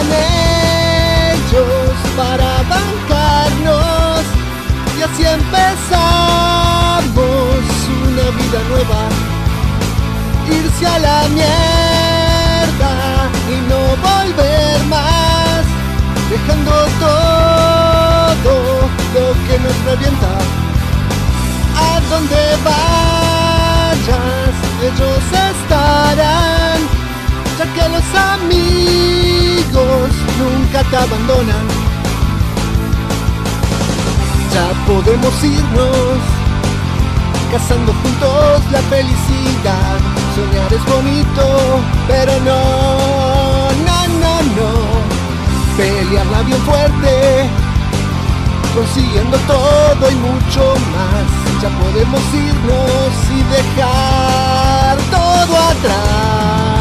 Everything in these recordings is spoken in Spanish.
están ellos para bancarnos. Y así empezamos una vida nueva. Irse a la mierda y no volver más, dejando todo lo que nos revienta. A donde vayas, ellos estarán, ya que los amigos nunca te abandonan. Ya podemos irnos, cazando juntos la felicidad. Soñar es bonito, pero no. Pelearla bien fuerte, consiguiendo todo y mucho más. Ya podemos irnos y dejar todo atrás.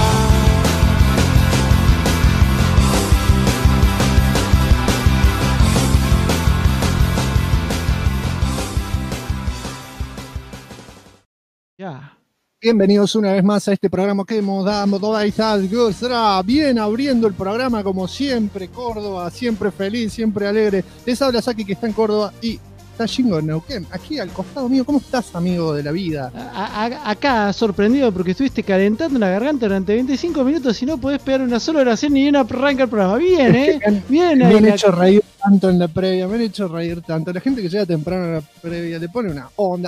Ya. Bienvenidos una vez más a este programa que hemos dado bien abriendo el programa como siempre. Córdoba, siempre feliz, siempre alegre. Les habla Saki, que está en Córdoba, y está Jingo en Neuquén, aquí al costado mío. ¿Cómo estás, amigo de la vida? Acá sorprendido porque estuviste calentando la garganta durante 25 minutos y no podés pegar una sola oración ni una arranca el programa. Bien, bien. Me han hecho reír tanto en la previa, me han hecho reír tanto. La gente que llega temprano a la previa le pone una onda,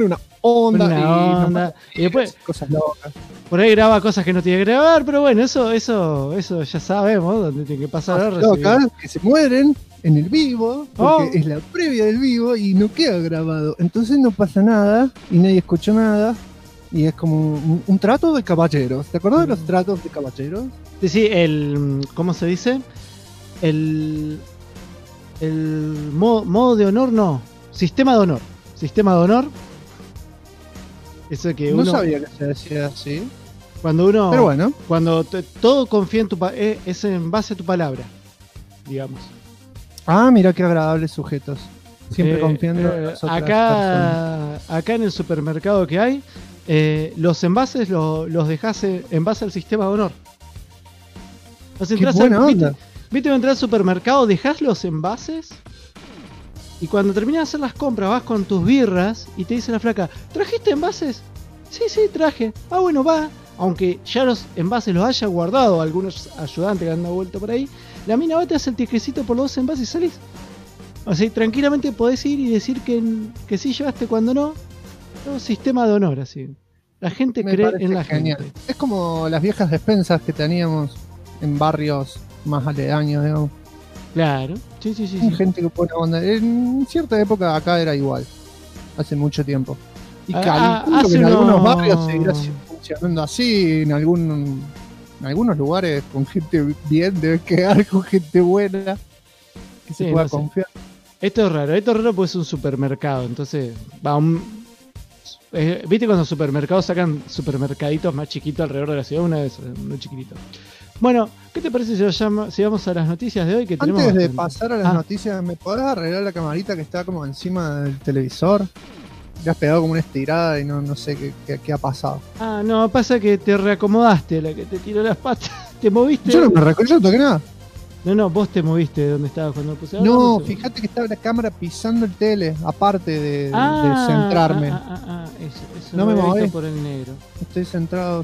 y después cosas locas. Por ahí graba cosas que no tiene que grabar, pero bueno, eso ya sabemos dónde tiene que pasar. Locas que se mueren en el vivo, porque es la previa del vivo y no queda grabado. Entonces no pasa nada y nadie escucha nada. Y es como un trato de caballeros. ¿Te acuerdas de los tratos de caballeros? Sí, ¿cómo se dice? El modo de honor, no. Sistema de honor. Eso que no sabía que se decía así. Cuando uno. Pero bueno. Cuando todo confía en es en base a tu palabra, digamos. Ah, mira qué agradables sujetos. Siempre confiando en las otras personas. Acá en el supermercado que hay, los envases los dejás en base al sistema de honor. Qué buena onda. Viste, entrar al supermercado, dejás los envases y cuando terminas de hacer las compras vas con tus birras y te dice la flaca, ¿trajiste envases? Sí, traje. Ah, bueno, va. Aunque ya los envases los haya guardado algunos ayudantes que han dado vuelta por ahí, la mina va, te hace el tiquecito por los 2 envases y salís. O sea, tranquilamente podés ir y decir que sí llevaste cuando no. Todo sistema de honor, así. La gente cree en la gente. Es como las viejas despensas que teníamos en barrios más aledaños, digamos. Claro, sí. Gente que pone onda. En cierta época acá era igual. Hace mucho tiempo. Y calculo que en algunos barrios seguirá funcionando así. En algunos lugares con gente bien debe quedar con gente buena que se pueda confiar. Esto es raro porque es un supermercado. Entonces, ¿viste cuando los supermercados sacan supermercaditos más chiquitos alrededor de la ciudad? Uno chiquitito. Bueno, ¿qué te parece si vamos a las noticias de hoy? Que Antes de pasar a las noticias, ¿me podrás arreglar la camarita que está como encima del televisor? Le has pegado como una estirada y no sé qué ha pasado. Ah, no, pasa que te reacomodaste, la que te tiró las patas. ¿Te moviste? Yo no me recuerdo, no toqué nada. No, vos te moviste de donde estabas cuando puse. No, fíjate que estaba la cámara pisando el tele, aparte de centrarme. Eso no me moví por el negro. Estoy sentado.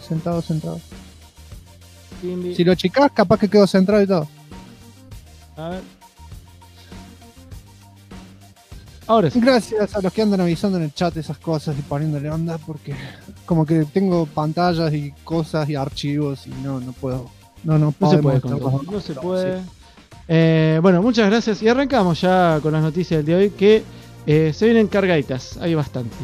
Bien. Si lo achicás, capaz que quedo centrado y todo. A ver. Ahora sí. Gracias a los que andan avisando en el chat esas cosas y poniéndole onda, porque como que tengo pantallas y cosas y archivos y no puedo. No se puede. No se puede. Sí. Bueno, muchas gracias y arrancamos ya con las noticias del día de hoy que se vienen cargaditas. Hay bastantes.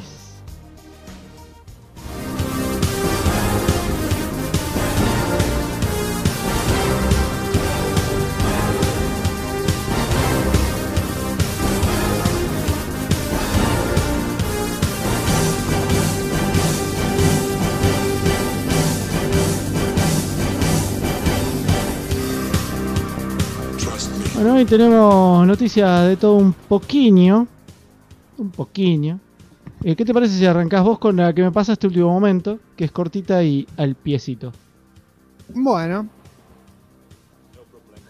Bueno, hoy tenemos noticias de todo un poquillo. ¿Qué te parece si arrancás vos con la que me pasa este último momento? Que es cortita y al piecito. Bueno.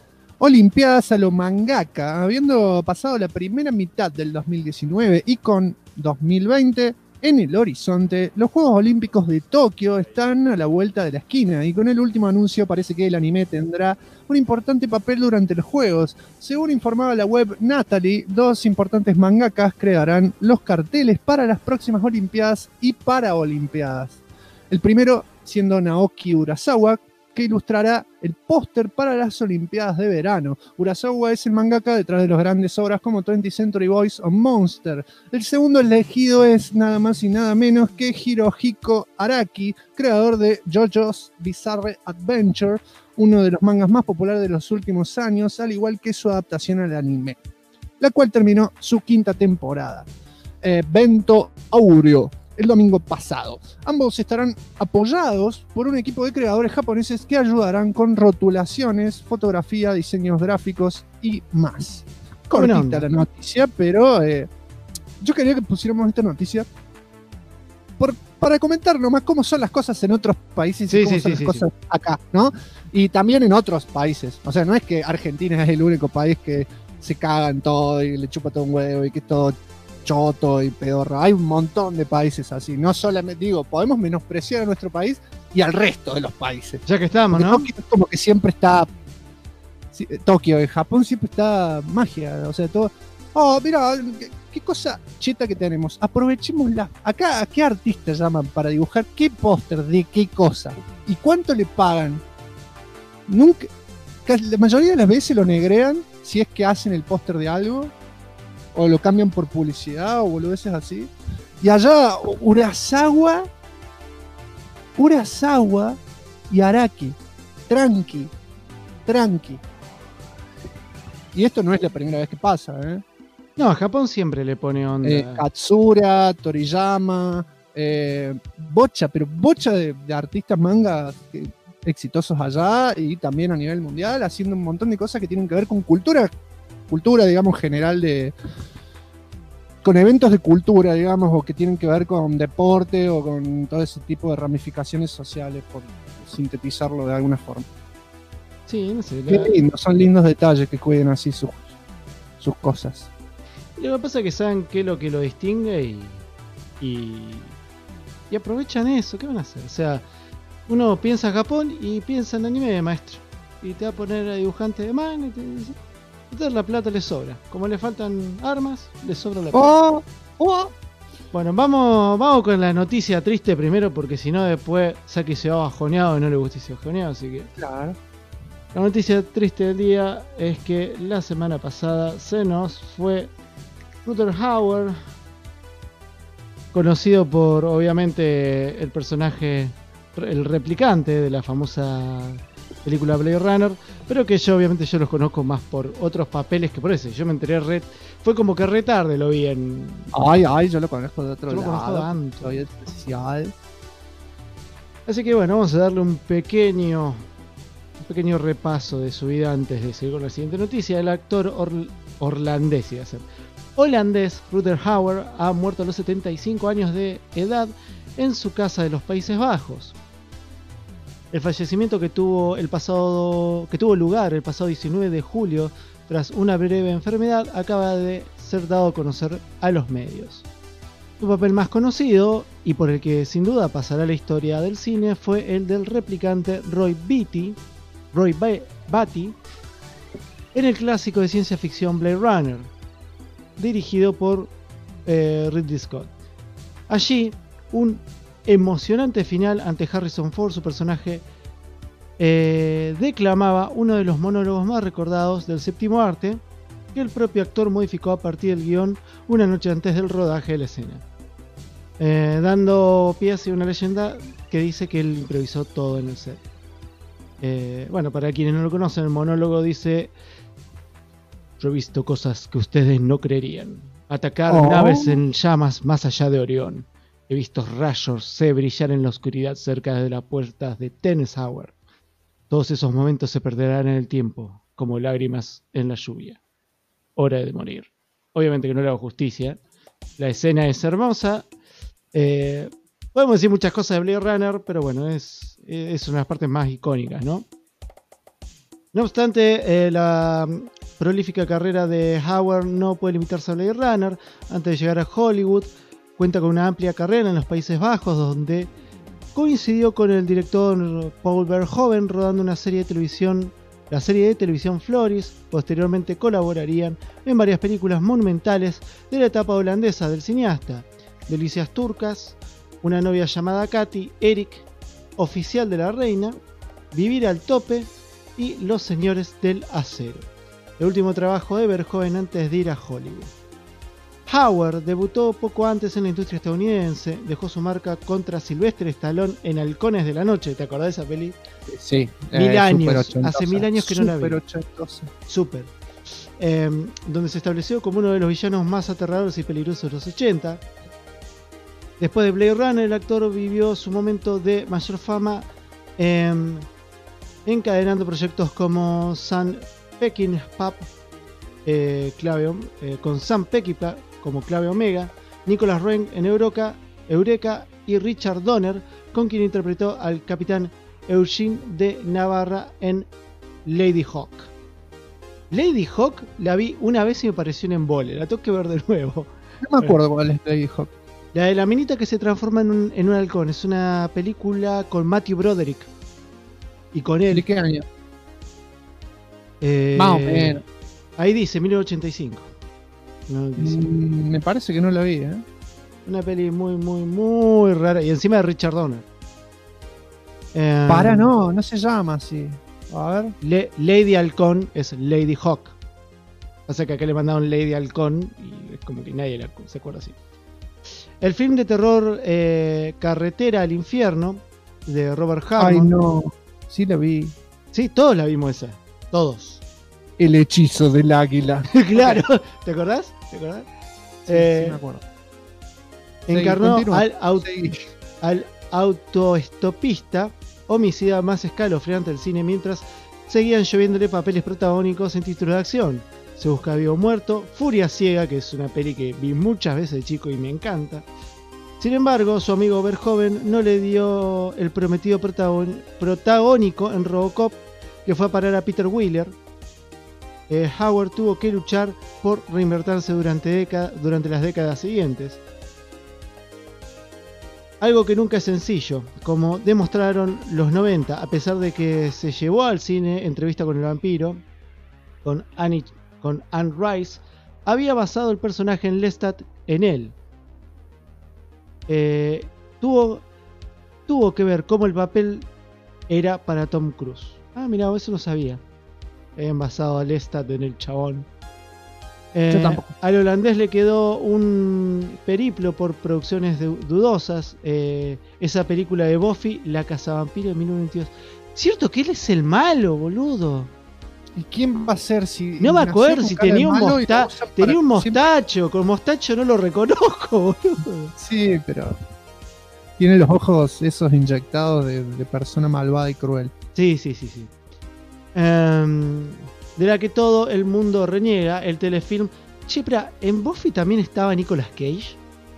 Olimpiadas a lo mangaka. Habiendo pasado la primera mitad del 2019 y con 2020 en el horizonte, los Juegos Olímpicos de Tokio están a la vuelta de la esquina y con el último anuncio parece que el anime tendrá un importante papel durante los Juegos. Según informaba la web Natalie, 2 importantes mangakas crearán los carteles para las próximas Olimpiadas y Paraolimpiadas. El primero siendo Naoki Urasawa, que ilustrará el póster para las Olimpiadas de verano. Urasawa es el mangaka detrás de las grandes obras como 20th Century Boys o Monster. El segundo elegido es nada más y nada menos que Hirohiko Araki, creador de JoJo's Bizarre Adventure, uno de los mangas más populares de los últimos años, al igual que su adaptación al anime, la cual terminó su 5ª temporada. Bento Aureo, el domingo pasado. Ambos estarán apoyados por un equipo de creadores japoneses que ayudarán con rotulaciones, fotografía, diseños gráficos y más. Cortita la noticia, pero yo quería que pusiéramos esta noticia para comentar nomás cómo son las cosas en otros países y cómo son las cosas acá, ¿no? Y también en otros países. O sea, no es que Argentina es el único país que se caga en todo y le chupa todo un huevo y que es todo choto y pedorro. Hay un montón de países así. No solamente, digo, podemos menospreciar a nuestro país y al resto de los países. Ya que estamos, porque ¿no? Tokio es como que siempre está... Tokio, en Japón siempre está magia. O sea, todo... Oh, mira, qué cosa cheta que tenemos. Aprovechémosla. Acá, ¿qué artistas llaman para dibujar qué póster de qué cosa? ¿Y cuánto le pagan? Nunca... La mayoría de las veces lo negrean si es que hacen el póster de algo, o lo cambian por publicidad o boludeces así. Y allá Urasawa y Araki, tranqui. Y esto no es la primera vez que pasa, ¿eh? No, a Japón siempre le pone onda. Katsura, Toriyama, bocha de artistas manga exitosos allá y también a nivel mundial, haciendo un montón de cosas que tienen que ver con cultura, digamos, general con eventos de cultura, digamos, o que tienen que ver con deporte o con todo ese tipo de ramificaciones sociales, por sintetizarlo de alguna forma. Sí, no sé. Qué lindo, son lindos detalles que cuiden así sus cosas. Lo que pasa es que saben qué es lo que lo distingue y aprovechan eso. ¿Qué van a hacer? O sea, uno piensa en Japón y piensa en anime, maestro. Y te va a poner a dibujante de manga y te dice... Entonces la plata le sobra. Como le faltan armas, le sobra la plata. Bueno, vamos con la noticia triste primero, porque si no después Saki se va bajoneado y no le gusta irse bajoneado, así que... Claro. La noticia triste del día es que la semana pasada se nos fue Rutger Hauer, conocido por, obviamente, el personaje, el replicante de la famosa película Blade Runner, pero que yo obviamente los conozco más por otros papeles que por ese. Yo me enteré fue como que re tarde lo vi en... Ay, yo lo conozco de otro lado. Yo lo conozco tanto. Soy especial. Así que bueno, vamos a darle un pequeño repaso de su vida antes de seguir con la siguiente noticia. El actor holandés Rutger Hauer ha muerto a los 75 años de edad en su casa de los Países Bajos. El fallecimiento que tuvo lugar el pasado 19 de julio tras una breve enfermedad acaba de ser dado a conocer a los medios. Su papel más conocido, y por el que sin duda pasará a la historia del cine, fue el del replicante Roy Batty en el clásico de ciencia ficción Blade Runner, dirigido por Ridley Scott. Allí, un emocionante final ante Harrison Ford, su personaje declamaba uno de los monólogos más recordados del séptimo arte, que el propio actor modificó a partir del guión una noche antes del rodaje de la escena, dando pie a una leyenda que dice que él improvisó todo en el set. Bueno, para quienes no lo conocen, el monólogo dice: yo he visto cosas que ustedes no creerían, atacar naves en llamas más allá de Orión. He visto rayos brillar en la oscuridad cerca de las puertas de Teneshauer. Todos esos momentos se perderán en el tiempo, como lágrimas en la lluvia. Hora de morir. Obviamente que no le hago justicia. La escena es hermosa. Podemos decir muchas cosas de Blade Runner, pero bueno, es una de las partes más icónicas, ¿no? No obstante, la prolífica carrera de Howard no puede limitarse a Blade Runner. Antes de llegar a Hollywood, cuenta con una amplia carrera en los Países Bajos, donde coincidió con el director Paul Verhoeven rodando una serie de televisión, la serie de televisión Floris. Posteriormente colaborarían en varias películas monumentales de la etapa holandesa del cineasta: Delicias turcas, Una novia llamada Katy, Eric, Oficial de la reina, Vivir al tope y Los señores del acero, el último trabajo de Verhoeven antes de ir a Hollywood. Howard debutó poco antes en la industria estadounidense, dejó su marca contra Sylvester Stallone en Halcones de la Noche. ¿Te acordás de esa peli? Sí. 1000 años, hace 1000 años que no la vi. Súper. Donde se estableció como uno de los villanos más aterradores y peligrosos de los 80. Después de Blade Runner, el actor vivió su momento de mayor fama, encadenando proyectos como Sam Peckinpah, con Sam Peckinpah como Clave Omega, Nicholas Roeg en Eureka y Richard Donner, con quien interpretó al capitán Eugene de Navarra en Lady Hawk. Lady Hawk la vi una vez y me pareció un embole, la tengo que ver de nuevo. No me acuerdo cuál es Lady Hawk. La de la minita que se transforma en un halcón. Es una película con Matthew Broderick. Y con él. ¿De qué año? Más o menos. Ahí dice 1985. Me parece que no la vi, Una peli muy, muy, muy rara. Y encima de Richard Donner. No se llama así. A ver. Lady Halcón es Lady Hawk. O sea que acá le mandaron Lady Halcón. Y es como que nadie se acuerda así. El film de terror Carretera al Infierno, de Robert Hammond. Ay, no. Sí la vi. Sí, todos la vimos esa. Todos. El hechizo del águila. Claro. ¿Te acordás? Sí, sí me acuerdo. Encarnó al autoestopista homicida más escalofriante del cine, mientras seguían lloviéndole papeles protagónicos en títulos de acción. Se busca vivo o muerto, Furia ciega, que es una peli que vi muchas veces de chico y me encanta. Sin embargo, su amigo Verhoeven no le dio el prometido protagónico en Robocop, que fue a parar a Peter Wheeler. Howard tuvo que luchar por reinvertirse durante las décadas siguientes. Algo que nunca es sencillo, como demostraron los 90, a pesar de que se llevó al cine Entrevista con el vampiro, con Anne Rice, había basado el personaje en Lestat en él. Tuvo que ver cómo el papel era para Tom Cruise. Ah, mira, eso no sabía. Habían basado a Lestat en el chabón. Yo tampoco. Al holandés le quedó un periplo por producciones dudosas. Esa película de Buffy, La Cazavampiro de 1992. Cierto que él es el malo, boludo. ¿Y quién va a ser si.? No me acuerdo si tenía un mostacho. Siempre... Con mostacho no lo reconozco, boludo. Sí, pero. Tiene los ojos esos inyectados de persona malvada y cruel. Sí. De la que todo el mundo reniega, el telefilm. Che, pero ¿en Buffy también estaba Nicolas Cage?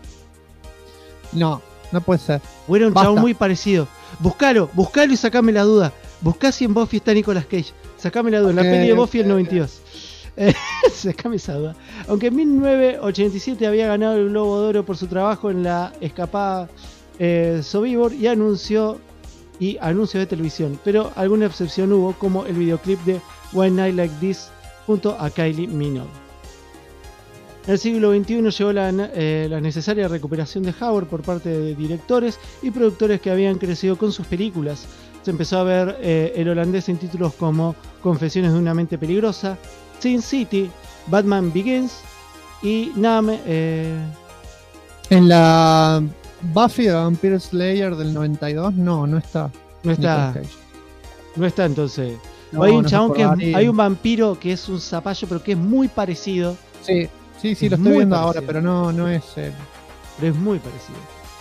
No puede ser. O era un chabón muy parecido. Buscalo y sacame la duda. Buscá si en Buffy está Nicolas Cage. Sacame la duda. En la peli de Buffy el 92. Sacame esa duda. Aunque en 1987 había ganado el Globo de Oro por su trabajo en la escapada Sobibor y anuncio de televisión, pero alguna excepción hubo, como el videoclip de One Night Like This junto a Kylie Minogue. En el siglo XXI llegó la necesaria recuperación de Howard por parte de directores y productores que habían crecido con sus películas. Se empezó a ver el holandés en títulos como Confesiones de una mente peligrosa, Sin City, Batman Begins y Nam. En la Buffy the Vampire Slayer del 92 no está. No está entonces. Hay un chabón hay un vampiro que es un zapallo, pero que es muy parecido. Sí, lo estoy viendo ahora, pero no es él. Pero es muy parecido.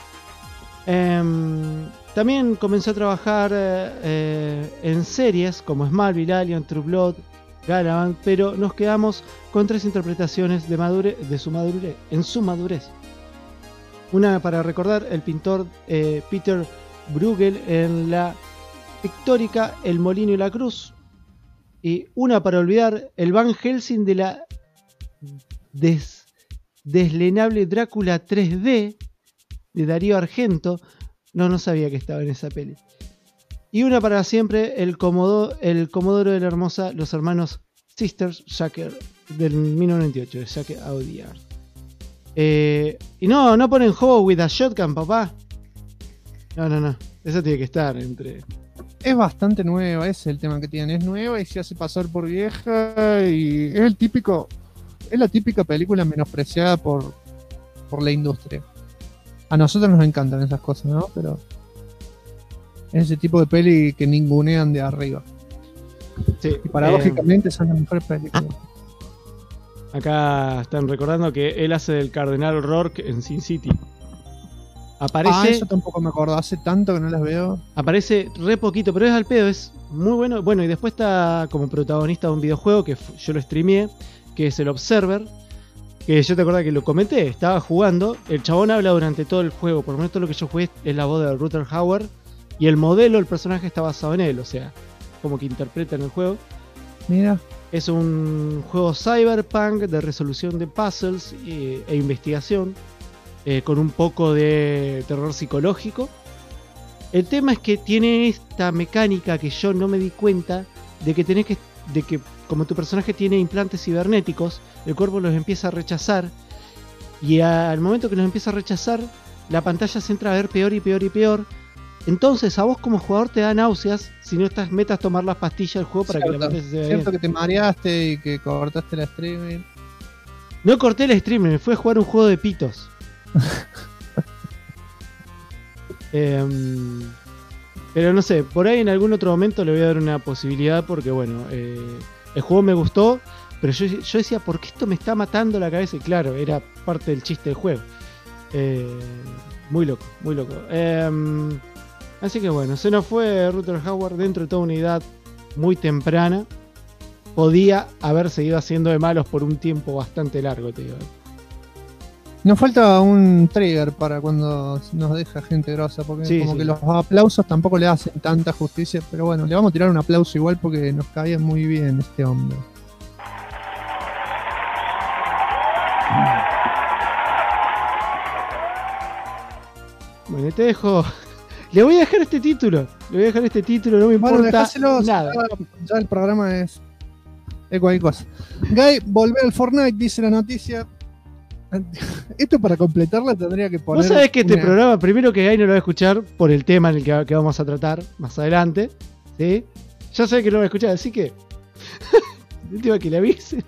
También comenzó a trabajar en series como Smallville, Alien, True Blood, Gallivant, pero nos quedamos con 3 interpretaciones en su madurez. Una para recordar, el pintor Peter Bruegel en la pictórica El Molino y la Cruz. Y una para olvidar, el Van Helsing de la deslenable Drácula 3D de Darío Argento. No sabía que estaba en esa peli. Y una para siempre, el Comodoro de la Hermosa, los hermanos Sisters Shaker del 1998, de Shaker Audiard. Y no ponen Hobo with a Shotgun, papá. No. Eso tiene que estar entre... Es bastante nueva, ese es el tema que tiene. Es nueva y se hace pasar por vieja. Y es la típica película menospreciada por la industria. A nosotros nos encantan esas cosas, ¿no? Pero es ese tipo de peli que ningunean de arriba. Sí, y paradójicamente son las mejores películas. Acá están recordando que él hace del Cardenal Rourke en Sin City. Aparece, eso tampoco me acuerdo, hace tanto que no las veo. Aparece re poquito, pero es al pedo, es muy bueno. Bueno, y después está como protagonista de un videojuego que yo lo streameé, que es el Observer, que yo te acuerdas que lo comenté, estaba jugando, el chabón habla durante todo el juego, por lo menos todo lo que yo jugué es la voz de Rutger Hauer, y el modelo, el personaje está basado en él, o sea, como que interpreta en el juego. Mira. Es un juego cyberpunk de resolución de puzzles e investigación. Con un poco de terror psicológico. El tema es que tiene esta mecánica que yo no me di cuenta de que como tu personaje tiene implantes cibernéticos, el cuerpo los empieza a rechazar, y al momento que los empieza a rechazar, la pantalla se entra a ver peor y peor y peor. Entonces a vos como jugador te da náuseas si no estás metas a tomar las pastillas del juego para que la pantalla se vea cierto bien. Que te mareaste y que cortaste la streaming. No corté el streaming, me fui a jugar un juego de pitos. Pero no sé, por ahí en algún otro momento le voy a dar una posibilidad porque bueno, el juego me gustó, pero yo decía, ¿por qué esto me está matando la cabeza? Y claro, era parte del chiste del juego. Muy loco, muy loco. Así que bueno, se nos fue Rutger Hauer dentro de toda una edad muy temprana. Podía haber seguido haciendo de malos por un tiempo bastante largo, te digo. Nos falta un trigger para cuando nos deja gente grosa, porque sí. Que los aplausos tampoco le hacen tanta justicia, pero bueno, le vamos a tirar un aplauso igual porque nos caía muy bien este hombre. Bueno, te dejo. Le voy a dejar este título, no me importa nada. Ya el programa es cualquier cosa. Guy, volver al Fortnite, dice la noticia. Esto para completarla tendría que poner... Vos sabés que este programa, primero que Guy no lo va a escuchar por el tema en el que vamos a tratar más adelante, ¿sí? Ya sé que no lo va a escuchar, así que... última que le avise.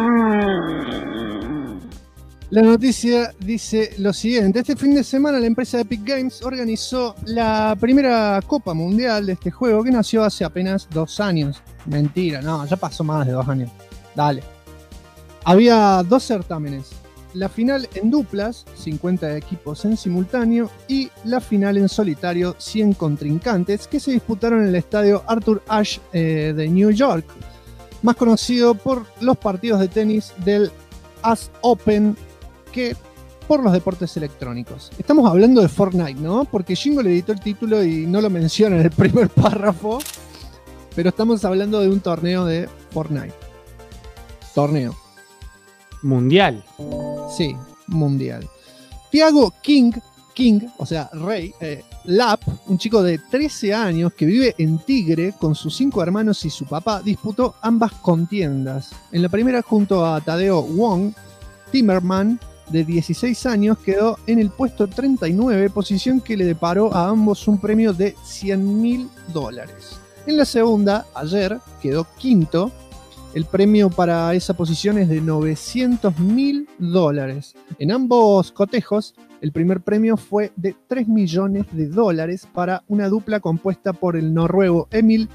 La noticia dice lo siguiente. Este fin de semana la empresa Epic Games organizó la primera Copa Mundial de este juego que nació hace apenas 2 años. Mentira, no, ya pasó más de 2 años. Dale. Había 2 certámenes. La final en duplas, 50 equipos en simultáneo, y la final en solitario, 100 contrincantes, que se disputaron en el estadio Arthur Ashe de New York, más conocido por los partidos de tenis del US Open que por los deportes electrónicos. Estamos hablando de Fortnite, ¿no? Porque Jingo le editó el título y no lo menciona en el primer párrafo, pero estamos hablando de un torneo de Fortnite. Torneo. Mundial. Sí, mundial. Thiago King, o sea, Rey, Lap, un chico de 13 años que vive en Tigre con sus 5 hermanos y su papá, disputó ambas contiendas. En la primera, junto a Tadeo Wong, Timmerman, de 16 años, quedó en el puesto 39, posición que le deparó a ambos un premio de $100.000. En la segunda, ayer, quedó quinto. El premio para esa posición es de $900.000. En ambos cotejos, el primer premio fue de $3 millones para una dupla compuesta por el noruego Emil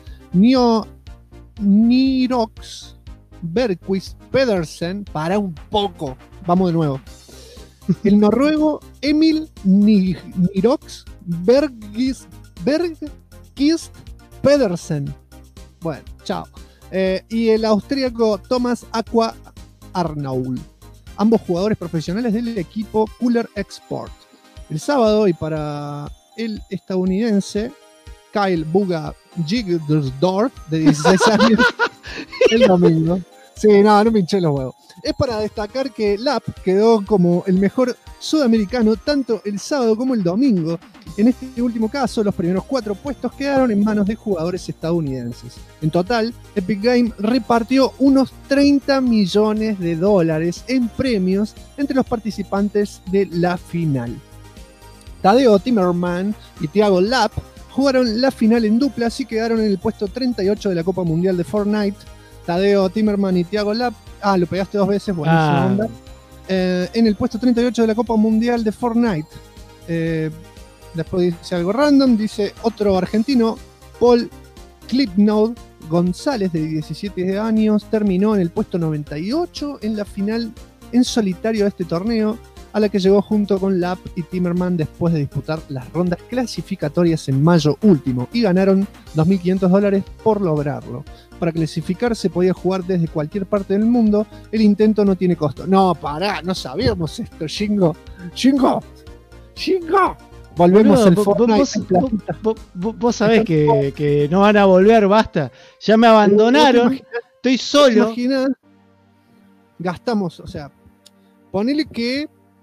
Nirox Bergqvist Pedersen. Para un poco, vamos de nuevo. El noruego Emil Nirox Bergqvist Pedersen. Bueno, chao. Y el austríaco Thomas Aqua Arnaul, ambos jugadores profesionales del equipo Cooler Export. El sábado, y para el estadounidense Kyle Buga Jiggersdorf, de 16 años. el domingo. Sí, no me hinché los huevos. Es para destacar que Lap quedó como el mejor sudamericano tanto el sábado como el domingo. En este último caso, los primeros 4 puestos quedaron en manos de jugadores estadounidenses. En total, Epic Games repartió unos $30 millones en premios entre los participantes de la final. Tadeo Timerman y Thiago Lap jugaron la final en duplas y quedaron en el puesto 38 de la Copa Mundial de Fortnite. Tadeo Timerman y Thiago Lap. Lo pegaste 2 veces, buenísima onda. En el puesto 38 de la Copa Mundial de Fortnite. Después dice algo random. Dice otro argentino, Paul Clipnode González, de 17 años, terminó en el puesto 98 en la final en solitario de este torneo, a la que llegó junto con Lap y Timerman después de disputar las rondas clasificatorias en mayo último, y ganaron $2.500 por lograrlo. Para clasificar se podía jugar desde cualquier parte del mundo. El intento no tiene costo. No, pará, no sabíamos esto, Shingo. Volvemos al Fortnite. Vos sabés que no van a volver, basta. Ya me abandonaron. Estoy solo. Imagina, gastamos, o sea, ponele que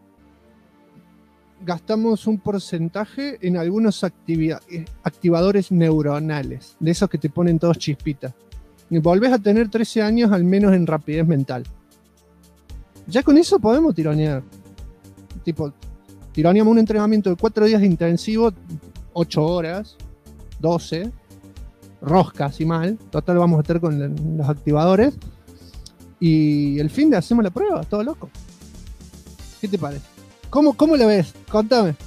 gastamos un porcentaje en algunos activadores neuronales, de esos que te ponen todos chispitas. Y volvés a tener 13 años al menos en rapidez mental. Ya con eso podemos tironear. Tipo, tironeamos un entrenamiento de 4 días intensivo, 8 horas, 12, roscas y mal. Total vamos a estar con los activadores. Y el fin de hacemos la prueba, todo loco. ¿Qué te parece? ¿Cómo la ves? Contame.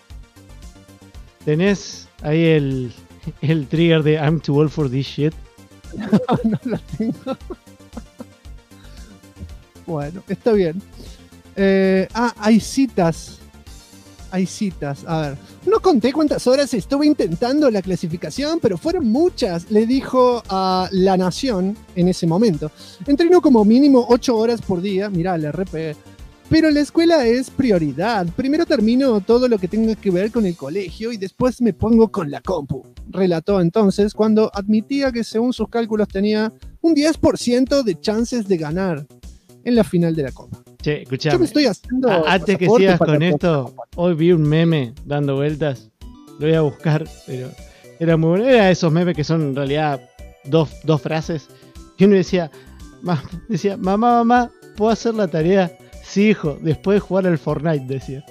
¿Tenés ahí el trigger de I'm too old for this shit? No lo tengo. Bueno, está bien. Hay citas. A ver, no conté cuántas horas estuve intentando la clasificación, pero fueron muchas, le dijo a La Nación en ese momento. Entrenó como mínimo 8 horas por día, mirá, le repegué. Pero la escuela es prioridad. Primero termino todo lo que tenga que ver con el colegio y después me pongo con la compu, relató entonces, cuando admitía que según sus cálculos tenía un 10% de chances de ganar en la final de la Copa. Che, escuchame. Yo me estoy haciendo antes que sigas con esto, hoy vi un meme dando vueltas. Lo voy a buscar, pero era muy bueno. Era esos memes que son en realidad dos frases. Y uno decía, mamá, ¿puedo hacer la tarea? Sí, hijo, después de jugar al Fortnite, decía.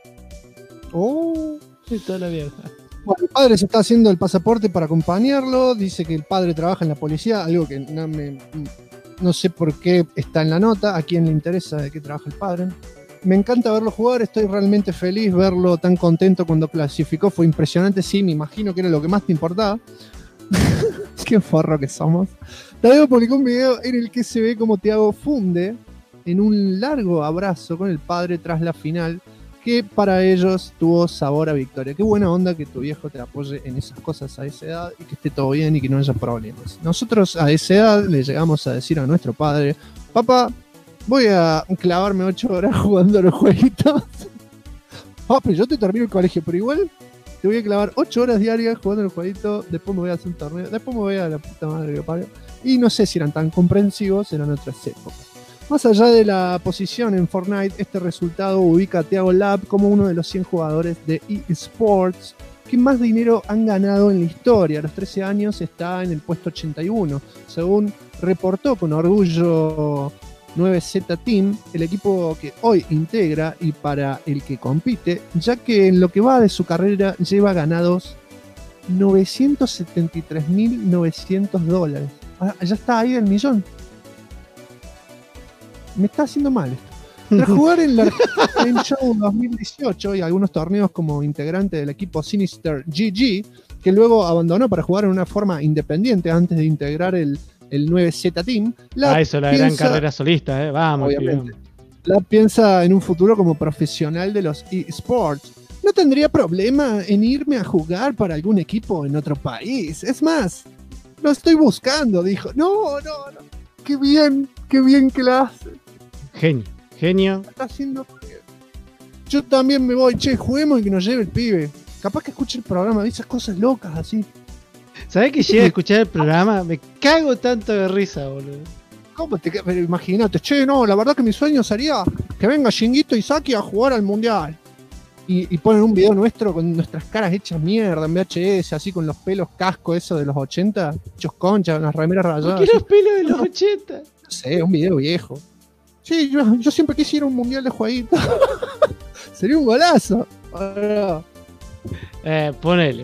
Sí, toda la mierda. Bueno, el padre se está haciendo el pasaporte para acompañarlo. Dice que el padre trabaja en la policía, algo que no sé por qué está en la nota. ¿A quién le interesa de qué trabaja el padre? Me encanta verlo jugar, estoy realmente feliz. Verlo tan contento cuando clasificó fue impresionante. Sí, me imagino que era lo que más te importaba. Qué forro que somos. Tadeo publicó un video en el que se ve como Thiago funde en un largo abrazo con el padre tras la final, que para ellos tuvo sabor a victoria. Qué buena onda que tu viejo te apoye en esas cosas a esa edad y que esté todo bien y que no haya problemas. Nosotros a esa edad le llegamos a decir a nuestro padre: papá, voy a clavarme 8 horas jugando a los jueguitos. Papi, yo te termino el colegio, pero igual te voy a clavar 8 horas diarias jugando a los jueguitos, después me voy a hacer un torneo, después me voy a la puta madre que parió. Y no sé si eran tan comprensivos, eran otras épocas. Más allá de la posición en Fortnite, este resultado ubica a Thiago Lap como uno de los 100 jugadores de eSports que más dinero han ganado en la historia. A los 13 años está en el puesto 81, según reportó con orgullo 9Z Team, el equipo que hoy integra y para el que compite, ya que en lo que va de su carrera lleva ganados $973.900. Ya está ahí el millón. Me está haciendo mal esto. Tras jugar en la Game Show 2018 y algunos torneos como integrante del equipo Sinister GG, que luego abandonó para jugar en una forma independiente antes de integrar el 9Z Team. Eso, la gran carrera solista, vamos. Obviamente. La piensa en un futuro como profesional de los eSports. No tendría problema en irme a jugar para algún equipo en otro país. Es más, lo estoy buscando, dijo. No. Qué bien que la hace. Genio. Está haciendo bien. Yo también me voy, juguemos y que nos lleve el pibe. Capaz que escuche el programa, dice esas cosas locas así. ¿Sabés que llega a escuchar el programa? Me cago tanto de risa, boludo. Pero imagínate, che, no, la verdad que mi sueño sería que venga Shinguito y Saki a jugar al mundial. Y ponen un video nuestro con nuestras caras hechas mierda en VHS, así con los pelos casco, eso de los 80, hechos conchas, las remeras rayadas. ¿Por qué los pelos de los 80? No sé, un video viejo. Sí, yo siempre quise ir a un mundial de jueguitos. Sería un golazo. Ponele.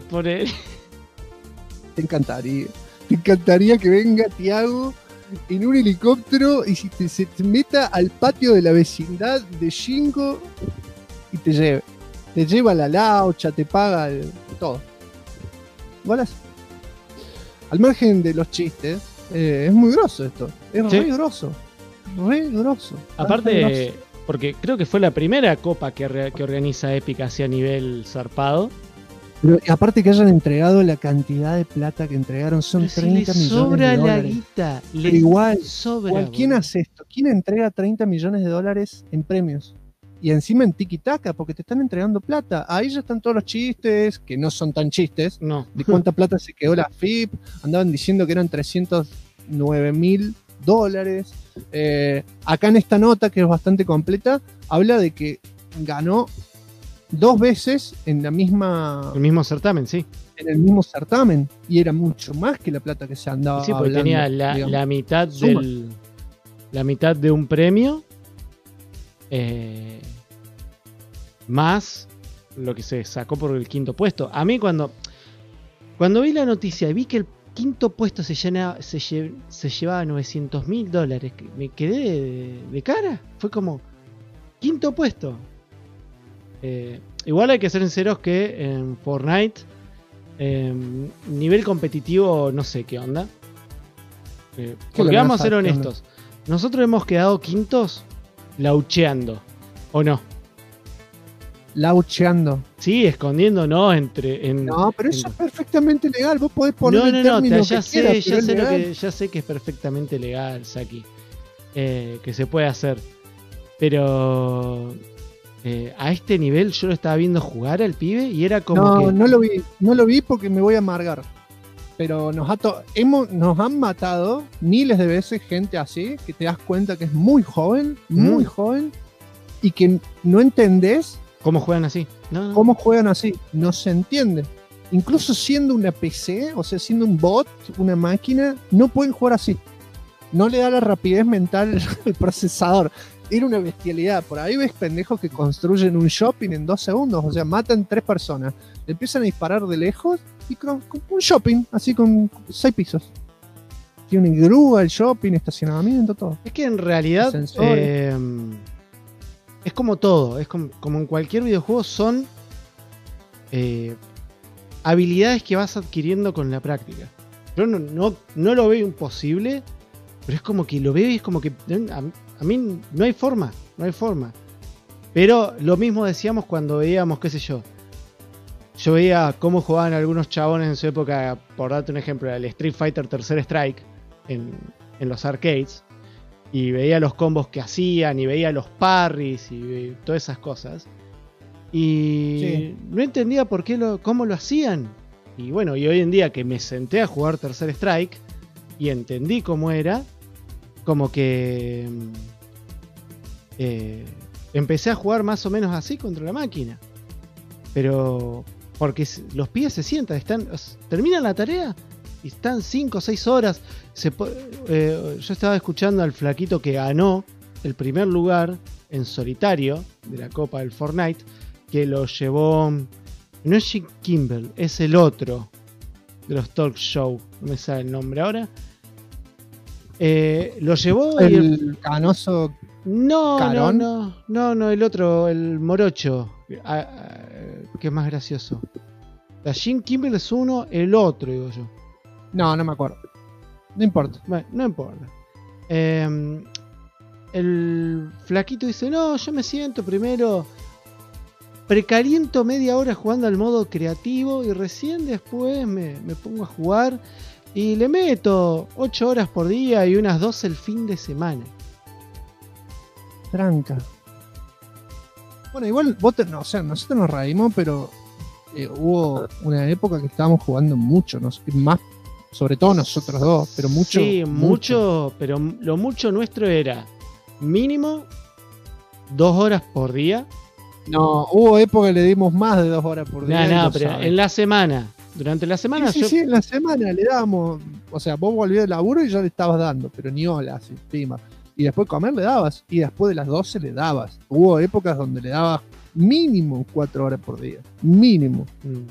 Te encantaría que venga Thiago en un helicóptero y se te meta al patio de la vecindad de Shingo y te lleve. Te lleva la laucha, te paga todo. Golazo. Al margen de los chistes, es muy grosso esto. Es re grosso. Aparte, porque creo que fue la primera copa que organiza Epic así a nivel zarpado. Pero aparte que hayan entregado la cantidad de plata que entregaron, son 30 millones de dólares. Sobra la guita. Pero igual, sobra. ¿quién hace esto? ¿Quién entrega 30 millones de dólares en premios? Y encima en tiki-taka, porque te están entregando plata. Ahí ya están todos los chistes, que no son tan chistes, no. De cuánta plata se quedó la FIP. Andaban diciendo que eran $309,000. Acá en esta nota, que es bastante completa, habla de que ganó 2 veces en el mismo certamen, sí. En el mismo certamen. Y era mucho más que la plata que se andaba sí, porque hablando, tenía la mitad la mitad de un premio. Más lo que se sacó por el quinto puesto. A mí cuando vi la noticia y vi que el quinto puesto se llevaba $900,000, me quedé de cara. Fue como, quinto puesto. Igual hay que ser sinceros que en Fortnite, nivel competitivo, no sé qué onda. Porque vamos a ser honestos. Nosotros hemos quedado quintos laucheando, ¿o no? Laucheando. Sí, escondiéndonos no, pero eso es perfectamente legal. Vos podés poner el término ya sé que es perfectamente legal, Saki. Que se puede hacer. Pero a este nivel yo lo estaba viendo jugar al pibe y era como no lo vi porque me voy a amargar. Pero nos han matado miles de veces gente así, que te das cuenta que es muy joven, y que no entendés ¿cómo juegan así? ¿Cómo juegan así? No se entiende. Incluso siendo una PC, o sea, siendo un bot, una máquina, no pueden jugar así. No le da la rapidez mental al procesador. Era una bestialidad. Por ahí ves pendejos que construyen un shopping en 2 segundos. O sea, matan 3 personas. Le empiezan a disparar de lejos y con un shopping, así con 6 pisos. Tiene una grúa, el shopping, estacionamiento, todo. Es que en realidad es como todo. Es como en cualquier videojuego, son habilidades que vas adquiriendo con la práctica. Yo no lo veo imposible, pero es como que lo veo y es como que a mí no hay forma. Pero lo mismo decíamos cuando veíamos, qué sé yo. Yo veía cómo jugaban algunos chabones en su época, por darte un ejemplo, el Street Fighter Tercer Strike en los arcades. Y veía los combos que hacían, y veía los parries y todas esas cosas. Y no entendía cómo lo hacían. Y bueno, y hoy en día que me senté a jugar Tercer Strike y entendí cómo era, como que empecé a jugar más o menos así contra la máquina. Pero porque los pibes se sientan, terminan la tarea y están 5 o 6 horas. Yo estaba escuchando al flaquito que ganó el primer lugar en solitario de la Copa del Fortnite, que lo llevó, no es Jim Kimball, es el otro de los talk show, no me sale el nombre ahora. Lo llevó el canoso. ¿Carón? No, el otro, el morocho, que es más gracioso. La Jim Kimball es uno, el otro, digo yo. No me acuerdo. No importa. Bueno, no importa. El flaquito dice, no, yo me siento primero, precaliento media hora jugando al modo creativo y recién después me pongo a jugar y le meto 8 horas por día y unas 12 el fin de semana. Tranca. Bueno, igual nosotros nos reímos, pero hubo una época que estábamos jugando mucho, más Sobre todo nosotros dos, pero mucho. Sí, mucho, pero lo mucho nuestro era mínimo 2 horas por día. No, hubo época que le dimos más de 2 horas por día. No, pero sabes. En la semana. Durante la semana. Sí, en la semana le dábamos. O sea, vos volvías del laburo y ya le estabas dando, pero ni hola, así, pima. Y después comer le dabas, y después de las 12 le dabas. Hubo épocas donde le dabas mínimo 4 horas por día. Mínimo.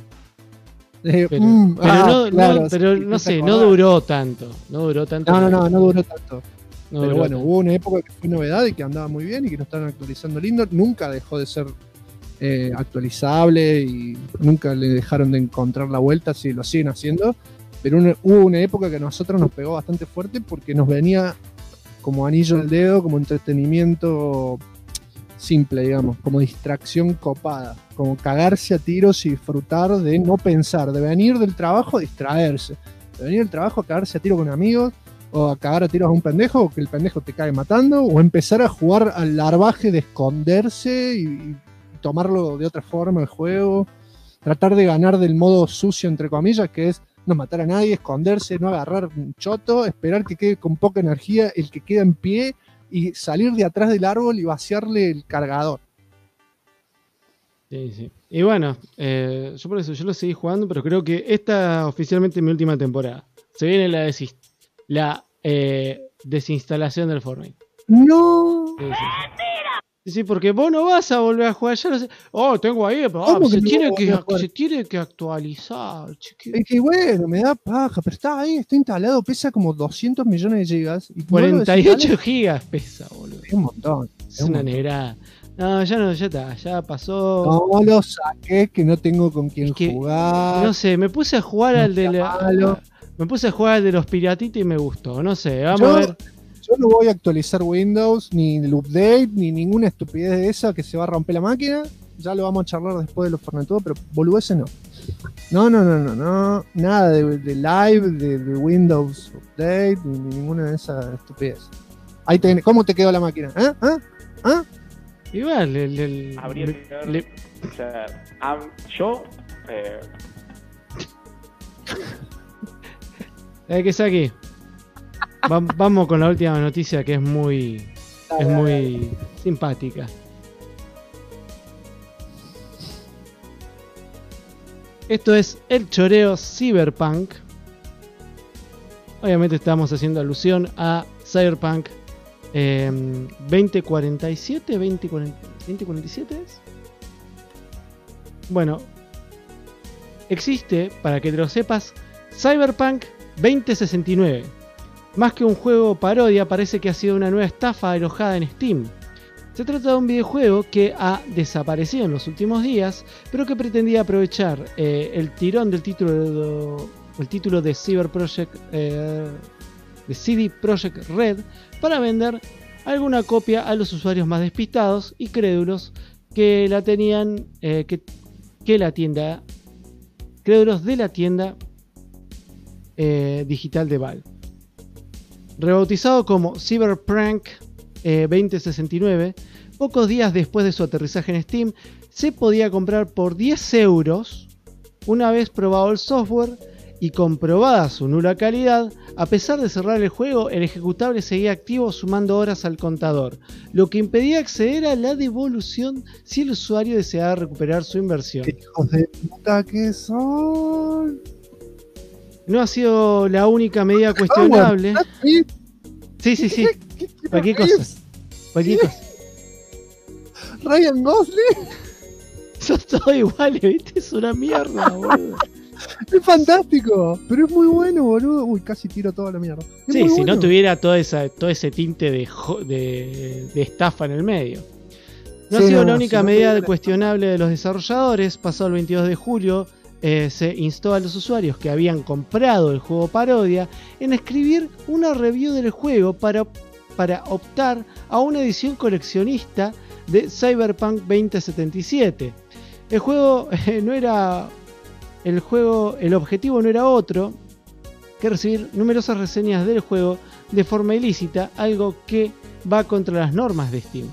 Pero no sé, no duró tanto. No duró tanto. No duró tanto. Pero bueno, hubo una época que fue novedad y que andaba muy bien y que lo estaban actualizando lindo. Nunca dejó de ser actualizable y nunca le dejaron de encontrar la vuelta, si lo siguen haciendo. Pero hubo una época que a nosotros nos pegó bastante fuerte porque nos venía como anillo al dedo, como entretenimiento simple, digamos, como distracción copada, como cagarse a tiros y disfrutar de no pensar, de venir del trabajo a distraerse, de venir del trabajo a cagarse a tiro con amigos, o a cagar a tiros a un pendejo, o que el pendejo te cae matando, o empezar a jugar al larvaje de esconderse y tomarlo de otra forma el juego, tratar de ganar del modo sucio, entre comillas, que es no matar a nadie, esconderse, no agarrar un choto, esperar que quede con poca energía el que queda en pie y salir de atrás del árbol y vaciarle el cargador. Sí. Y bueno, yo por eso yo lo seguí jugando, pero creo que esta oficialmente es mi última temporada. Se viene la desinstalación del Fortnite. No. Sí, porque vos no vas a volver a jugar, ya lo sé. Oh, tengo ahí, pero se tiene que actualizar, chiquito. Es que bueno, me da paja, pero está ahí, está instalado, pesa como 200 millones de gigas. Y 48 gigas pesa, boludo. Es un montón. Es una negrada. No, ya está, ya pasó. No lo saqué, que no tengo con quién jugar. No sé, me puse a jugar al de los piratitos y me gustó, no sé, vamos a ver. Yo no voy a actualizar Windows, ni el update, ni ninguna estupidez de esa que se va a romper la máquina. Ya lo vamos a charlar después de los Fortnite, pero boludeces no. No. Nada de live, de Windows Update, ni ninguna de esas estupideces. Ahí ¿cómo te quedó la máquina? Igual, ¿qué es aquí? Vamos con la última noticia, que es muy simpática. Esto es el choreo Cyberpunk. Obviamente estamos haciendo alusión a Cyberpunk 2047, 2047 es. Bueno, existe, para que te lo sepas, Cyberpunk 2069. Más que un juego parodia, parece que ha sido una nueva estafa alojada en Steam. Se trata de un videojuego que ha desaparecido en los últimos días, pero que pretendía aprovechar el tirón del título de CD Projekt Red para vender alguna copia a los usuarios más despistados y crédulos que la tenían crédulos de la tienda digital de Valve. Rebautizado como Cyberpunk 2069, pocos días después de su aterrizaje en Steam, se podía comprar por 10 euros una vez probado el software y comprobada su nula calidad. A pesar de cerrar el juego, el ejecutable seguía activo sumando horas al contador, lo que impedía acceder a la devolución si el usuario deseaba recuperar su inversión. ¡Qué hijos de puta que son! No ha sido la única medida cuestionable. Sí. Cualquier cosa. Ryan Gosling. Son todos iguales, ¿viste? Es una mierda, boludo. Es fantástico, pero es muy bueno, boludo. Uy, casi tiro toda la mierda. Sí, si bueno. No tuviera todo ese tinte de estafa en el medio. No ha sido la única medida cuestionable de los desarrolladores. Pasado el 22 de julio, se instó a los usuarios que habían comprado el juego parodia en escribir una review del juego para optar a una edición coleccionista de Cyberpunk 2077. El objetivo no era otro que recibir numerosas reseñas del juego de forma ilícita, algo que va contra las normas de Steam.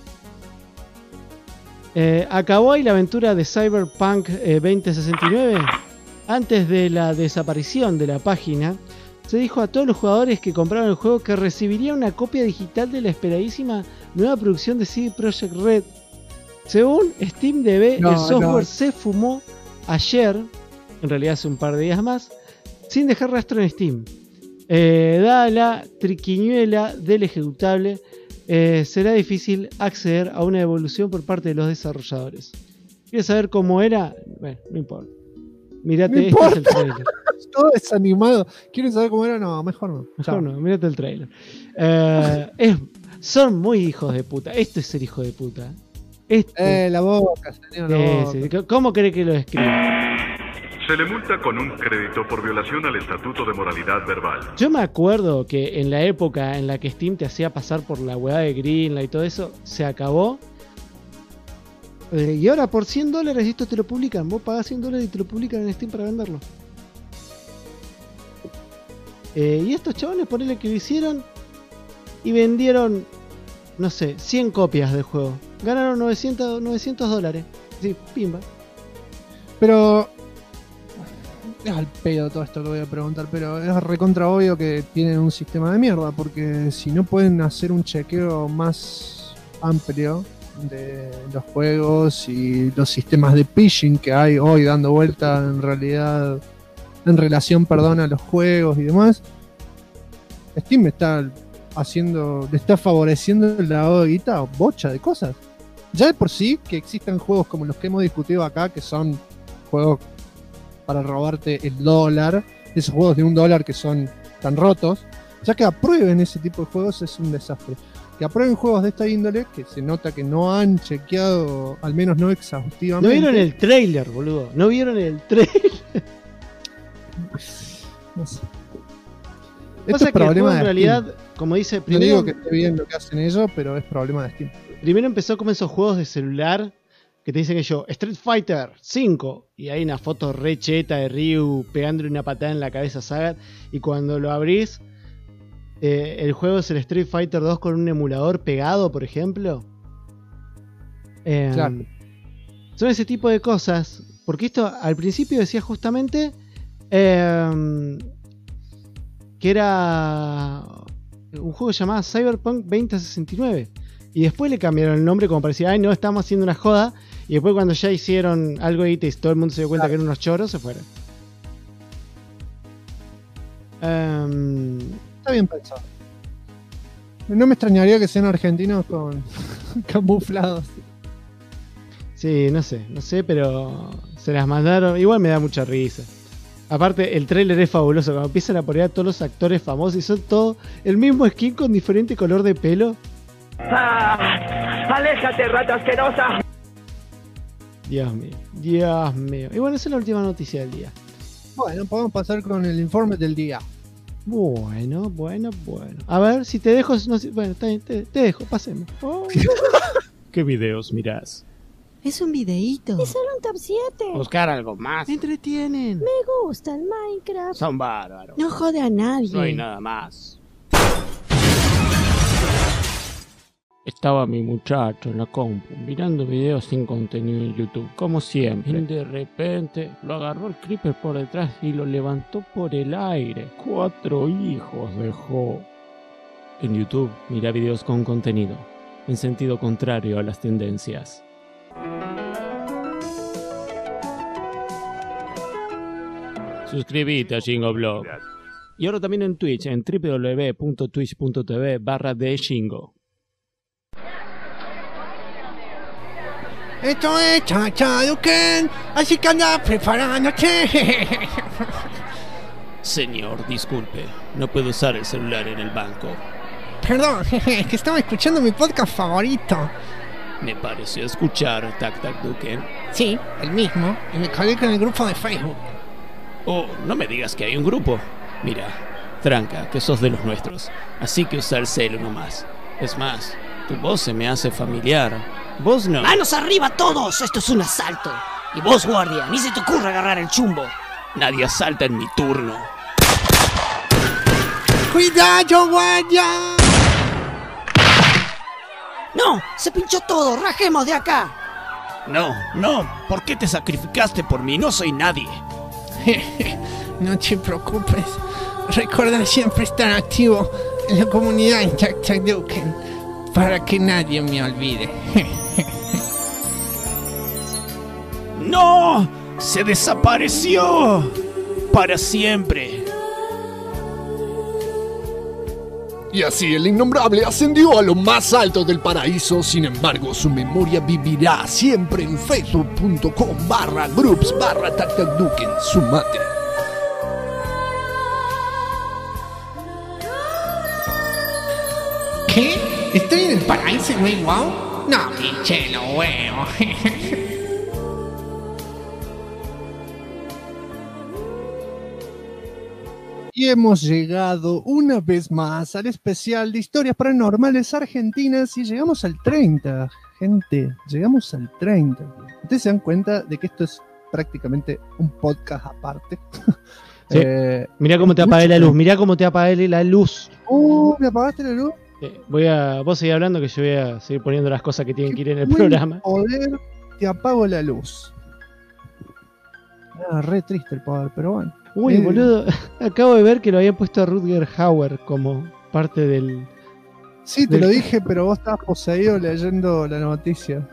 ¿Acabó ahí la aventura de Cyberpunk 2069? Antes de la desaparición de la página, se dijo a todos los jugadores que compraron el juego que recibirían una copia digital de la esperadísima nueva producción de CD Projekt Red. Según SteamDB, el software se fumó ayer, en realidad hace un par de días más, sin dejar rastro en Steam. Dada la triquiñuela del ejecutable, será difícil acceder a una devolución por parte de los desarrolladores. ¿Quieres saber cómo era? Bueno, no importa. Mirate, este es el trailer. Todo desanimado. ¿Quieres saber cómo era? No, mejor no. Mejor no, mirate el trailer. Son muy hijos de puta. Esto es ser hijo de puta. La boca, señor. La boca. Sí. ¿Cómo cree que lo escribe? Se le multa con un crédito por violación al Estatuto de Moralidad Verbal. Yo me acuerdo que en la época en la que Steam te hacía pasar por la hueá de Greenlight y todo eso, se acabó. Y ahora por $100 esto te lo publican. Vos pagás $100 y te lo publican en Steam para venderlo. Y estos chabones, ponele que lo hicieron y vendieron, no sé, 100 copias del juego. Ganaron $900. Sí, pimba. Pero es al pedo todo esto que voy a preguntar, pero es recontra obvio que tienen un sistema de mierda, porque si no pueden hacer un chequeo más amplio de los juegos y los sistemas de phishing que hay hoy dando vuelta en relación a los juegos y demás, Steam le está favoreciendo el lavado de guita a bocha de cosas. Ya de por sí que existan juegos como los que hemos discutido acá, que son juegos para robarte el dólar, esos juegos de $1 que son tan rotos, ya que aprueben ese tipo de juegos es un desastre. Que aprueben juegos de esta índole, que se nota que no han chequeado, al menos no exhaustivamente. No vieron el trailer, boludo. No vieron el trailer. No sé. Pasa que el juego en realidad, como dice, primero... No digo que esté bien lo que hacen ellos, pero es problema de Steam. Primero empezó como esos juegos de celular que te dicen que Street Fighter 5 y hay una foto re cheta de Ryu pegándole una patada en la cabeza a Sagat, y cuando lo abrís el juego es el Street Fighter 2 con un emulador pegado, por ejemplo. Claro. Son ese tipo de cosas, porque esto al principio decía justamente que era un juego llamado Cyberpunk 2069. Y después le cambiaron el nombre como para decir, ay no, estamos haciendo una joda. Y después cuando ya hicieron algo y todo el mundo se dio cuenta que eran unos choros, se fueron. Está bien pensado. No me extrañaría que sean argentinos con camuflados. Sí, no sé, pero se las mandaron. Igual me da mucha risa. Aparte, el tráiler es fabuloso. Cuando empiezan a poner a todos los actores famosos y son todos el mismo skin con diferente color de pelo. ¡Aléjate, rata asquerosa! Dios mío. Y bueno, esa es la última noticia del día. Bueno, podemos pasar con el informe del día. Bueno. A ver, si te dejo... No, bueno, te dejo, pasemos. Oh. ¿Qué videos mirás? Es un videíto. Es solo un top 7. Buscar algo más. Me entretienen. Me gusta el Minecraft. Son bárbaros. No jode a nadie. No hay nada más. Estaba mi muchacho en la compu mirando videos sin contenido en YouTube, como siempre. Y de repente lo agarró el creeper por detrás y lo levantó por el aire. 4 hijos dejó. En YouTube mira videos con contenido, en sentido contrario a las tendencias. Suscríbete a Shingo Y ahora también en Twitch, en www.twitch.tv/theshingo. Esto es Chachaduken, así que anda preparándote. Señor, disculpe, no puedo usar el celular en el banco. Perdón, es que estaba escuchando mi podcast favorito. Me pareció escuchar Tac Tac Duken. Sí, el mismo, y me colgué con el grupo de Facebook. Oh, no me digas que hay un grupo. Mira, tranca, que sos de los nuestros, así que usa el celu nomás. Es más, tu voz se me hace familiar. Vos no. ¡Manos arriba todos! Esto es un asalto. Y vos, guardia, ni se te ocurra agarrar el chumbo. Nadie asalta en mi turno. ¡Cuidado, guardia! ¡No! ¡Se pinchó todo! ¡Rajemos de acá! No, ¿por qué te sacrificaste por mí? No soy nadie. No te preocupes, Recuerda siempre estar activo en la comunidad en Taktakuken para que nadie me olvide. ¡No! ¡Se desapareció! ¡Para siempre! Y así el innombrable ascendió a lo más alto del paraíso. Sin embargo, su memoria vivirá siempre en facebook.com/groups/Taktakuken. Sumate. ¿Qué? ¿Estoy en el paraíso y no hay wow? No, pinche, lo veo. Y hemos llegado una vez más al especial de historias paranormales argentinas y llegamos al 30, gente, llegamos al 30. Ustedes se dan cuenta de que esto es prácticamente un podcast aparte. Sí. Mirá cómo te apagué la luz, mirá cómo te apagué la luz. ¿Me apagaste la luz? Vos seguís hablando que yo voy a seguir poniendo las cosas que tienen que ir en el programa. Poder, te apago la luz. Re triste el poder, pero bueno. Uy, boludo, acabo de ver que lo habían puesto a Rutger Hauer como parte del... Sí, te lo dije, pero vos estabas poseído leyendo la noticia.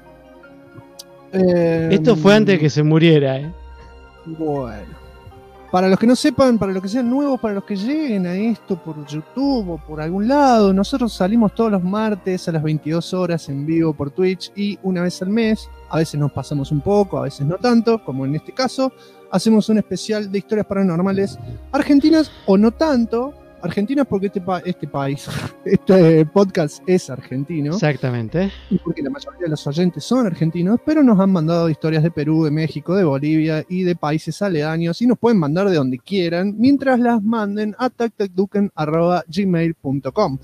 Esto fue antes de que se muriera, Bueno. Para los que no sepan, para los que sean nuevos, para los que lleguen a esto por YouTube o por algún lado, nosotros salimos todos los martes a las 22 horas en vivo por Twitch y una vez al mes, a veces nos pasamos un poco, a veces no tanto, como en este caso, hacemos un especial de historias paranormales argentinas o no tanto. Argentinas porque este podcast es argentino. Exactamente. Y porque la mayoría de los oyentes son argentinos, pero nos han mandado historias de Perú, de México, de Bolivia y de países aledaños y nos pueden mandar de donde quieran mientras las manden a taktakduken@gmail.com.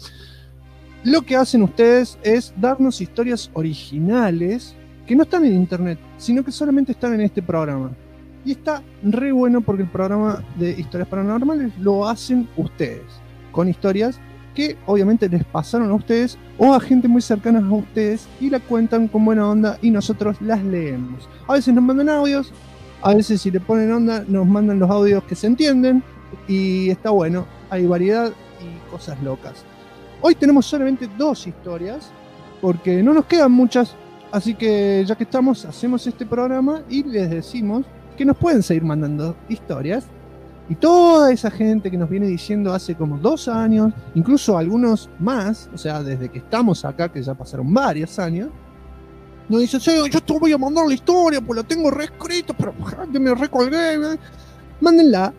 Lo que hacen ustedes es darnos historias originales que no están en internet, sino que solamente están en este programa. Y está re bueno porque el programa de historias paranormales lo hacen ustedes, con historias que obviamente les pasaron a ustedes o a gente muy cercana a ustedes y la cuentan con buena onda y nosotros las leemos. A veces nos mandan audios, a veces si le ponen onda nos mandan los audios que se entienden y está bueno, hay variedad y cosas locas. Hoy tenemos solamente 2 historias porque no nos quedan muchas, así que ya que estamos, hacemos este programa y les decimos que nos pueden seguir mandando historias. Y toda esa gente que nos viene diciendo hace como 2 años, incluso algunos más, o sea, desde que estamos acá, que ya pasaron varios años, nos dicen, sí, yo te voy a mandar la historia, pues la tengo reescrita, pero me recolgué. Mándenla,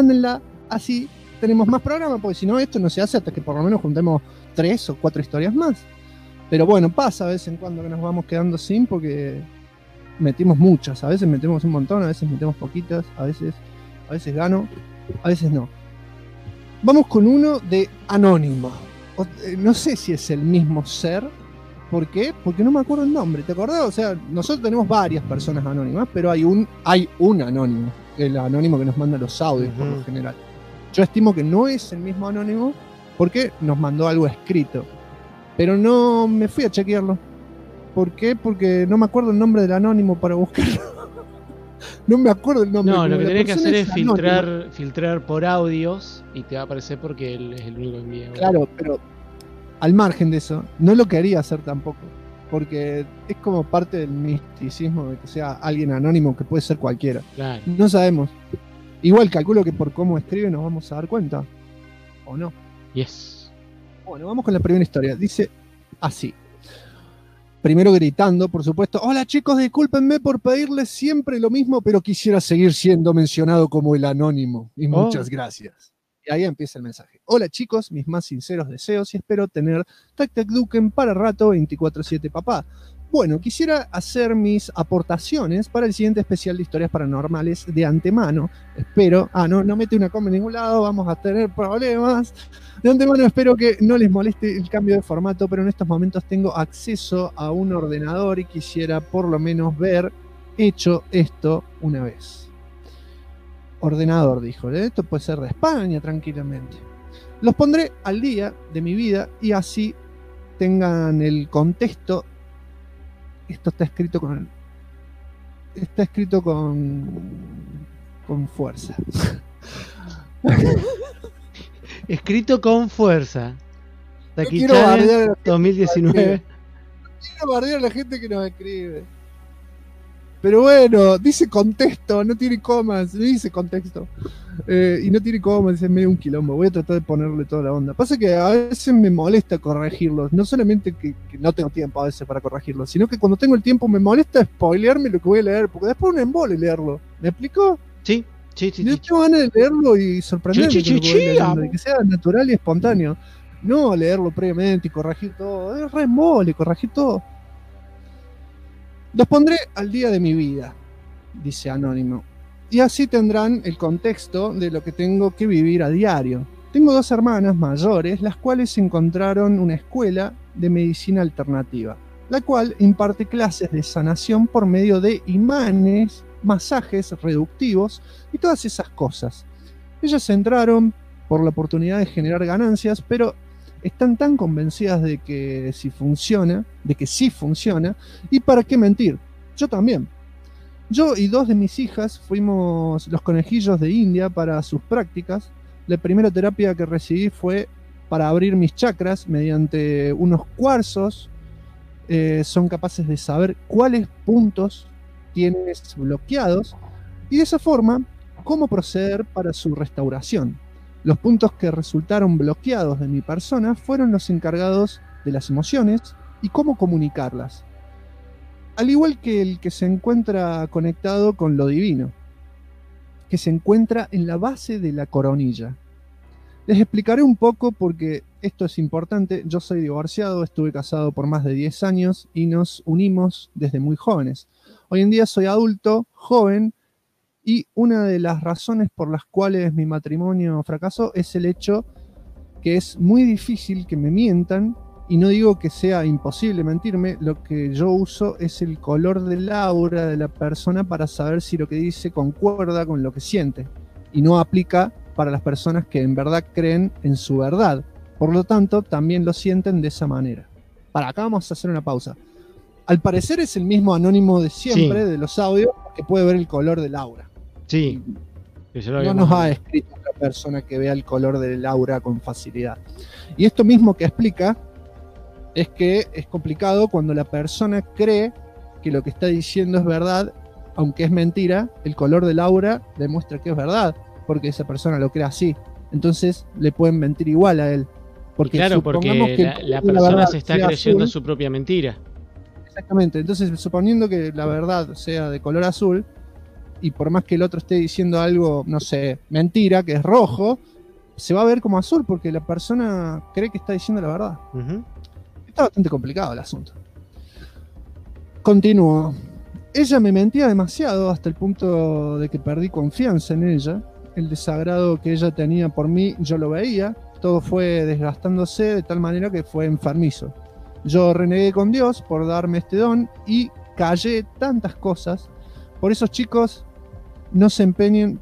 así tenemos más programas, porque si no esto no se hace hasta que por lo menos juntemos 3 o 4 historias más. Pero bueno, pasa de vez en cuando que nos vamos quedando sin, porque metimos muchas, a veces metemos un montón, a veces metemos poquitas, a veces gano, a veces no. Vamos con uno de Anónimo. No sé si es el mismo ser. ¿Por qué? Porque no me acuerdo el nombre. ¿Te acordás? O sea, nosotros tenemos varias personas anónimas, pero hay un anónimo. El anónimo que nos manda los audios por lo general. Yo estimo que no es el mismo anónimo porque nos mandó algo escrito. Pero no me fui a chequearlo. ¿Por qué? Porque no me acuerdo el nombre del anónimo para buscarlo. No me acuerdo el nombre. No, lo que tenés que hacer es filtrar por audios y te va a aparecer porque él es el único que envía. Claro, pero al margen de eso, no lo quería hacer tampoco. Porque es como parte del misticismo de que sea alguien anónimo, que puede ser cualquiera. Claro. No sabemos. Igual calculo que por cómo escribe nos vamos a dar cuenta. ¿O no? Yes. Bueno, vamos con la primera historia. Dice así. Primero gritando, por supuesto. Hola chicos, discúlpenme por pedirles siempre lo mismo, pero quisiera seguir siendo mencionado como el anónimo. Y muchas gracias. Y ahí empieza el mensaje. Hola chicos, mis más sinceros deseos y espero tener Taktakuken para rato 24/7 papá. Bueno, quisiera hacer mis aportaciones para el siguiente especial de historias paranormales de antemano. Espero... no mete una coma en ningún lado, vamos a tener problemas. De antemano espero que no les moleste el cambio de formato, pero en estos momentos tengo acceso a un ordenador y quisiera por lo menos ver hecho esto una vez. Ordenador, dijo. Esto puede ser de España tranquilamente. Los pondré al día de mi vida y así tengan el contexto. Esto está escrito con fuerza. Escrito con fuerza. Taki quiero Channel bardear a la gente 2019. Quiero bardear a la gente que nos escribe. Pero bueno, dice contexto, no tiene comas, dice contexto. Y no tiene comas, es medio un quilombo. Voy a tratar de ponerle toda la onda. Pasa que a veces me molesta corregirlos. No solamente que no tengo tiempo a veces para corregirlos, sino que cuando tengo el tiempo me molesta spoilearme lo que voy a leer, porque después un embole leerlo. ¿Me explico? Sí. Yo tengo ganas de leerlo y sorprenderme con lo que voy leyendo, y que sea natural y espontáneo. No leerlo previamente y corregir todo. Es re mole corregir todo. Los pondré al día de mi vida, dice Anónimo. Y así tendrán el contexto de lo que tengo que vivir a diario. Tengo 2 hermanas mayores, las cuales encontraron una escuela de medicina alternativa, la cual imparte clases de sanación por medio de imanes, masajes reductivos y todas esas cosas. Ellas entraron por la oportunidad de generar ganancias, pero están tan convencidas de que sí funciona, y para qué mentir, yo también. Yo y 2 de mis hijas fuimos los conejillos de India para sus prácticas. La primera terapia que recibí fue para abrir mis chakras mediante unos cuarzos. Son capaces de saber cuáles puntos tienes bloqueados y de esa forma cómo proceder para su restauración. Los puntos que resultaron bloqueados de mi persona fueron los encargados de las emociones y cómo comunicarlas, al igual que el que se encuentra conectado con lo divino, que se encuentra en la base de la coronilla. Les explicaré un poco porque esto es importante. Yo soy divorciado, estuve casado por más de 10 años y nos unimos desde muy jóvenes. Hoy en día soy adulto, joven, y una de las razones por las cuales mi matrimonio fracasó es el hecho que es muy difícil que me mientan, y no digo que sea imposible mentirme. Lo que yo uso es el color del aura de la persona para saber si lo que dice concuerda con lo que siente, y no aplica para las personas que en verdad creen en su verdad. Por lo tanto, también lo sienten de esa manera. Para acá vamos a hacer una pausa. Al parecer es el mismo Anónimo de siempre, de los audios, que puede ver el color del aura. Sí. No nos ha escrito una persona que vea el color del aura con facilidad. Y esto mismo que explica es que es complicado cuando la persona cree que lo que está diciendo es verdad, aunque es mentira. El color del aura demuestra que es verdad, porque esa persona lo cree así. Entonces le pueden mentir igual a él. Porque claro, porque la persona se está creyendo su propia mentira. Exactamente. Entonces, suponiendo que la verdad sea de color azul, y por más que el otro esté diciendo algo, no sé, mentira, que es rojo, se va a ver como azul porque la persona cree que está diciendo la verdad. Está bastante complicado el asunto. Continúo. Ella me mentía demasiado hasta el punto de que perdí confianza en ella. El desagrado que ella tenía por mí, yo lo veía. Todo fue desgastándose de tal manera que fue enfermizo. Yo renegué con Dios por darme este don y callé tantas cosas. Por eso, chicos, no se empeñen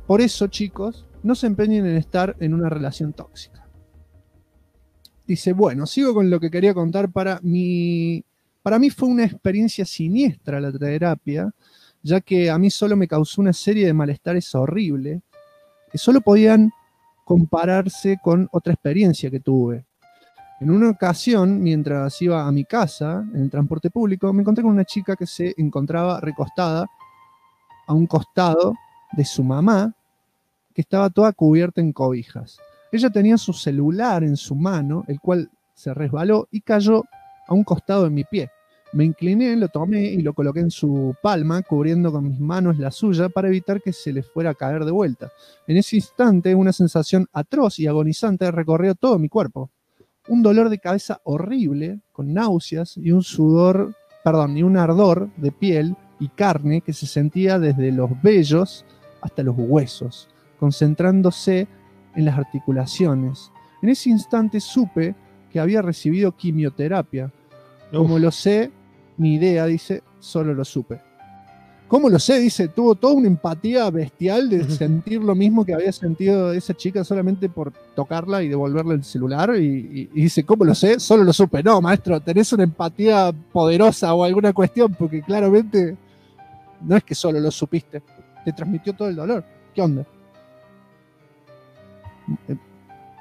en estar en una relación tóxica. Dice, bueno, sigo con lo que quería contar. Para mí fue una experiencia siniestra la terapia, ya que a mí solo me causó una serie de malestares horribles que solo podían compararse con otra experiencia que tuve. En una ocasión, mientras iba a mi casa en el transporte público, me encontré con una chica que se encontraba recostada a un costado de su mamá, que estaba toda cubierta en cobijas. Ella tenía su celular en su mano, el cual se resbaló y cayó a un costado de mi pie. Me incliné, lo tomé y lo coloqué en su palma, cubriendo con mis manos la suya para evitar que se le fuera a caer de vuelta. En ese instante, una sensación atroz y agonizante recorrió todo mi cuerpo. Un dolor de cabeza horrible, con náuseas y un ardor de piel y carne que se sentía desde los vellos hasta los huesos, concentrándose en las articulaciones. En ese instante supe que había recibido quimioterapia. Como lo sé, ni idea, dice, solo lo supe. ¿Cómo lo sé? Dice, tuvo toda una empatía bestial de sentir lo mismo que había sentido esa chica solamente por tocarla y devolverle el celular. Y dice, ¿cómo lo sé? Solo lo supe. No, maestro, tenés una empatía poderosa o alguna cuestión, porque claramente no es que solo lo supiste. Te transmitió todo el dolor. ¿Qué onda?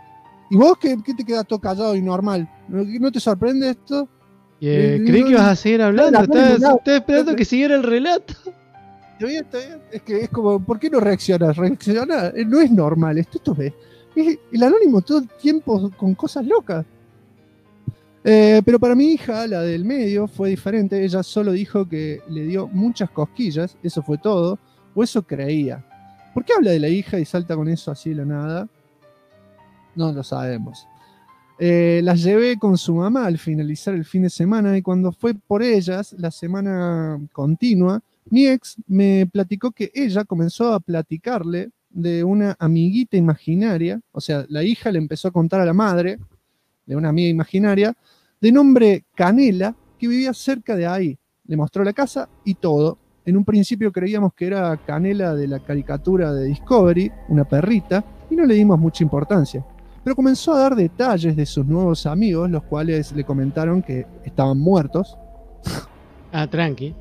¿Y vos qué te quedas todo callado y normal? ¿No te sorprende esto? Creí que ibas a seguir hablando. Estaba esperando que siguiera el relato. Está bien. Es que es como, ¿por qué no reaccionas? Reacciona, no es normal. Esto ves. El anónimo todo el tiempo con cosas locas. Pero para mi hija, la del medio, fue diferente. Ella solo dijo que le dio muchas cosquillas, eso fue todo, o eso creía. ¿Por qué habla de la hija y salta con eso así de la nada? No lo sabemos. Las llevé con su mamá al finalizar el fin de semana y cuando fue por ellas, la semana continua, mi ex me platicó que ella comenzó a platicarle de una amiguita imaginaria, o sea, la hija le empezó a contar a la madre de una amiga imaginaria, de nombre Canela, que vivía cerca de ahí. Le mostró la casa y todo. En un principio creíamos que era Canela de la caricatura de Discovery, una perrita, y no le dimos mucha importancia. Pero comenzó a dar detalles de sus nuevos amigos, los cuales le comentaron que estaban muertos. Tranqui.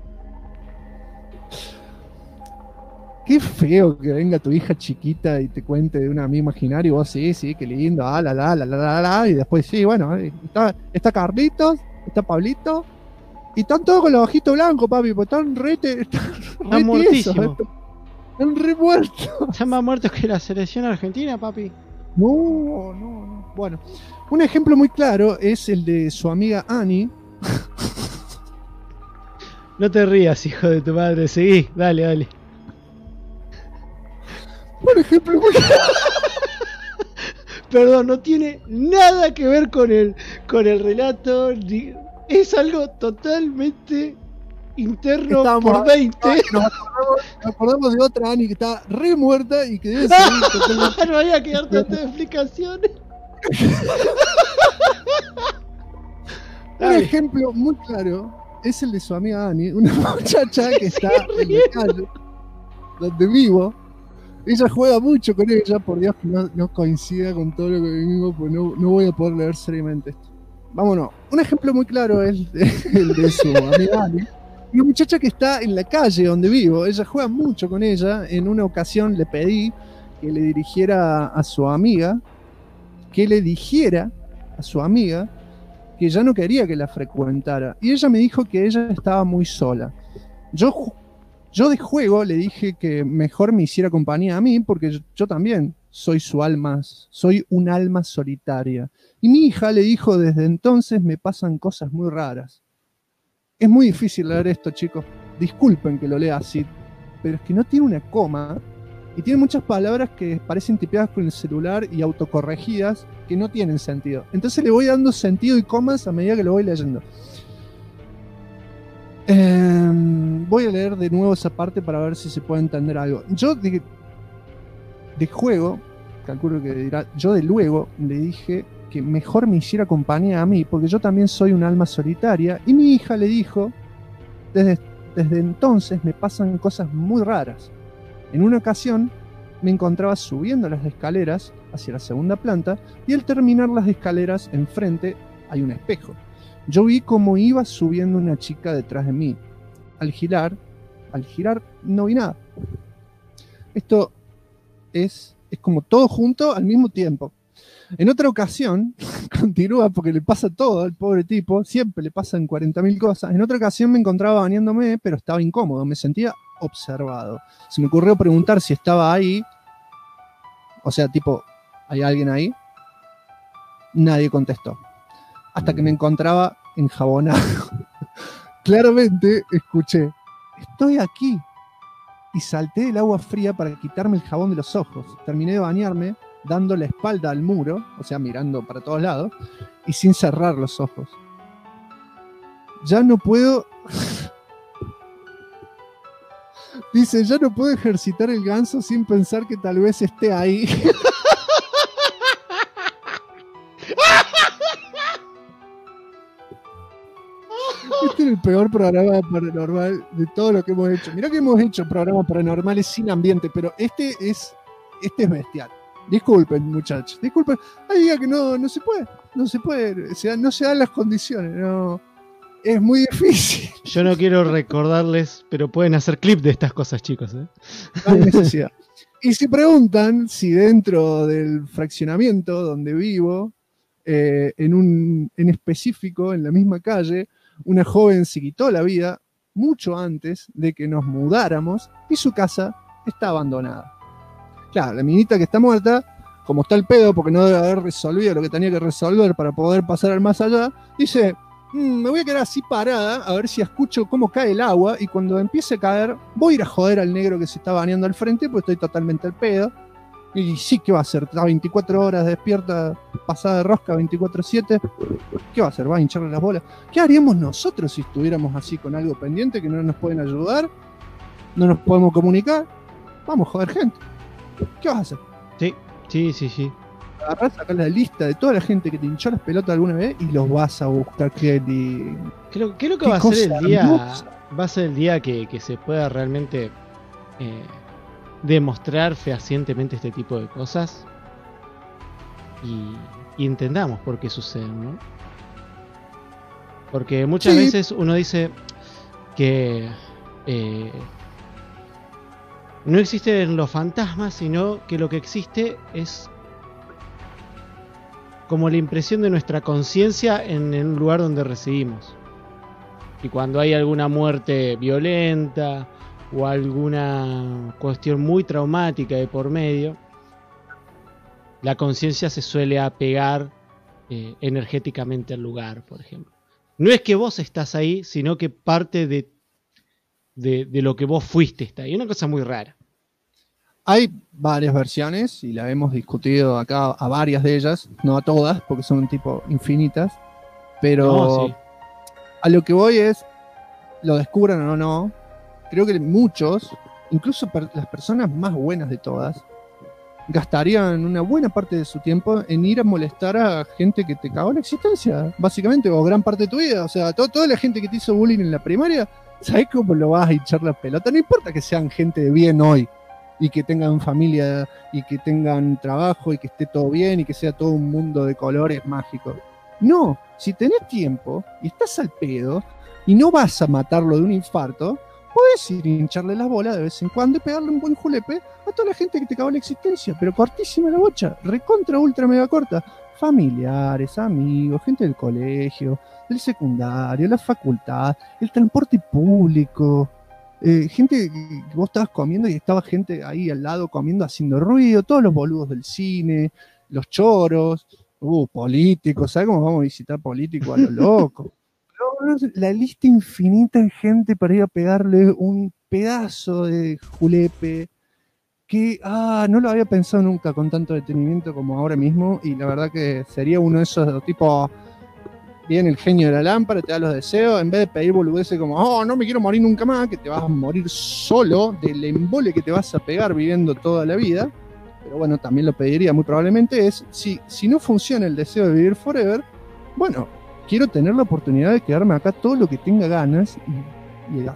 Qué feo que venga tu hija chiquita y te cuente de un amigo imaginario, y vos sí, qué lindo, y después sí, bueno, está Carlitos, está Pablito, y están todos con los ojitos blancos, papi, porque están re muertísimos. Están re muertos. Están más muertos que la selección argentina, papi. No. Bueno, un ejemplo muy claro es el de su amiga Annie. No te rías, hijo de tu madre, seguí, dale. Por ejemplo, perdón, no tiene nada que ver con el relato. Es algo totalmente interno. Por 20. Nos acordamos de otra Annie que está re muerta y que debe ser. No había que dar tantas explicaciones. Un ejemplo muy claro es el de su amiga Annie, una muchacha que está en la calle donde vivo. Ella juega mucho con ella, por Dios que no coincida con todo lo que vengo, pues no voy a poder leer seriamente esto. Vámonos. Un ejemplo muy claro es el de su amiga Annie. Una muchacha que está en la calle donde vivo. Ella juega mucho con ella. En una ocasión le pedí que le dirigiera a su amiga, que le dijera a su amiga que ya no quería que la frecuentara. Y ella me dijo que ella estaba muy sola. Yo de juego le dije que mejor me hiciera compañía a mí, porque yo también soy un alma solitaria. Y mi hija le dijo, desde entonces me pasan cosas muy raras. Es muy difícil leer esto, chicos. Disculpen que lo lea así, pero es que no tiene una coma y tiene muchas palabras que parecen tipeadas con el celular y autocorregidas que no tienen sentido. Entonces le voy dando sentido y comas a medida que lo voy leyendo. Voy a leer de nuevo esa parte para ver si se puede entender algo. Yo de juego, calculo que dirá, yo de luego le dije que mejor me hiciera compañía a mí, porque yo también soy un alma solitaria, y mi hija le dijo, desde entonces me pasan cosas muy raras. En una ocasión me encontraba subiendo las escaleras hacia la segunda planta, y al terminar las escaleras enfrente hay un espejo. Yo vi cómo iba subiendo una chica detrás de mí. Al girar no vi nada. Esto es como todo junto al mismo tiempo. En otra ocasión, continúa porque le pasa todo al pobre tipo, siempre le pasan 40.000 cosas. En otra ocasión me encontraba bañándome, pero estaba incómodo, me sentía observado. Se me ocurrió preguntar si estaba ahí, o sea, tipo, ¿hay alguien ahí? Nadie contestó. Hasta que me encontraba enjabonado. Claramente escuché, estoy aquí. Y salté del agua fría para quitarme el jabón de los ojos. Terminé de bañarme, dando la espalda al muro, o sea, mirando para todos lados, y sin cerrar los ojos. Ya no puedo... Dice, ya no puedo ejercitar el ganso sin pensar que tal vez esté ahí. Este es el peor programa paranormal de todo lo que hemos hecho. Mirá que hemos hecho programas paranormales sin ambiente, pero este es bestial. Disculpen, muchachos, disculpen. Ay, diga que no se puede. No se puede, o sea, no se dan las condiciones. No, es muy difícil. Yo no quiero recordarles, pero pueden hacer clip de estas cosas, chicos. No hay necesidad. Y si preguntan si dentro del fraccionamiento donde vivo, en específico, en la misma calle, una joven se quitó la vida mucho antes de que nos mudáramos y su casa está abandonada. Claro, la minita que está muerta, como está el pedo porque no debe haber resolvido lo que tenía que resolver para poder pasar al más allá, dice, me voy a quedar así parada a ver si escucho cómo cae el agua y cuando empiece a caer voy a ir a joder al negro que se está bañando al frente porque estoy totalmente al pedo. Y sí, ¿qué va a hacer? Está 24 horas despierta, pasada de rosca, 24/7. ¿Qué va a hacer? ¿Va a hincharle las bolas? ¿Qué haríamos nosotros si estuviéramos así con algo pendiente que no nos pueden ayudar? ¿No nos podemos comunicar? Vamos a joder gente. ¿Qué vas a hacer? Sí. Agarrás, sacás la lista de toda la gente que te hinchó las pelotas alguna vez y los vas a buscar. ¿Qué es lo que va a ser el día? Hermosa. Va a ser el día que se pueda realmente demostrar fehacientemente este tipo de cosas y entendamos por qué suceden, ¿no? Porque muchas veces uno dice que no existen los fantasmas, sino que lo que existe es como la impresión de nuestra conciencia en el lugar donde residimos. Y cuando hay alguna muerte violenta o alguna cuestión muy traumática de por medio, la conciencia se suele apegar energéticamente al lugar, por ejemplo. No es que vos estás ahí, sino que parte de lo que vos fuiste está ahí. Una cosa muy rara. Hay varias versiones y la hemos discutido acá a varias de ellas, no a todas, porque son tipo infinitas, pero a lo que voy es, lo descubran o no, creo que muchos, incluso las personas más buenas de todas, gastarían una buena parte de su tiempo en ir a molestar a gente que te cagó la existencia, básicamente, o gran parte de tu vida. O sea, toda la gente que te hizo bullying en la primaria, ¿sabes cómo lo vas a hinchar la pelota? No importa que sean gente de bien hoy, y que tengan familia, y que tengan trabajo, y que esté todo bien, y que sea todo un mundo de colores mágicos. No, si tenés tiempo, y estás al pedo, y no vas a matarlo de un infarto, podés ir a hincharle las bolas de vez en cuando y pegarle un buen julepe a toda la gente que te cagó la existencia, pero cortísima la bocha, recontra ultra mega corta. Familiares, amigos, gente del colegio, del secundario, la facultad, el transporte público, gente que vos estabas comiendo y estaba gente ahí al lado comiendo haciendo ruido, todos los boludos del cine, los choros, políticos, ¿sabes cómo vamos a visitar políticos a lo loco? La lista infinita de gente para ir a pegarle un pedazo de julepe que no lo había pensado nunca con tanto detenimiento como ahora mismo, y la verdad que sería uno de esos tipos, viene el genio de la lámpara, te da los deseos, en vez de pedir boludeces como no me quiero morir nunca más, que te vas a morir solo del embole que te vas a pegar viviendo toda la vida. Pero bueno, también lo pediría muy probablemente es, si no funciona el deseo de vivir forever, bueno, quiero tener la oportunidad de quedarme acá todo lo que tenga ganas y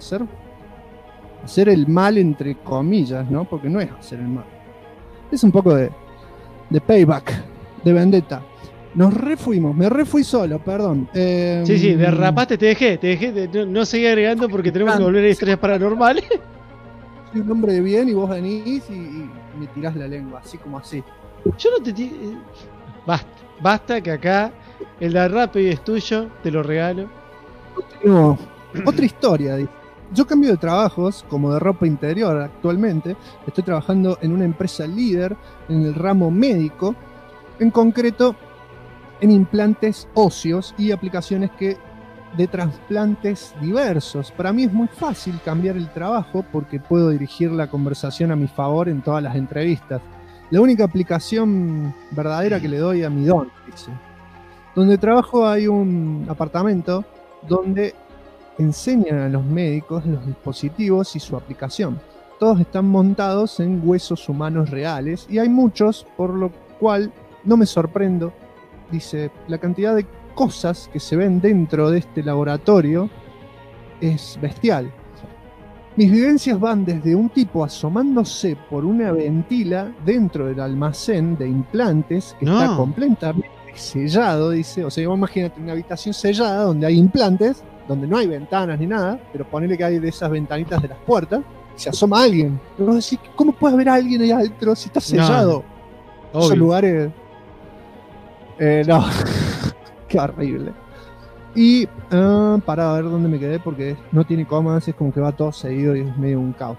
hacer el mal entre comillas, ¿no? Porque no es hacer el mal. Es un poco de payback, de vendetta. Nos refuimos, me refui solo, perdón. Sí, derrapaste, te dejé, no seguí agregando porque tenemos que volver a historias paranormales. Soy un hombre de bien y vos venís y me tirás la lengua, así como así. Yo no te basta que acá el derrape es tuyo, te lo regalo. Tengo otra historia. Yo cambio de trabajos como de ropa interior actualmente. Estoy trabajando en una empresa líder en el ramo médico, en concreto en implantes óseos y aplicaciones de trasplantes diversos. Para mí es muy fácil cambiar el trabajo porque puedo dirigir la conversación a mi favor en todas las entrevistas. La única aplicación verdadera que le doy a mi don, dice. Donde trabajo hay un apartamento donde enseñan a los médicos los dispositivos y su aplicación. Todos están montados en huesos humanos reales y hay muchos, por lo cual no me sorprendo. Dice, la cantidad de cosas que se ven dentro de este laboratorio es bestial. Mis vivencias van desde un tipo asomándose por una ventila dentro del almacén de implantes que está completamente sellado, dice. O sea, imagínate una habitación sellada donde hay implantes, donde no hay ventanas ni nada, pero ponele que hay de esas ventanitas de las puertas, se asoma alguien. Y vos decís, ¿cómo puede haber alguien ahí adentro si está sellado? No, esos lugares. No, qué horrible. Y para ver dónde me quedé, porque no tiene comas, es como que va todo seguido y es medio un caos.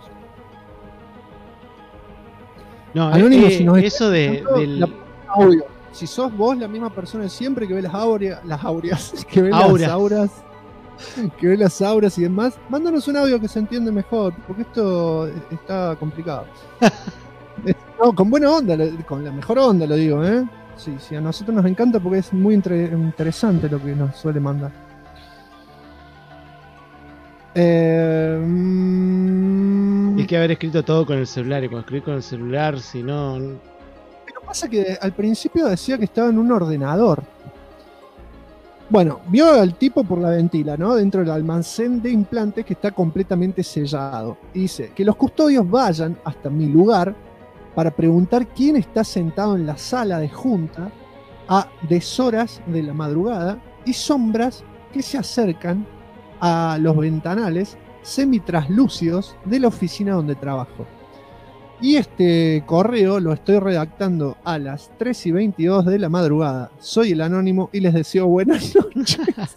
No, Anónimo, si nos eso del audio. Si sos vos la misma persona de siempre que ve las auras, que ve Auras. las auras, que ve las auras y demás, mándanos un audio que se entiende mejor, porque esto está complicado. No, con buena onda, con la mejor onda lo digo, ¿eh? Sí, a nosotros nos encanta porque es muy interesante lo que nos suele mandar. Hay que haber escrito todo con el celular, y cuando escribí con el celular, si no... Pero pasa que al principio decía que estaba en un ordenador. Bueno, vio al tipo por la ventila, ¿no? Dentro del almacén de implantes que está completamente sellado. Y dice que los custodios vayan hasta mi lugar para preguntar quién está sentado en la sala de junta a deshoras de la madrugada y sombras que se acercan a los ventanales semitraslúcidos de la oficina donde trabajo. Y este correo lo estoy redactando a las 3:22 de la madrugada. Soy el anónimo y les deseo buenas noches.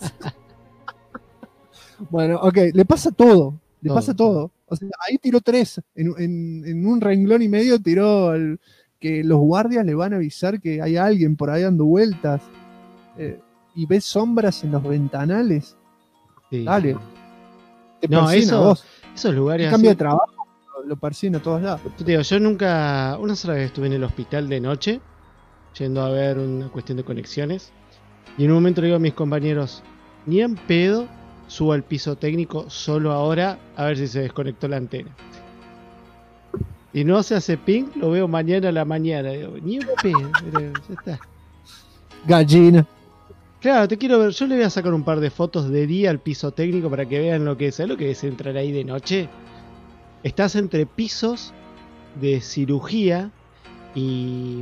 Bueno, ok, le pasa todo. Le pasa todo. O sea, ahí tiró 3. En un renglón y medio tiró que los guardias le van a avisar que hay alguien por ahí dando vueltas. Y ves sombras en los ventanales. Sí. Dale. Te No, persiguen a vos. esos lugares... Y cambia de así- trabajo, lo persiguen a todos lados. Te digo, yo nunca... Una sola vez estuve en el hospital de noche, yendo a ver una cuestión de conexiones, y en un momento le digo a mis compañeros, ni en pedo subo al piso técnico solo ahora a ver si se desconectó la antena. Y no se hace ping, lo veo mañana a la mañana. Digo, ni en pedo, pero ya está. Gallina. Claro, te quiero ver. Yo le voy a sacar un par de fotos de día al piso técnico para que vean lo que es. ¿Sabes lo que es entrar ahí de noche? Estás entre pisos de cirugía y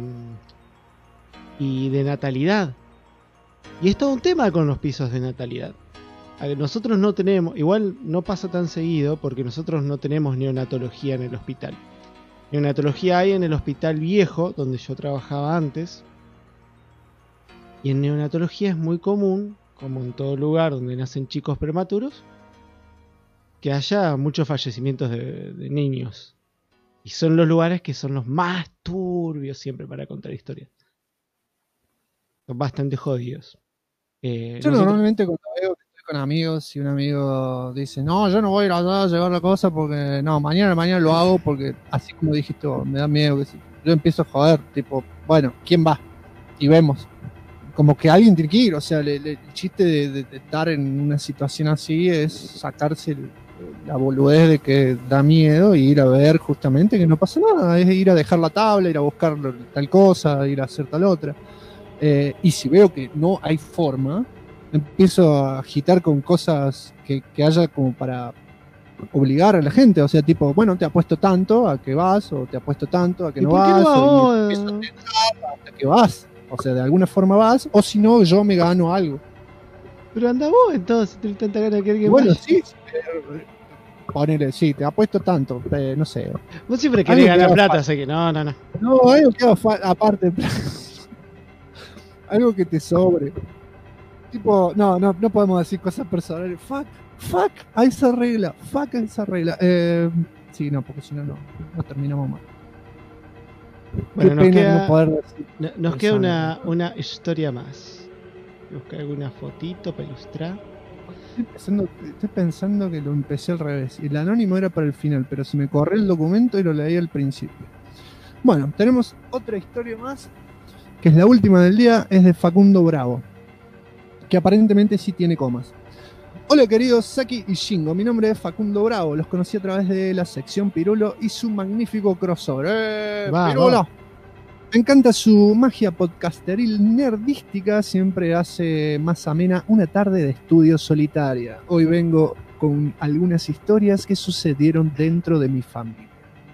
de natalidad. Y es todo un tema con los pisos de natalidad. Nosotros no tenemos, igual no pasa tan seguido porque nosotros no tenemos neonatología en el hospital. Neonatología hay en el hospital viejo, donde yo trabajaba antes. Y en neonatología es muy común, como en todo lugar donde nacen chicos prematuros, que haya muchos fallecimientos de niños. Y son los lugares que son los más turbios siempre para contar historias. Son bastante jodidos. Yo normalmente cuando veo que estoy con amigos y un amigo dice, no, yo no voy a ir allá a llevar la cosa porque no, mañana lo hago porque así como dijiste vos, me da miedo que yo empiezo a joder, tipo, bueno, ¿quién va? Y vemos. Como que alguien tiene que ir, o sea, el chiste de estar en una situación así es sacarse la boludez de que da miedo e ir a ver justamente que no pasa nada, es ir a dejar la tabla, ir a buscar tal cosa, ir a hacer tal otra. Y si veo que no hay forma, empiezo a agitar con cosas que haya como para obligar a la gente, o sea, tipo, bueno, te apuesto tanto a que vas, o te apuesto tanto a que ¿Y no por qué vas, no o vos? empiezo a tentar hasta que vas, o sea, de alguna forma vas, o si no, yo me gano algo. Pero anda vos entonces, tenés tanta ganas de que alguien Bueno, vaya. sí, ponele, sí, te apuesto tanto, no sé. Vos siempre querés Algo que ganar haga plata, falta. así que no. No, algo que haga aparte, algo que te sobre. Tipo, no podemos decir cosas personales. Fuck a esa regla. Sí, no, porque si no, no terminamos mal. Bueno, Qué nos pena queda, no poder decir nos queda personas. una historia más. Buscar alguna fotito para ilustrar. Estoy pensando que lo empecé al revés. El anónimo era para el final, pero se me corrió el documento y lo leí al principio. Bueno, tenemos otra historia más, que es la última del día, es de Facundo Bravo, que aparentemente sí tiene comas. Hola queridos Saki y Shingo, mi nombre es Facundo Bravo, los conocí a través de la sección Pirulo y su magnífico crossover. ¡Pirulo! Me encanta su magia podcasteril nerdística, siempre hace más amena una tarde de estudio solitaria. Hoy vengo con algunas historias que sucedieron dentro de mi familia.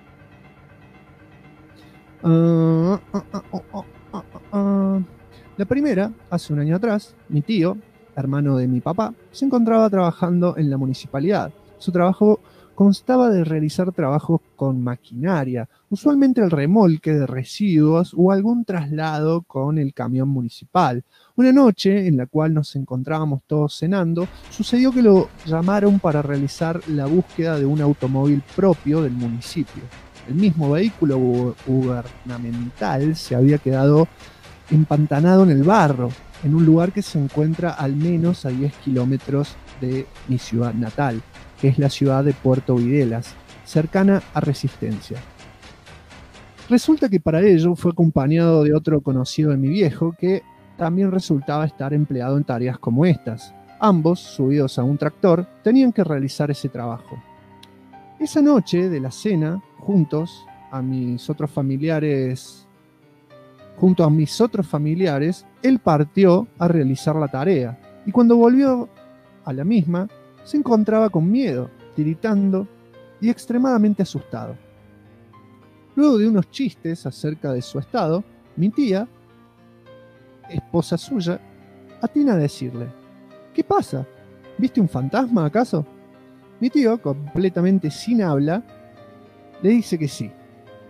La primera, hace un año atrás, mi tío, hermano de mi papá, se encontraba trabajando en la municipalidad. Su trabajo constaba de realizar trabajos con maquinaria, usualmente el remolque de residuos o algún traslado con el camión municipal. Una noche en la cual nos encontrábamos todos cenando, sucedió que lo llamaron para realizar la búsqueda de un automóvil propio del municipio. El mismo vehículo gubernamental se había quedado empantanado en el barro, en un lugar que se encuentra al menos a 10 kilómetros de mi ciudad natal, que es la ciudad de Puerto Videlas, cercana a Resistencia. Resulta que para ello fue acompañado de otro conocido de mi viejo que también resultaba estar empleado en tareas como estas. Ambos, subidos a un tractor, tenían que realizar ese trabajo. Esa noche de la cena, junto a mis otros familiares, él partió a realizar la tarea y cuando volvió a la misma, se encontraba con miedo, tiritando y extremadamente asustado. Luego de unos chistes acerca de su estado, mi tía, esposa suya, atina a decirle: ¿qué pasa? ¿Viste un fantasma acaso? Mi tío, completamente sin habla, le dice que sí.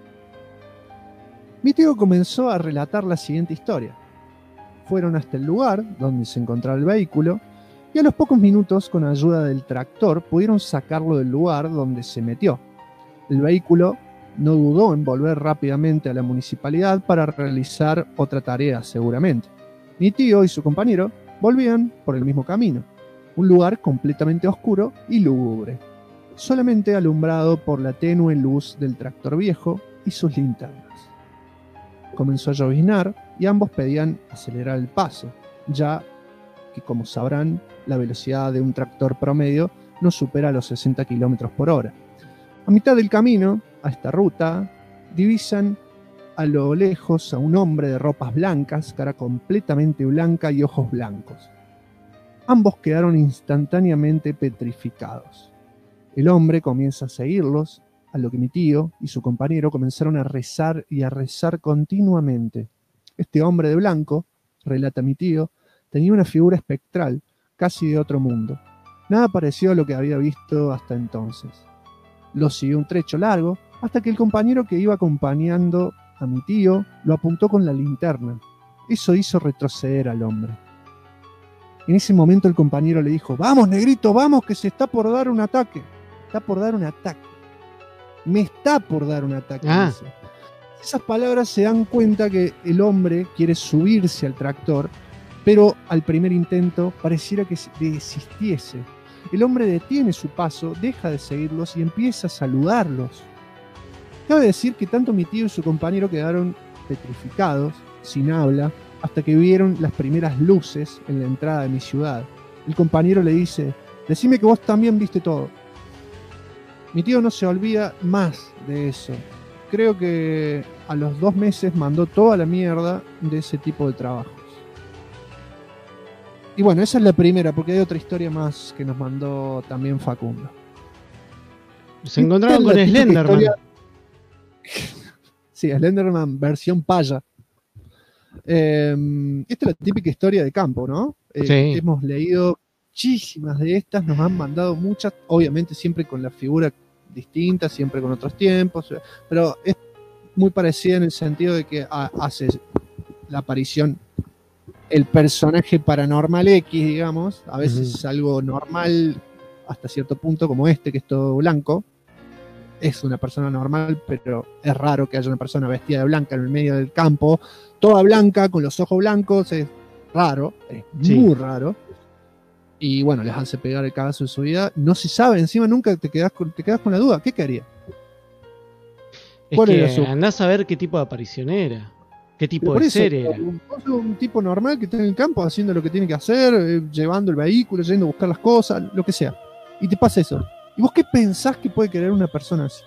Mi tío comenzó a relatar la siguiente historia. Fueron hasta el lugar donde se encontraba el vehículo y a los pocos minutos, con ayuda del tractor, pudieron sacarlo del lugar donde se metió. El vehículo no dudó en volver rápidamente a la municipalidad para realizar otra tarea, seguramente. Mi tío y su compañero volvían por el mismo camino, un lugar completamente oscuro y lúgubre, solamente alumbrado por la tenue luz del tractor viejo y sus linternas. Comenzó a lloviznar y ambos pedían acelerar el paso, ya que, como sabrán, la velocidad de un tractor promedio no supera los 60 km por hora. A mitad del camino, a esta ruta, divisan a lo lejos a un hombre de ropas blancas, cara completamente blanca y ojos blancos. Ambos quedaron instantáneamente petrificados. El hombre comienza a seguirlos, a lo que mi tío y su compañero comenzaron a rezar y a rezar continuamente. Este hombre de blanco, relata mi tío, tenía una figura espectral, casi de otro mundo. Nada parecido a lo que había visto hasta entonces. Lo siguió un trecho largo, hasta que el compañero que iba acompañando a mi tío lo apuntó con la linterna. Eso hizo retroceder al hombre. En ese momento el compañero le dijo: «Vamos, negrito, vamos, que se está por dar un ataque». Está por dar un ataque. Me está por dar un ataque. Dice. Esas palabras se dan cuenta que el hombre quiere subirse al tractor, pero al primer intento pareciera que desistiese. El hombre detiene su paso, deja de seguirlos y empieza a saludarlos. Cabe decir que tanto mi tío y su compañero quedaron petrificados, sin habla, hasta que vieron las primeras luces en la entrada de mi ciudad. El compañero le dice: «Decime que vos también viste todo». Mi tío no se olvida más de eso. Creo que a los 2 meses mandó toda la mierda de ese tipo de trabajos. Y bueno, esa es la primera, porque hay otra historia más que nos mandó también Facundo. Se encontraron con Slenderman. Sí, Slenderman versión paya. Esta es la típica historia de campo, ¿no? Sí. Hemos leído muchísimas de estas, nos han mandado muchas, obviamente siempre con la figura distinta, siempre con otros tiempos, pero es muy parecida en el sentido de que hace la aparición el personaje paranormal X, digamos, a veces es algo normal hasta cierto punto, como este, que es todo blanco. Es una persona normal, pero es raro que haya una persona vestida de blanca en el medio del campo, toda blanca, con los ojos blancos. Es raro, es muy raro. Y bueno, les hace pegar el cagazo de su vida. No se sabe, encima nunca te quedás con la duda. ¿Qué quería? Es que andás a ver qué tipo de aparición era. ¿Qué tipo de ser era? Un tipo normal que está en el campo haciendo lo que tiene que hacer, llevando el vehículo, yendo a buscar las cosas, lo que sea. Y te pasa eso. ¿Y vos qué pensás que puede querer una persona así?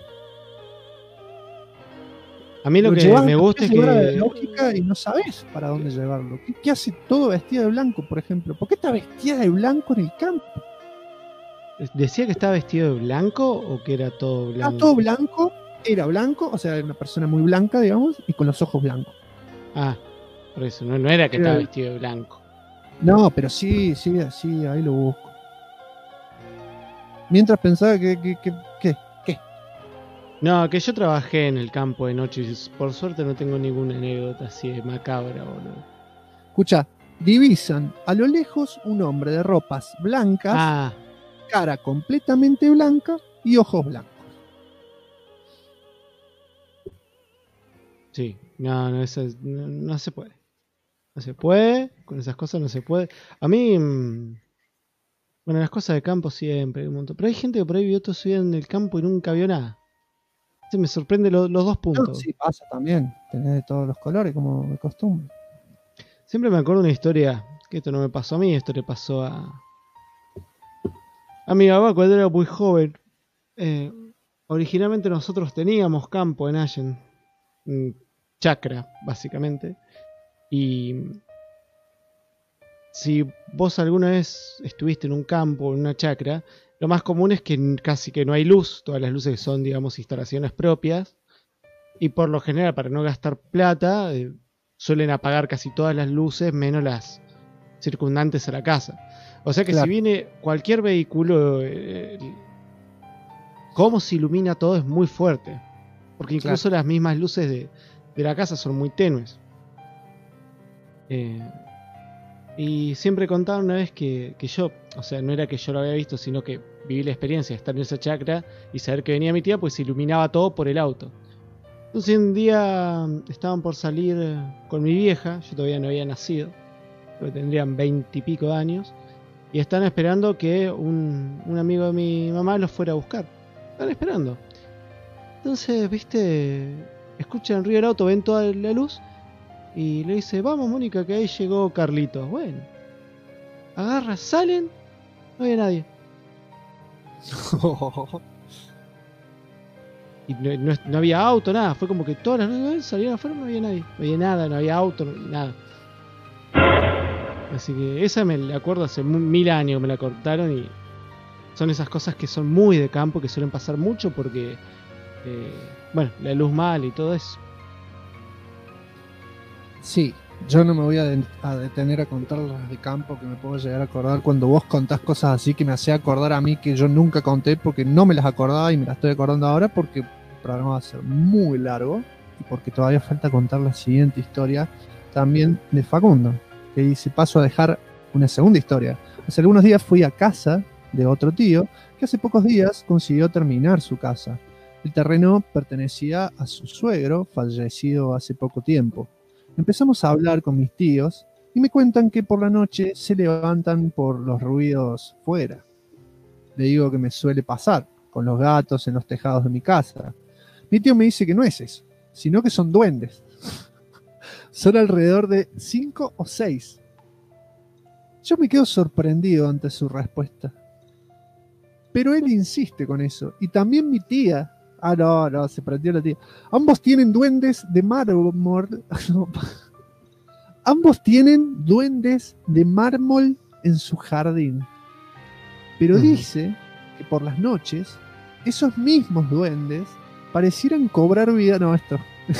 A mí lo que me gusta es que... la lógica y no sabés para dónde llevarlo. ¿Qué hace todo vestida de blanco, por ejemplo? ¿Por qué está vestida de blanco en el campo? ¿Decía que estaba vestido de blanco o que era todo blanco? Era todo blanco, era blanco, o sea, era una persona muy blanca, digamos, y con los ojos blancos. Ah, por eso, no era que estaba vestido de blanco. No, pero sí, ahí lo busco. Mientras pensaba que ¿qué? No, que yo trabajé en el campo de noche y por suerte no tengo ninguna anécdota así de macabra, boludo. Escucha, divisan a lo lejos un hombre de ropas blancas, cara completamente blanca y ojos blancos. Sí, no, eso no se puede. No se puede, con esas cosas no se puede. A mí, bueno, las cosas de campo siempre, un montón. Pero hay gente que por ahí vivió toda su vida en el campo y nunca vio nada. Me sorprende los dos puntos. No, sí, pasa también. Tenés de todos los colores, como de costumbre. Siempre me acuerdo una historia, que esto no me pasó a mí, esto le pasó a mi mamá cuando era muy joven. Originalmente nosotros teníamos campo en Allen, chacra, básicamente. Y si vos alguna vez estuviste en un campo o en una chacra, lo más común es que casi que no hay luz. Todas las luces son, digamos, instalaciones propias. Y por lo general, para no gastar plata, suelen apagar casi todas las luces, menos las circundantes a la casa. O sea que claro, si viene cualquier vehículo, cómo se ilumina todo es muy fuerte. Porque incluso las mismas luces de la casa son muy tenues. Y siempre contaba una vez que yo, o sea, no era que yo lo había visto, sino que viví la experiencia de estar en esa chacra y saber que venía mi tía, pues se iluminaba todo por el auto. Entonces un día estaban por salir con mi vieja, yo todavía no había nacido, pero tendrían 20 y pico de años, y están esperando que un amigo de mi mamá los fuera a buscar. Están esperando. Entonces, viste, escuchan el ruido del auto, ven toda la luz y le dice, vamos Mónica, que ahí llegó Carlitos. Bueno, agarra, salen, no había nadie. Y no había auto, nada. Fue como que todas las luces salieron afuera, no había nadie. No había nada, no había auto, nada. Así que esa me la acuerdo hace 1000 años que me la cortaron. Y son esas cosas que son muy de campo, que suelen pasar mucho porque bueno, la luz mal y todo eso. Sí, yo no me voy a detener a contar las de campo, que me puedo llegar a acordar cuando vos contás cosas así que me hace acordar a mí que yo nunca conté porque no me las acordaba y me las estoy acordando ahora porque el programa va a ser muy largo y porque todavía falta contar la siguiente historia también de Facundo, que dice, paso a dejar una segunda historia. Hace algunos días fui a casa de otro tío que hace pocos días consiguió terminar su casa. El terreno pertenecía a su suegro, fallecido hace poco tiempo. Empezamos a hablar con mis tíos y me cuentan que por la noche se levantan por los ruidos fuera. Le digo que me suele pasar con los gatos en los tejados de mi casa. Mi tío me dice que no es eso, sino que son duendes. Son alrededor de 5 o 6. Yo me quedo sorprendido ante su respuesta. Pero él insiste con eso. Y también mi tía. Ah, no, se prendió la tía. Ambos tienen duendes de mármol. Ambos tienen duendes de mármol en su jardín. Pero dice que por las noches, esos mismos duendes parecieran cobrar vida. No, esto.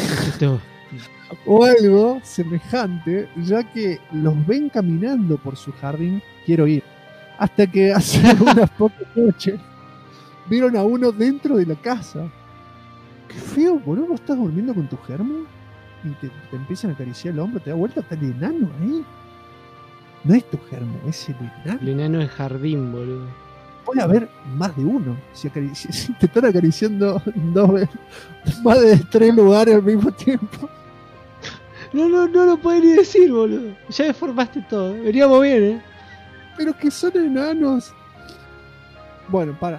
O algo semejante, ya que los ven caminando por su jardín. Quiero ir. Hasta que hace unas pocas noches vieron a uno dentro de la casa. Qué feo, boludo, vos estás durmiendo con tu germo y te empiezan a acariciar el hombro, te da vuelta, está el enano ahí. No es tu germo, es el enano. El enano de jardín, boludo. Puede haber más de uno. Si te están acariciando más de 3 lugares al mismo tiempo. No lo puedes ni decir, boludo. Ya deformaste todo. Veníamos bien, Pero que son enanos. Bueno, para.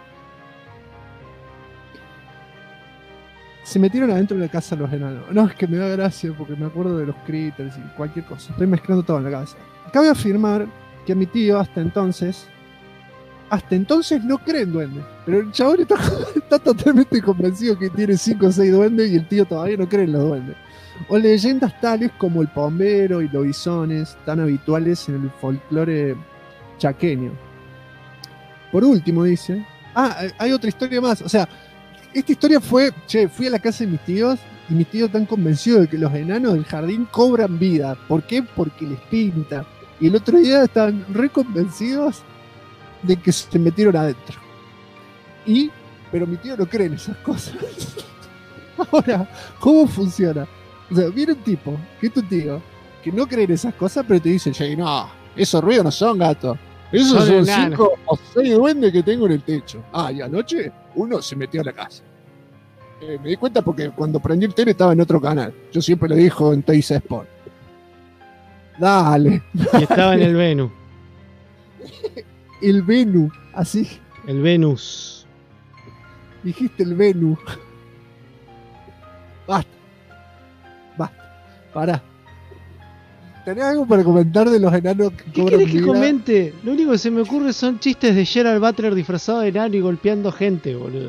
Se metieron adentro de la casa los enanos. No, es que me da gracia porque me acuerdo de los critters y cualquier cosa. Estoy mezclando todo en la cabeza. Cabe afirmar que mi tío hasta entonces no cree en duendes. Pero el chabón está totalmente convencido que tiene 5 o 6 duendes y el tío todavía no cree en los duendes. O leyendas tales como el pombero y los bisones, tan habituales en el folclore chaqueño. Por último dice... hay otra historia más. O sea, esta historia fue... fui a la casa de mis tíos y mis tíos están convencidos de que los enanos del jardín cobran vida. ¿Por qué? Porque les pinta. Y el otro día estaban reconvencidos de que se metieron adentro. Y Pero mi tío no cree en esas cosas. Ahora, ¿cómo funciona? O sea, viene un tipo, que es tu tío, que no cree en esas cosas, pero te dice, che, no, esos ruidos no son gatos. Esos son 5 o 6 duendes que tengo en el techo. Ah, y anoche uno se metió a la casa. Me di cuenta porque cuando prendí el tele estaba en otro canal. Yo siempre lo dijo en Teis Sport. Dale. Y estaba en el Venus. El Venus, así. El Venus. Dijiste el Venus. Basta. Pará. ¿Tenés algo para comentar de los enanos que ¿Qué cobran querés que vida? comente? Lo único que se me ocurre son chistes de Gerald Butler disfrazado de enano y golpeando gente, boludo.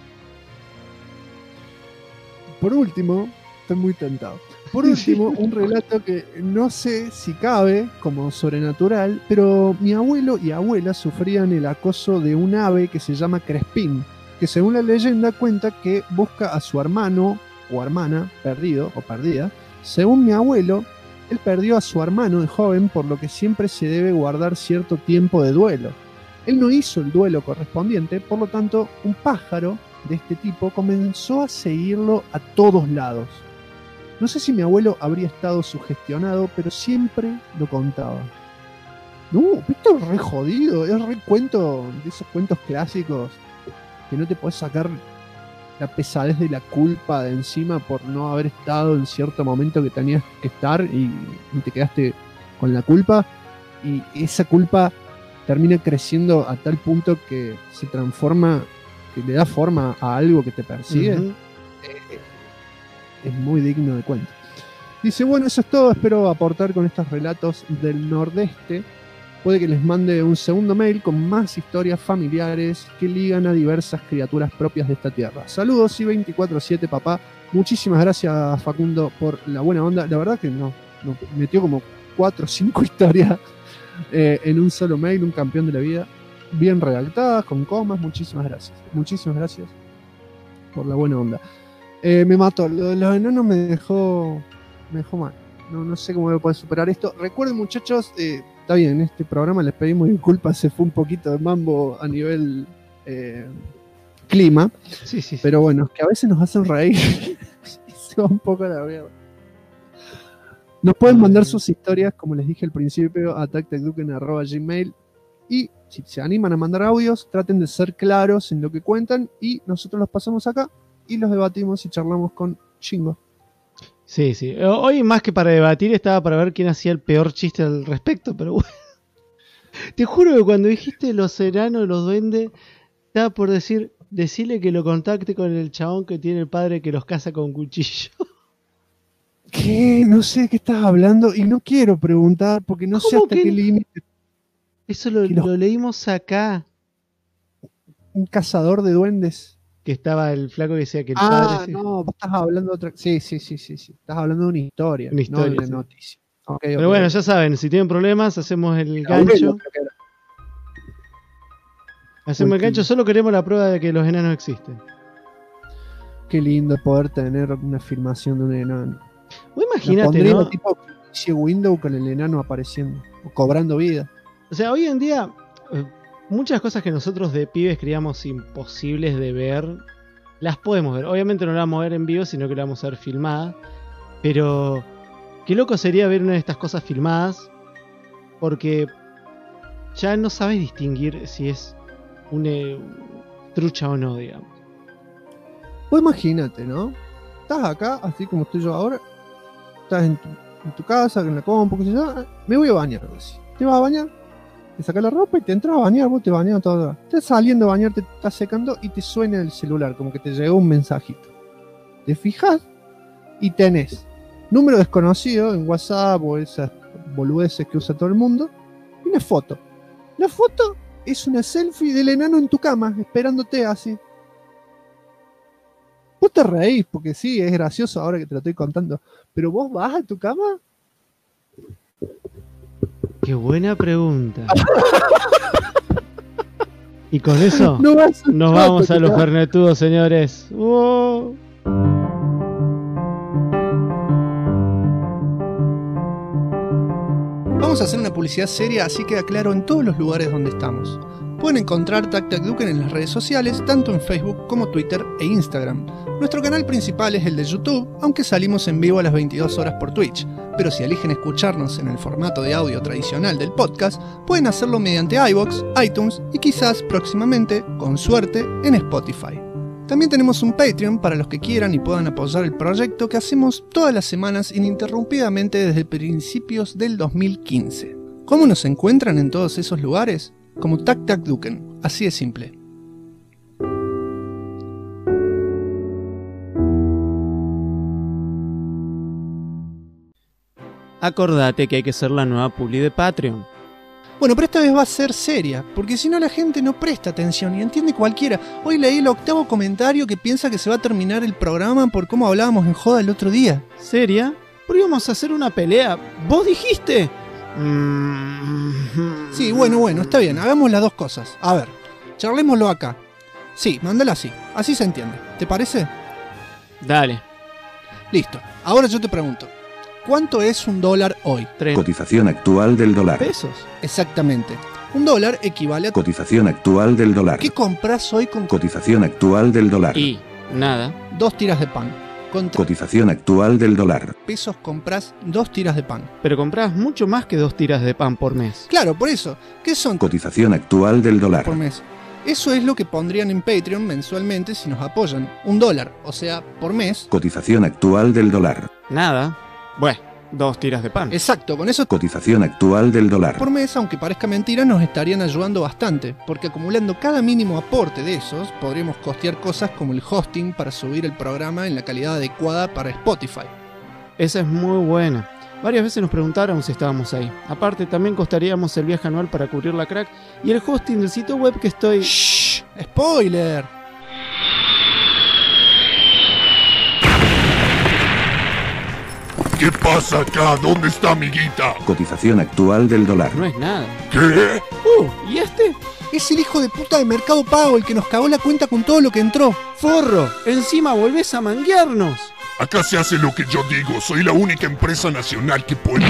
Por último, estoy muy tentado. Por último, un relato que no sé si cabe como sobrenatural, pero mi abuelo y abuela sufrían el acoso de un ave que se llama Crespín, que según la leyenda cuenta que busca a su hermano o hermana perdido o perdida. Según mi abuelo, él perdió a su hermano de joven, por lo que siempre se debe guardar cierto tiempo de duelo. Él no hizo el duelo correspondiente, por lo tanto, un pájaro de este tipo comenzó a seguirlo a todos lados. No sé si mi abuelo habría estado sugestionado, pero siempre lo contaba. No, esto es re jodido, es re cuento de esos cuentos clásicos que no te podés sacar la pesadez de la culpa de encima por no haber estado en cierto momento que tenías que estar y te quedaste con la culpa, y esa culpa termina creciendo a tal punto que se transforma, que le da forma a algo que te persigue. Uh-huh. Es muy digno de cuento. Dice, bueno, eso es todo, espero aportar con estos relatos del Nordeste. Puede que les mande un segundo mail con más historias familiares que ligan a diversas criaturas propias de esta tierra. Saludos y 24/7, papá. Muchísimas gracias, Facundo, por la buena onda. La verdad que nos metió como 4 o 5 historias en un solo mail, un campeón de la vida. Bien redactadas, con comas. Muchísimas gracias. Muchísimas gracias por la buena onda. Me mató. Lo de los enanos me dejó mal. No sé cómo voy a poder superar esto. Recuerden, muchachos, está bien, en este programa les pedimos disculpas, se fue un poquito de mambo a nivel clima. Sí. Pero bueno, que a veces nos hacen reír y se va un poco a la mierda. Nos pueden mandar sus historias, como les dije al principio, a tactecduken@gmail. Y si se animan a mandar audios, traten de ser claros en lo que cuentan y nosotros los pasamos acá y los debatimos y charlamos con Chingo. Sí. Hoy más que para debatir estaba para ver quién hacía el peor chiste al respecto, pero bueno. Te juro que cuando dijiste los enanos, los duendes, estaba por decirle que lo contacte con el chabón que tiene el padre que los caza con cuchillo. ¿Qué? No sé de qué estás hablando y no quiero preguntar porque no sé hasta qué límite. Eso lo leímos acá. Un cazador de duendes. Que estaba el flaco que decía que el padre... no, vos estás hablando de otra... Sí. Estás hablando de una historia. No de una noticia. Okay, pero bueno, ya saben, si tienen problemas, hacemos el gancho. Hacemos el gancho, solo queremos la prueba de que los enanos existen. Qué lindo poder tener una filmación de un enano. Vos imagínate, ¿no? Tipo Windows con el enano apareciendo, o cobrando vida. O sea, hoy en día... muchas cosas que nosotros de pibes creíamos imposibles de ver, las podemos ver. Obviamente no las vamos a ver en vivo, sino que las vamos a ver filmadas. Pero qué loco sería ver una de estas cosas filmadas, porque ya no sabes distinguir si es una trucha o no, digamos. Pues imagínate, ¿no? Estás acá, así como estoy yo ahora. Estás en tu casa, en la compu, qué sé yo. Me voy a bañar, así. ¿Te vas a bañar? Te sacas la ropa y te entras a bañar, vos te bañas todo. Estás saliendo a bañar, te estás secando y te suena el celular, como que te llegó un mensajito. Te fijas y tenés número desconocido en WhatsApp o esas boludeces que usa todo el mundo, y una foto. La foto es una selfie del enano en tu cama, esperándote así. Vos te reís, porque sí, es gracioso ahora que te lo estoy contando, pero vos vas a tu cama. Qué buena pregunta. Y con eso nos vamos a los fernetudos, señores. ¡Oh! Vamos a hacer una publicidad seria, así queda claro en todos los lugares donde estamos. Pueden encontrar Tac Tac Duken en las redes sociales, tanto en Facebook como Twitter e Instagram. Nuestro canal principal es el de YouTube, aunque salimos en vivo a las 22 horas por Twitch. Pero si eligen escucharnos en el formato de audio tradicional del podcast, pueden hacerlo mediante iVoox, iTunes y quizás próximamente, con suerte, en Spotify. También tenemos un Patreon para los que quieran y puedan apoyar el proyecto que hacemos todas las semanas ininterrumpidamente desde principios del 2015. ¿Cómo nos encuentran en todos esos lugares? Como Tac Tac Duken, así de simple. Acordate que hay que ser la nueva publi de Patreon. Bueno, pero esta vez va a ser seria, porque si no la gente no presta atención y entiende cualquiera. Hoy leí el 8º comentario que piensa que se va a terminar el programa por cómo hablábamos en joda el otro día. ¿Seria? ¿Por qué íbamos a hacer una pelea? ¿Vos dijiste? Sí, bueno, está bien, hagamos las dos cosas. A ver, charlémoslo acá. Sí, mándala así se entiende. ¿Te parece? Dale. Listo, ahora yo te pregunto. ¿Cuánto es $1 hoy? Cotización actual del dólar. ¿Pesos? Exactamente. $1 equivale a... Cotización actual del dólar. ¿Qué compras hoy con... Cotización actual del dólar. Y nada. 2 tiras de pan. Con Cotización actual del dólar. pesos compras 2 tiras de pan. Pero compras mucho más que 2 tiras de pan por mes. Claro, por eso. ¿Qué son? Cotización actual del dólar. Por mes. Eso es lo que pondrían en Patreon mensualmente si nos apoyan. $1, o sea, por mes. Cotización actual del dólar. Nada. Bueno, 2 tiras de pan. Exacto, con eso... Cotización actual del dólar. Por mes, aunque parezca mentira, nos estarían ayudando bastante, porque acumulando cada mínimo aporte de esos, podríamos costear cosas como el hosting para subir el programa en la calidad adecuada para Spotify. Esa es muy buena. Varias veces nos preguntaron si estábamos ahí. Aparte, también costaríamos el viaje anual para cubrir la crack y el hosting del sitio web que estoy... ¡Shh! ¡Spoiler! ¿Qué pasa acá? ¿Dónde está mi guita? Cotización actual del dólar. No es nada. ¿Qué? ¿Y este? Es el hijo de puta de Mercado Pago, el que nos cagó la cuenta con todo lo que entró. ¡Forro! ¡Encima volvés a manguearnos! Acá se hace lo que yo digo. Soy la única empresa nacional que puede...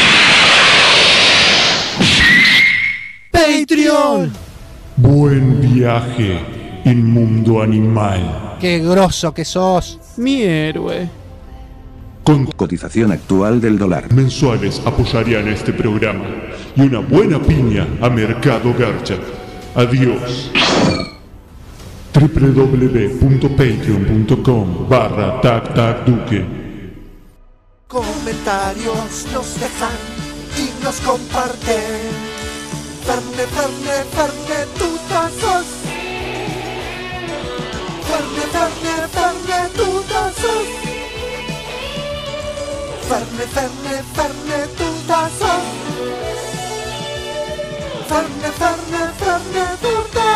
¡Patreon! Buen viaje, inmundo animal. ¡Qué grosso que sos! Mi héroe. Con Cotización actual del dólar. mensuales apoyarían este programa y una buena piña a Mercado Garcha. Adiós. www.patreon.com/tactacduque. Comentarios nos dejan y nos comparten. Ferne, tú sos. Ferne, tú sos. Ferne, tú sos. Ferne, tú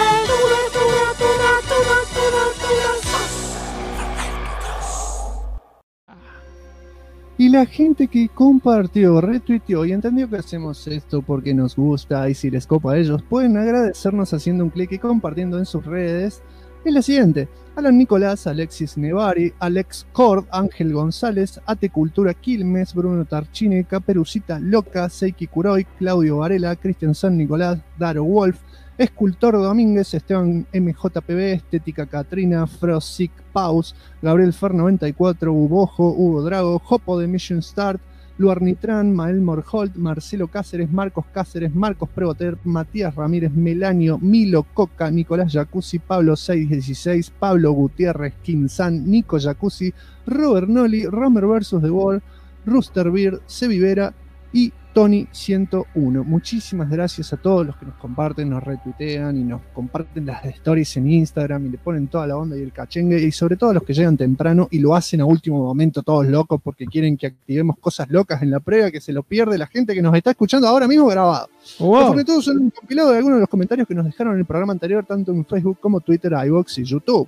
Y la gente que compartió, retuiteó y entendió que hacemos esto porque nos gusta y si les copa a ellos, pueden agradecernos haciendo un clic y compartiendo en sus redes. Es la siguiente: Alan Nicolás, Alexis Nevari, Alex Cord, Ángel González, Ate Cultura Quilmes, Bruno Tarchine, Caperucita Loca, Seiki Kuroy, Claudio Varela, Cristian San Nicolás, Daro Wolf, Escultor Domínguez, Esteban MJPB, Estética Catrina, Frosic Paus, Gabriel Fer 94, Ubojo, Hugo Drago, Jopo de Mission Start, Luar Nitran, Mael Morholt, Marcelo Cáceres, Marcos Preboter, Matías Ramírez, Melanio, Milo Coca, Nicolás Jacuzzi, Pablo 616, Pablo Gutiérrez, Quinzán, Nico Jacuzzi, Robert Noli, Romer vs. The Wall, Rooster Beard, Sevivera y Tony 101. Muchísimas gracias a todos los que nos comparten, nos retuitean y nos comparten las stories en Instagram y le ponen toda la onda y el cachengue, y sobre todo a los que llegan temprano y lo hacen a último momento todos locos porque quieren que activemos cosas locas en la previa que se lo pierde la gente que nos está escuchando ahora mismo grabado. Wow. Sobre todo son un compilado de algunos de los comentarios que nos dejaron en el programa anterior, tanto en Facebook como Twitter, iVoox y YouTube.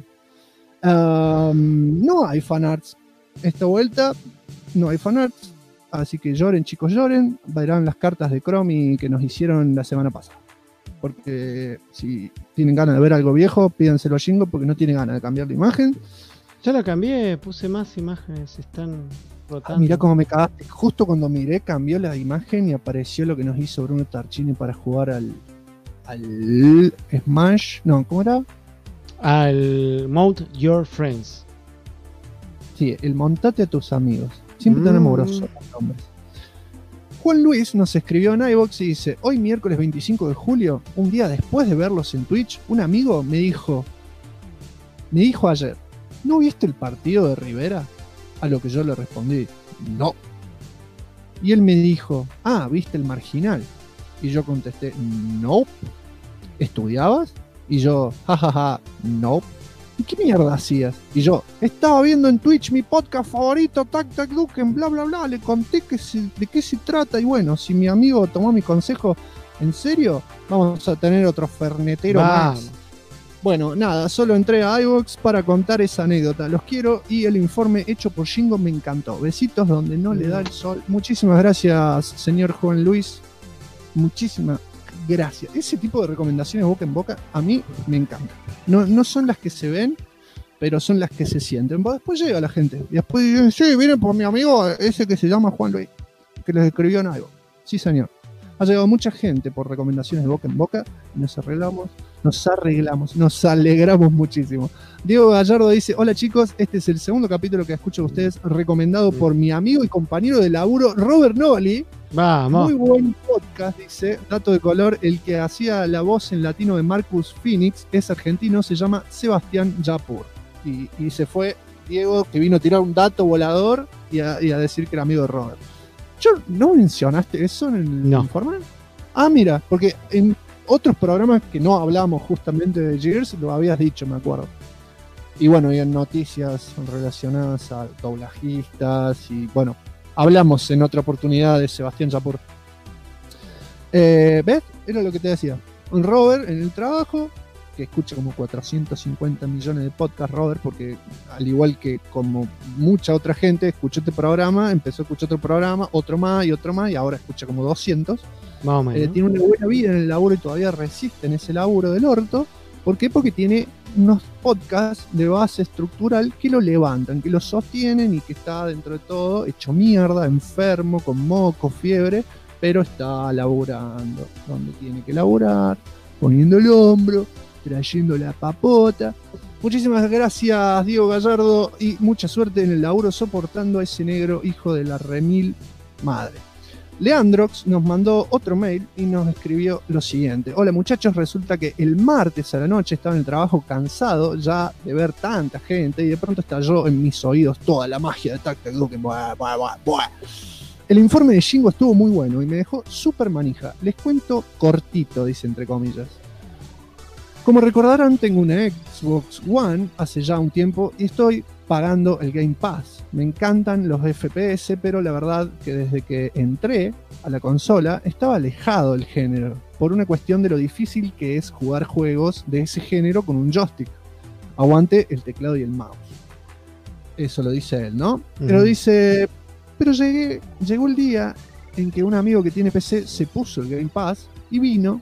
No hay fanarts esta vuelta, no hay fanarts. Así que lloren, chicos, lloren. Verán las cartas de Chromie que nos hicieron la semana pasada. Porque si tienen ganas de ver algo viejo, pídanselo a Jingo porque no tiene ganas de cambiar la imagen. Ya la cambié, puse más imágenes, están rotando. Mirá cómo me cagaste. Justo cuando miré, cambió la imagen y apareció lo que nos hizo Bruno Tarchini para jugar al al Smash, no, ¿cómo era? Al Mount Your Friends. Sí, el montate a tus amigos. Siempre tan amorosos los nombres. Juan Luis nos escribió en iVoox y dice: hoy miércoles 25 de julio, un día después de verlos en Twitch, un amigo me dijo ayer, ¿no viste el partido de Rivera? A lo que yo le respondí, no. Y él me dijo, ¿viste el Marginal? Y yo contesté, no. ¿Estudiabas? Y yo, jajaja, no. ¿Y qué mierda hacías? Y yo, estaba viendo en Twitch mi podcast favorito, Tac Tac Duken, bla bla bla, le conté de qué se trata, y bueno, si mi amigo tomó mi consejo en serio, vamos a tener otro fernetero más. Bueno, nada, solo entré a iVoox para contar esa anécdota. Los quiero y el informe hecho por Shingo me encantó. Besitos donde no le da el sol. Muchísimas gracias, señor Juan Luis. Muchísimas gracias. Ese tipo de recomendaciones boca en boca a mí me encanta. No son las que se ven, pero son las que se sienten. Después llega la gente. Y después dicen, sí, vienen por mi amigo ese que se llama Juan Luis, que les escribió en iVoox. Sí, señor. Ha llegado mucha gente por recomendaciones de boca en boca y nos alegramos muchísimo. Diego Gallardo dice, hola chicos, este es el segundo capítulo que escucho de ustedes, recomendado por mi amigo y compañero de laburo Robert Noli. Vamos. Muy buen podcast, dice, dato de color, el que hacía la voz en latino de Marcus Phoenix es argentino, se llama Sebastián Yapur. Y se fue Diego, que vino a tirar un dato volador y a decir que era amigo de Robert. ¿No mencionaste eso en el informe? Mira, porque en otros programas que no hablamos justamente de Gears, lo habías dicho, me acuerdo. Y bueno, y en noticias relacionadas a doblajistas, y bueno, hablamos en otra oportunidad de Sebastián Yapur. ¿Ves? Era lo que te decía. Un Robert en el trabajo, que escucha como 450 millones de podcasts, Robert, porque al igual que como mucha otra gente, escuchó este programa, empezó a escuchar otro programa, otro más, y ahora escucha como 200. Más o menos. Tiene una buena vida en el laburo y todavía resiste en ese laburo del orto. ¿Por qué? Porque tiene unos podcasts de base estructural que lo levantan, que lo sostienen y que está dentro de todo hecho mierda, enfermo, con moco, fiebre, pero está laburando donde tiene que laburar, poniendo el hombro, trayendo la papota. Muchísimas gracias, Diego Gallardo, y mucha suerte en el laburo soportando a ese negro hijo de la remil madre. Leandrox nos mandó otro mail y nos escribió lo siguiente: hola muchachos, resulta que el martes a la noche estaba en el trabajo cansado ya de ver tanta gente y de pronto estalló en mis oídos toda la magia de Tac Tac Duken. El informe de Shingo estuvo muy bueno y me dejó súper manija. Les cuento cortito, dice entre comillas. Como recordarán, tengo una Xbox One hace ya un tiempo y estoy pagando el Game Pass. Me encantan los FPS, pero la verdad que desde que entré a la consola estaba alejado del género, por una cuestión de lo difícil que es jugar juegos de ese género con un joystick. Aguante el teclado y el mouse. Eso lo dice él, ¿no? Pero dice, pero llegó el día en que un amigo que tiene PC se puso el Game Pass y vino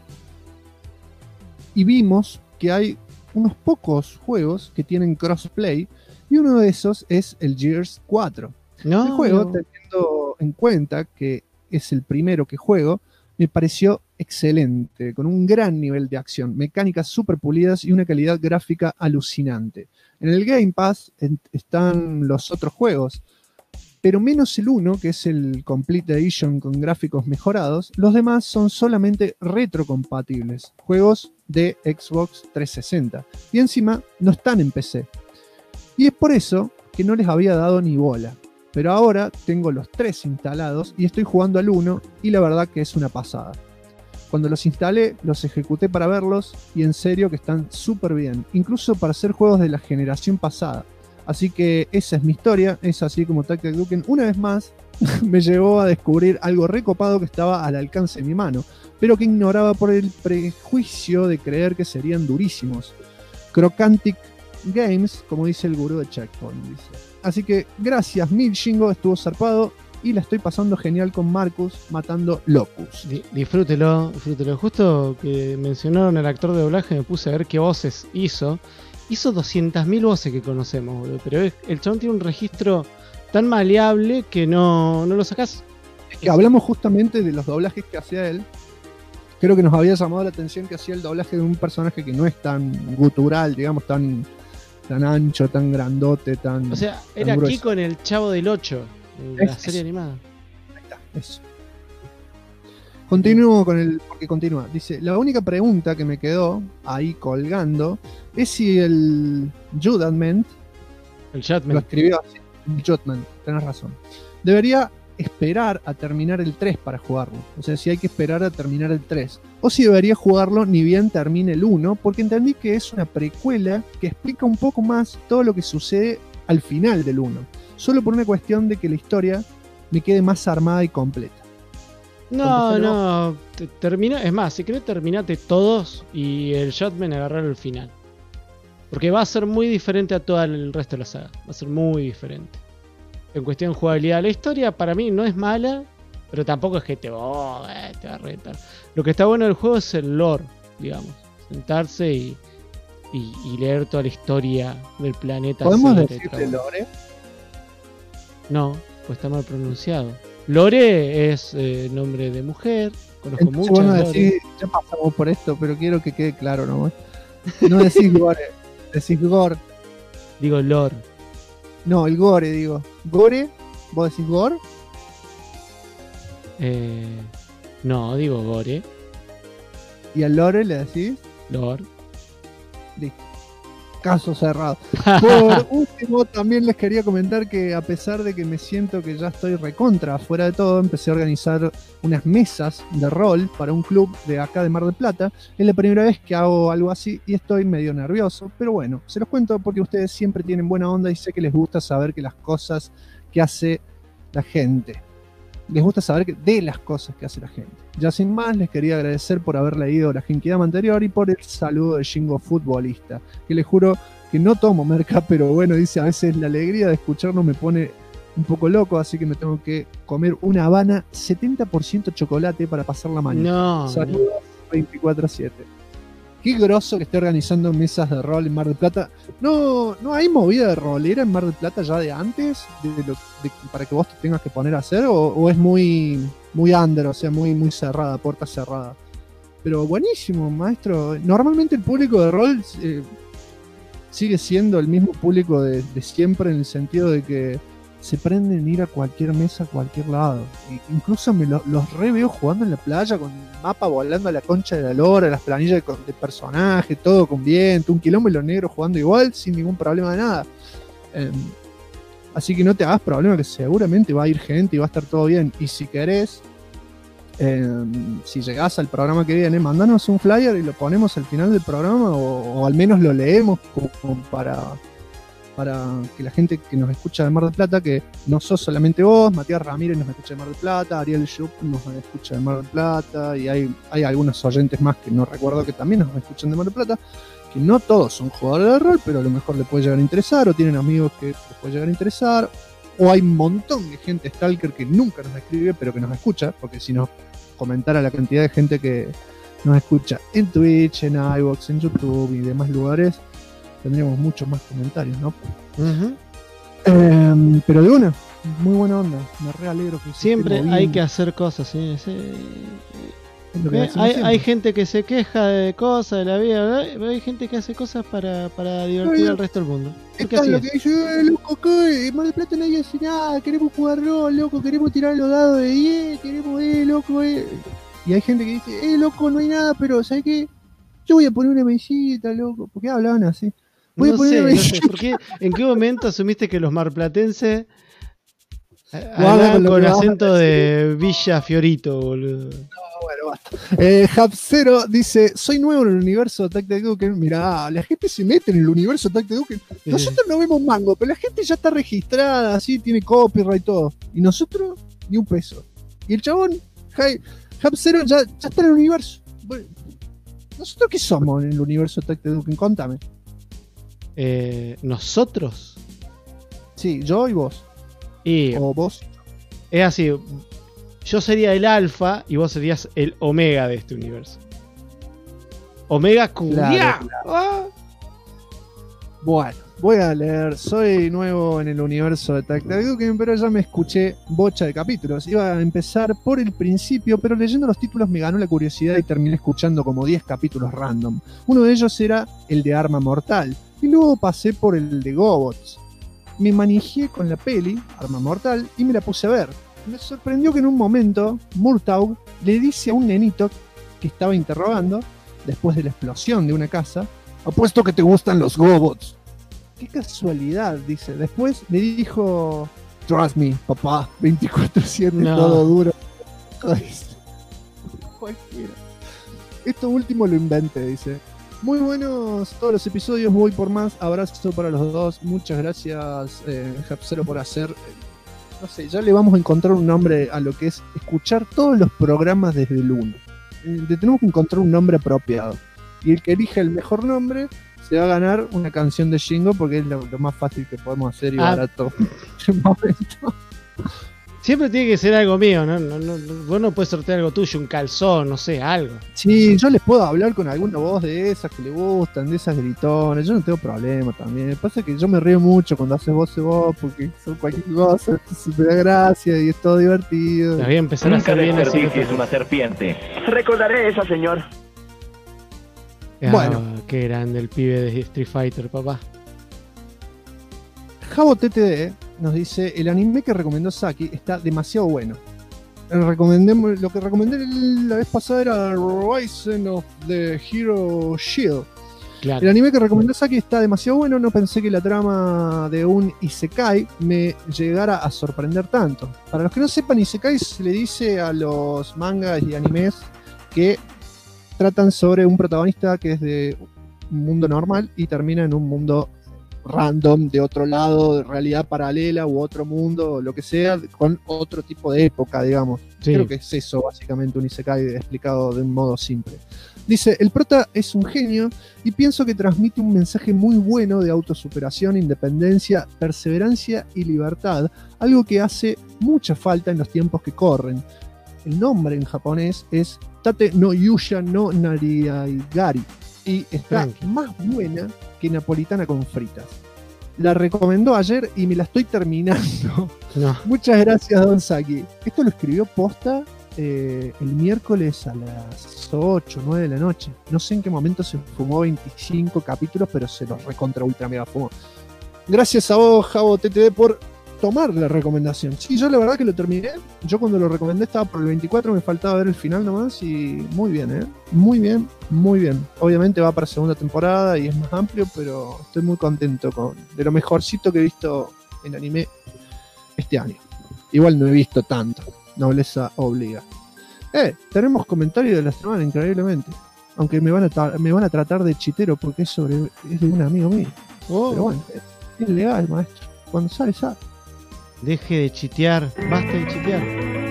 y vimos que hay unos pocos juegos que tienen crossplay y uno de esos es el Gears 4. El juego, teniendo en cuenta que es el primero que juego, me pareció excelente, con un gran nivel de acción, mecánicas super pulidas y una calidad gráfica alucinante. En el Game Pass están los otros juegos, pero menos el 1, que es el Complete Edition con gráficos mejorados. Los demás son solamente retrocompatibles, juegos de Xbox 360, y encima no están en PC. Y es por eso que no les había dado ni bola. Pero ahora tengo los 3 instalados y estoy jugando al 1 y la verdad que es una pasada. Cuando los instalé, los ejecuté para verlos y en serio que están súper bien, incluso para ser juegos de la generación pasada. Así que esa es mi historia, es así como Tac Tac Duken una vez más me llevó a descubrir algo recopado que estaba al alcance de mi mano, pero que ignoraba por el prejuicio de creer que serían durísimos. Crocantic Games, como dice el gurú de Checkpoint, dice. Así que gracias mil, Shingo, estuvo zarpado y la estoy pasando genial con Marcus matando Locus. Disfrútelo. Justo que mencionaron al actor de doblaje, me puse a ver qué voces hizo. Hizo 200.000 voces que conocemos, boludo, pero el chabón tiene un registro tan maleable que no lo sacás. Es que hablamos justamente de los doblajes que hacía él creo que nos había llamado la atención que hacía el doblaje de un personaje que no es tan gutural, digamos, tan ancho, tan grandote, tan... O sea, tan era grueso. Kiko en el Chavo del 8, en la serie animada. Ahí está, eso. Continúo porque continúa. Dice, la única pregunta que me quedó ahí colgando es si el Judgment, El lo Judgment. escribió así, Judgment, tenés razón, debería esperar a terminar el 3 para jugarlo. O sea, si hay que esperar a terminar el 3. O si debería jugarlo ni bien termine el 1, porque entendí que es una precuela que explica un poco más todo lo que sucede al final del 1. Solo por una cuestión de que la historia me quede más armada y completa. No, termina, es más, si querés terminate todos y el Judgment agarrar el final. Porque va a ser muy diferente a todo el resto de la saga. Va a ser muy diferente. En cuestión de jugabilidad, la historia para mí no es mala, pero tampoco es que te va a retar. Lo que está bueno del juego es el lore, digamos. Sentarse y leer toda la historia del planeta. ¿Podemos así, decirle lore? No, pues está mal pronunciado. Lore es nombre de mujer. Conozco Entonces, muchas bueno, Lore. decís, ya pasamos por esto, pero quiero que quede claro nomás. No decís gore, decís gore. Digo lore. No, el gore, digo. ¿Gore? ¿Vos decís gore? No, digo gore. ¿Y al lore le decís? Lore. Listo. Caso cerrado. Por último, también les quería comentar que a pesar de que me siento que ya estoy recontra fuera de todo, empecé a organizar unas mesas de rol para un club de acá de Mar del Plata. Es la primera vez que hago algo así y estoy medio nervioso, pero bueno, se los cuento porque ustedes siempre tienen buena onda y sé que les gusta saber que las cosas que hace la gente. Les gusta saber de las cosas que hace la gente. Ya sin más, les quería agradecer por haber leído la Genkidama anterior y por el saludo de Shingo Futbolista, que les juro que no tomo merca, pero bueno, dice, a veces la alegría de escucharnos me pone un poco loco, así que me tengo que comer una Habana 70% chocolate para pasar la mañana. No. Saludos 24/7. Qué groso que esté organizando mesas de rol en Mar del Plata. No hay movida de rolera en Mar del Plata ya de antes, para que vos te tengas que poner a hacer, o es muy under, o sea, muy cerrada, puerta cerrada. Pero buenísimo, maestro. Normalmente el público de rol sigue siendo el mismo público de siempre, en el sentido de que se prenden ir a cualquier mesa, a cualquier lado. Incluso los re veo jugando en la playa con el mapa volando a la concha de la lora, las planillas de personaje, todo con viento, un quilombo y los negros jugando igual, sin ningún problema de nada. Así que no te hagas problema, que seguramente va a ir gente y va a estar todo bien. Y si querés, si llegás al programa que viene, mandanos un flyer y lo ponemos al final del programa, o al menos lo leemos como para que la gente que nos escucha de Mar del Plata, que no sos solamente vos, Matías Ramírez nos escucha de Mar del Plata, Ariel Schupp nos escucha de Mar del Plata, y hay algunos oyentes más que no recuerdo que también nos escuchan de Mar del Plata, que no todos son jugadores de rol, pero a lo mejor les puede llegar a interesar, o tienen amigos que les puede llegar a interesar, o hay un montón de gente stalker que nunca nos escribe, pero que nos escucha, porque si nos comentara la cantidad de gente que nos escucha en Twitch, en iVoox, en YouTube y demás lugares, tendríamos muchos más comentarios, ¿no? Uh-huh. Pero de una, muy buena onda, me re alegro que siempre hay que hacer cosas, ¿sí? Hay gente que se queja de cosas de la vida, ¿verdad? Pero hay gente que hace cosas para divertir al resto del mundo. Está lo que dice, loco, acá en Mar del Plata nadie hace nada, queremos jugar rol, loco, queremos tirar los dados de 10, queremos, loco, Y hay gente que dice, loco, no hay nada, pero ¿sabes qué? Yo voy a poner una mesita, loco. ¿Por qué hablaban así? No sé, ¿por qué? ¿En qué momento asumiste que los marplatenses hablan con acento de Villa Fiorito, boludo? No, bueno, basta. Hub0 dice, soy nuevo en el universo de Attack the Duken. Mirá, la gente se mete en el universo de Attack the Duken. Nosotros no vemos mango, pero la gente ya está registrada, así, tiene copyright y todo. Y nosotros, ni un peso. Y el chabón, Hub0 ya está en el universo. Bueno, ¿nosotros qué somos en el universo de Attack the Duken? Contame. ¿Nosotros? Sí, yo y vos. O vos. Es así. Yo sería el alfa y vos serías el omega de este universo. Omega Curia. Claro. Bueno, voy a leer. Soy nuevo en el universo de Tactaduken, pero ya me escuché bocha de capítulos. Iba a empezar por el principio, pero leyendo los títulos me ganó la curiosidad y terminé escuchando como 10 capítulos random. Uno de ellos era el de Arma Mortal, y luego pasé por el de GoBots. Me manejé con la peli, Arma Mortal, y me la puse a ver. Me sorprendió que en un momento Murtaugh le dice a un nenito que estaba interrogando, después de la explosión de una casa: apuesto que te gustan los GoBots. Qué casualidad, dice. Después le dijo: trust me, papá, 24/7, no. Todo duro. Cualquiera. Esto último lo inventé, dice. Muy buenos todos los episodios, voy por más. Abrazo para los dos. Muchas gracias, Japsero, por hacer... no sé, ya le vamos a encontrar un nombre a lo que es escuchar todos los programas desde el 1. Tenemos que encontrar un nombre apropiado. Y el que elija el mejor nombre se va a ganar una canción de Shingo, porque es lo más fácil que podemos hacer y barato en el momento. Siempre tiene que ser algo mío, ¿no? Vos no puedes sortear algo tuyo, un calzón, no sé, algo. Sí, yo les puedo hablar con alguna voz de esas que le gustan, de esas gritones. Yo no tengo problema también. Me pasa que yo me río mucho cuando haces voz y voz, porque son cualquier cosa, me da gracia y es todo divertido. Te voy a empezar a hacer bien así. Es una serpiente. Recordaré esa, señor. Bueno, qué grande el pibe de Street Fighter, papá. Jabo TTD nos dice: el anime que recomendó Saki está demasiado bueno. Lo que recomendé la vez pasada era Rising of the Hero Shield. Claro. El anime que recomendó Saki está demasiado bueno. No pensé que la trama de un Isekai me llegara a sorprender tanto. Para los que no sepan, Isekai se le dice a los mangas y animes que tratan sobre un protagonista que es de un mundo normal y termina en un mundo random, de otro lado, de realidad paralela u otro mundo, o lo que sea, con otro tipo de época, digamos. Sí. Creo que es eso, básicamente, un Isekai explicado de un modo simple. Dice: el prota es un genio y pienso que transmite un mensaje muy bueno de autosuperación, independencia, perseverancia y libertad, algo que hace mucha falta en los tiempos que corren. El nombre en japonés es Tate no Yusha no Nariagari y está más buena que napolitana con fritas. La recomendó ayer y me la estoy terminando. No. Muchas gracias, Don Saki. Esto lo escribió posta el miércoles a las 8, 9 de la noche. No sé en qué momento se fumó 25 capítulos, pero se los recontra ultra mega fumó. Gracias a vos, Jabo TTD, por tomar la recomendación. Sí, yo la verdad que lo terminé. Yo cuando lo recomendé estaba por el 24, me faltaba ver el final nomás y muy bien, muy bien, muy bien. Obviamente va para segunda temporada y es más amplio, pero estoy muy contento de lo mejorcito que he visto en anime este año. Igual no he visto tanto, nobleza obliga. Tenemos comentarios de la semana, increíblemente. Aunque me van a tratar de chitero porque es de un amigo mío. Pero bueno, es legal, maestro. Cuando sale, sale. Deje de chitear, basta de chitear.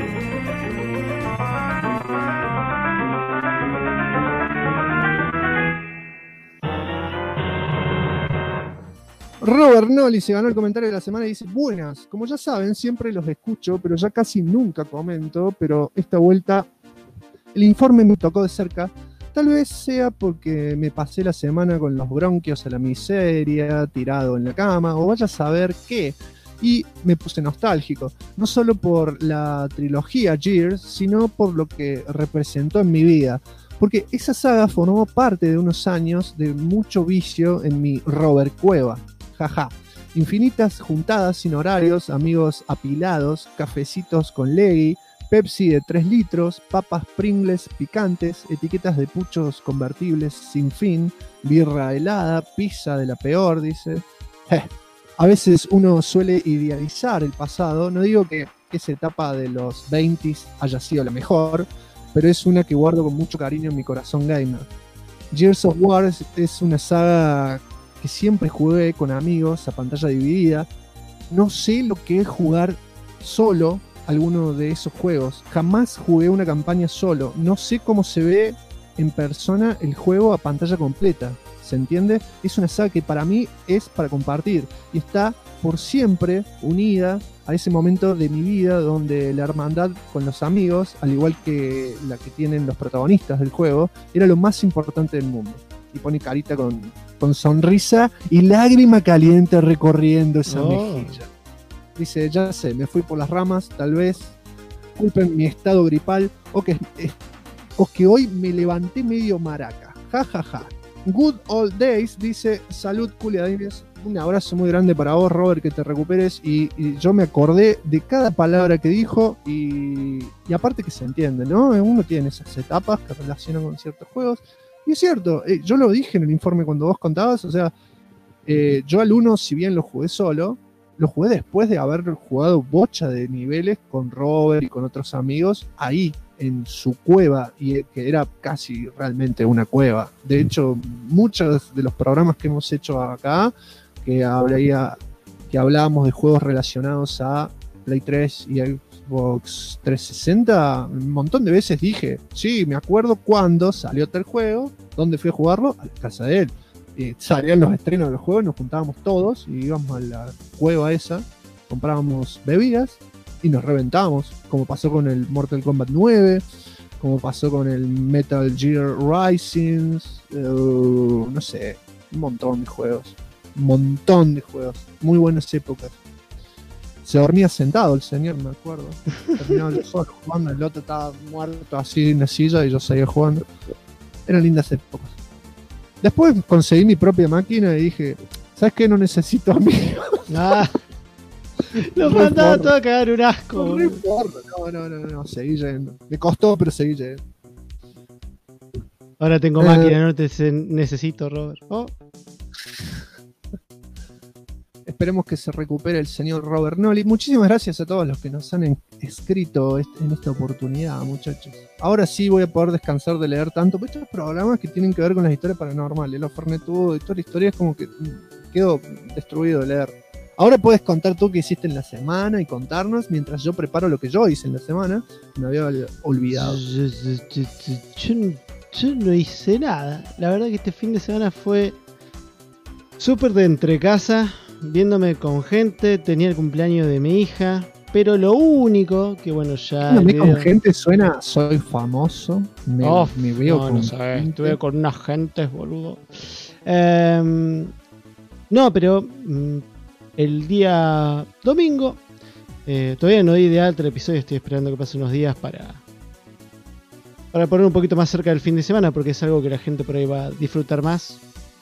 Robert Nolly se ganó el comentario de la semana y dice: buenas, como ya saben, siempre los escucho, pero ya casi nunca comento, pero esta vuelta el informe me tocó de cerca. Tal vez sea porque me pasé la semana con los bronquios a la miseria, tirado en la cama, o vaya a saber qué. Y me puse nostálgico, no solo por la trilogía Gears, sino por lo que representó en mi vida. Porque esa saga formó parte de unos años de mucho vicio en mi Robert Cueva. Jaja. Infinitas juntadas sin horarios, amigos apilados, cafecitos con Leggy, Pepsi de 3 litros, papas Pringles picantes, etiquetas de puchos convertibles sin fin, birra helada, pizza de la peor, dice. A veces uno suele idealizar el pasado, no digo que esa etapa de los 20s haya sido la mejor, pero es una que guardo con mucho cariño en mi corazón gamer. Gears of War es una saga que siempre jugué con amigos a pantalla dividida. No sé lo que es jugar solo alguno de esos juegos. Jamás jugué una campaña solo. No sé cómo se ve en persona el juego a pantalla completa. ¿Se entiende? Es una saga que para mí es para compartir y está por siempre unida a ese momento de mi vida donde la hermandad con los amigos, al igual que la que tienen los protagonistas del juego, era lo más importante del mundo. Y pone carita con con sonrisa y lágrima caliente recorriendo esa mejilla. Dice, ya sé, me fui por las ramas, tal vez culpen mi estado gripal o que hoy me levanté medio maraca. Ja, ja, ja. Good old days, dice, salud, culiadines. Un abrazo muy grande para vos, Robert, que te recuperes. Y yo me acordé de cada palabra que dijo y aparte que se entiende, ¿no? Uno tiene esas etapas que relacionan con ciertos juegos. Y es cierto, yo lo dije en el informe cuando vos contabas, o sea, yo al 1, si bien lo jugué solo, lo jugué después de haber jugado bocha de niveles con Robert y con otros amigos ahí, en su cueva, y que era casi realmente una cueva. De hecho, muchos de los programas que hemos hecho acá, que hablábamos de juegos relacionados a Play 3 y Xbox 360, un montón de veces dije, sí, me acuerdo cuando salió tal juego, ¿dónde fui a jugarlo? A la casa de él. Salían los estrenos de los juegos, nos juntábamos todos y íbamos a la cueva esa, comprábamos bebidas y nos reventábamos, como pasó con el Mortal Kombat 9, como pasó con el Metal Gear Rising, no sé, un montón de juegos, muy buenas épocas. Se dormía sentado el señor, me acuerdo. Terminaba yo solo jugando, el otro estaba muerto así en la silla y yo seguía jugando. Eran lindas épocas. Después conseguí mi propia máquina y dije, ¿sabes qué? No necesito amigos. Lo mandaba todo a cagar un asco. No, seguí yendo. Me costó, pero seguí yendo. Ahora tengo máquina, no te necesito, Robert. Esperemos que se recupere el señor Robert Noli. Muchísimas gracias a todos los que nos han escrito en esta oportunidad, muchachos. Ahora sí voy a poder descansar de leer tanto, pero estos programas que tienen que ver con las historias paranormales, los Fernetudo y toda la historia, es como que quedo destruido de leer. Ahora puedes contar tú qué hiciste en la semana y contarnos mientras yo preparo lo que yo hice en la semana. Me había olvidado. Yo no hice nada. La verdad que este fin de semana fue súper de entre casa, viéndome con gente. Tenía el cumpleaños de mi hija, pero lo único que bueno, ya con gente suena, soy famoso, me veo no, con no sabes, estuve con unas gentes, boludo. No, pero el día domingo todavía no di de alta el episodio. Estoy esperando que pase unos días para poner un poquito más cerca del fin de semana, porque es algo que la gente por ahí va a disfrutar más.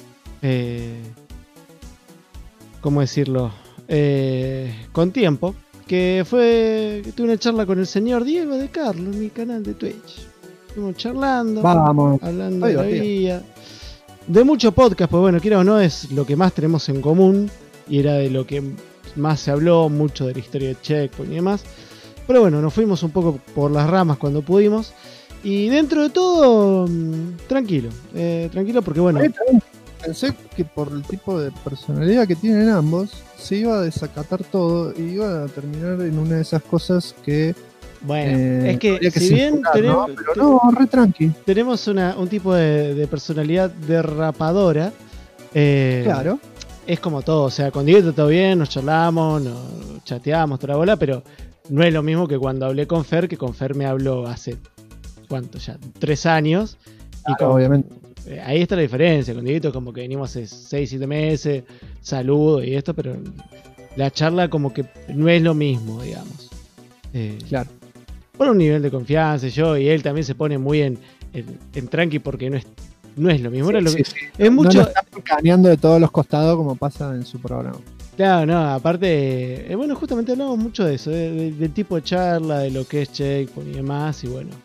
¿Cómo decirlo? Con tiempo. Que tuve una charla con el señor Diego de Carlos en mi canal de Twitch. Estuvimos charlando, hablando de la vida, de mucho podcast, pues bueno, quiera o no, es lo que más tenemos en común y era de lo que más se habló, mucho de la historia de Checkpoint y demás. Pero bueno, nos fuimos un poco por las ramas cuando pudimos. Y dentro de todo, tranquilo porque bueno... Pensé que por el tipo de personalidad que tienen ambos, se iba a desacatar todo y iba a terminar en una de esas cosas que... Bueno, es que si bien tenemos, ¿no? Pero no, re tranqui. Tenemos un tipo de personalidad derrapadora. Claro. Es como todo, o sea, con Diego todo bien, nos charlamos, nos chateamos, toda la bola, pero no es lo mismo que cuando hablé con Fer, que con Fer me habló hace, ¿cuánto ya? 3 años. Claro, obviamente. Ahí está la diferencia, con Dieguito como que venimos hace 6-7 meses, saludo y esto, pero la charla como que no es lo mismo, digamos. Claro. Por un nivel de confianza, yo y él también se pone muy en tranqui porque no es lo mismo. Sí. Es mucho... No lo están caneando de todos los costados como pasa en su programa. Claro, no, aparte, bueno, justamente hablamos mucho de eso, del tipo de charla, de lo que es Checkpoint y demás, y bueno,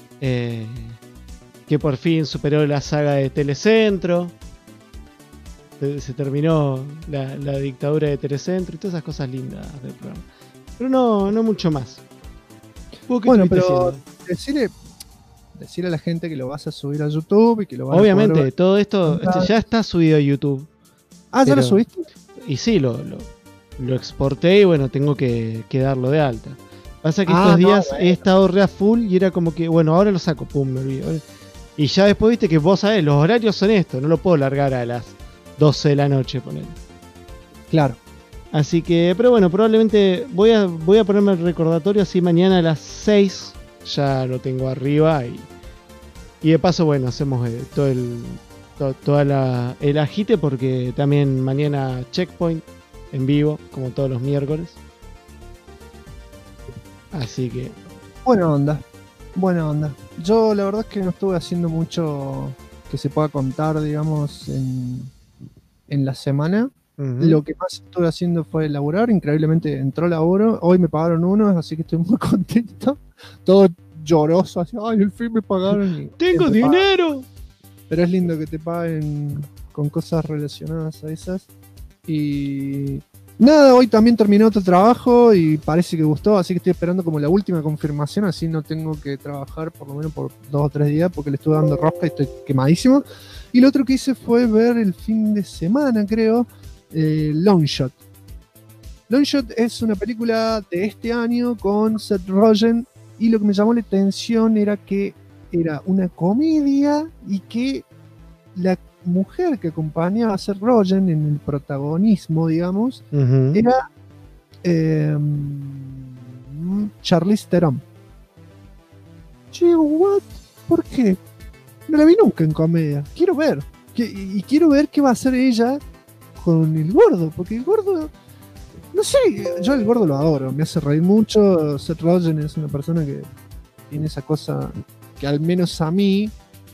que por fin superó la saga de Telecentro, se terminó la dictadura de Telecentro y todas esas cosas lindas del programa. Pero no mucho más. Bueno, pero decirle a la gente que lo vas a subir a YouTube y que lo vas obviamente, a poder... todo esto ya está subido a YouTube. Ah, ¿ya lo subiste? Y sí, lo exporté y bueno, tengo que darlo de alta. Pasa que estos días he estado re a full y era como que, bueno, ahora lo saco, pum, me olvido. Y ya después viste que vos sabés, los horarios son estos, no lo puedo largar a las 12 de la noche, ponele. Claro. Así que, pero bueno, probablemente voy a ponerme el recordatorio así mañana a las 6 ya lo tengo arriba y de paso, bueno, hacemos todo toda el agite, porque también mañana Checkpoint en vivo, como todos los miércoles. Así que... Buena onda. Yo la verdad es que no estuve haciendo mucho que se pueda contar, digamos, en la semana. Lo que más estuve haciendo fue laburar. Increíblemente entró laburo. Hoy me pagaron uno, así que estoy muy contento. Todo lloroso, así, ay, al fin me pagaron. ¡Tengo dinero! Pero es lindo que te paguen con cosas relacionadas a esas. Y nada, hoy también terminé otro trabajo y parece que gustó, así que estoy esperando como la última confirmación, así no tengo que trabajar por lo menos por 2 o 3 días porque le estuve dando rosca y estoy quemadísimo. Y lo otro que hice fue ver el fin de semana, creo, Longshot. Longshot es una película de este año con Seth Rogen, y lo que me llamó la atención era que era una comedia y que la mujer que acompañaba a Seth Rogen en el protagonismo, digamos, era Charlize Theron. Yo digo, ¿what? ¿Por qué? No la vi nunca en comedia. Quiero ver. Y quiero ver qué va a hacer ella con el gordo, porque el gordo, no sé, yo el gordo lo adoro, me hace reír mucho. Seth Rogen es una persona que tiene esa cosa que al menos a mí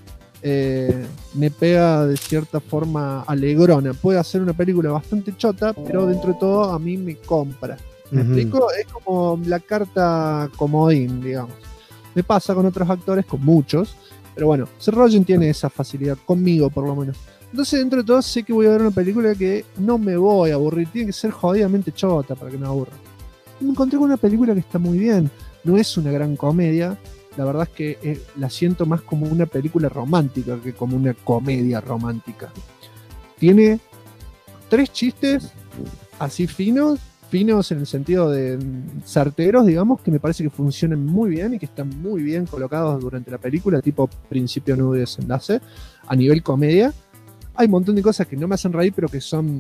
me pega de cierta forma alegrona. Puede hacer una película bastante chota, pero dentro de todo a mí me compra. ¿Me explico? Es como la carta comodín, digamos. Me pasa con otros actores, con muchos, pero bueno, Seth Rogen tiene esa facilidad, conmigo por lo menos. Entonces, dentro de todo, sé que voy a ver una película que no me voy a aburrir. Tiene que ser jodidamente chota para que me aburra. Y me encontré con una película que está muy bien. No es una gran comedia. La verdad es que la siento más como una película romántica que como una comedia romántica. Tiene 3 chistes así finos en el sentido de certeros, digamos, que me parece que funcionan muy bien y que están muy bien colocados durante la película, tipo principio, nudo y desenlace, a nivel comedia. Hay un montón de cosas que no me hacen reír, pero que son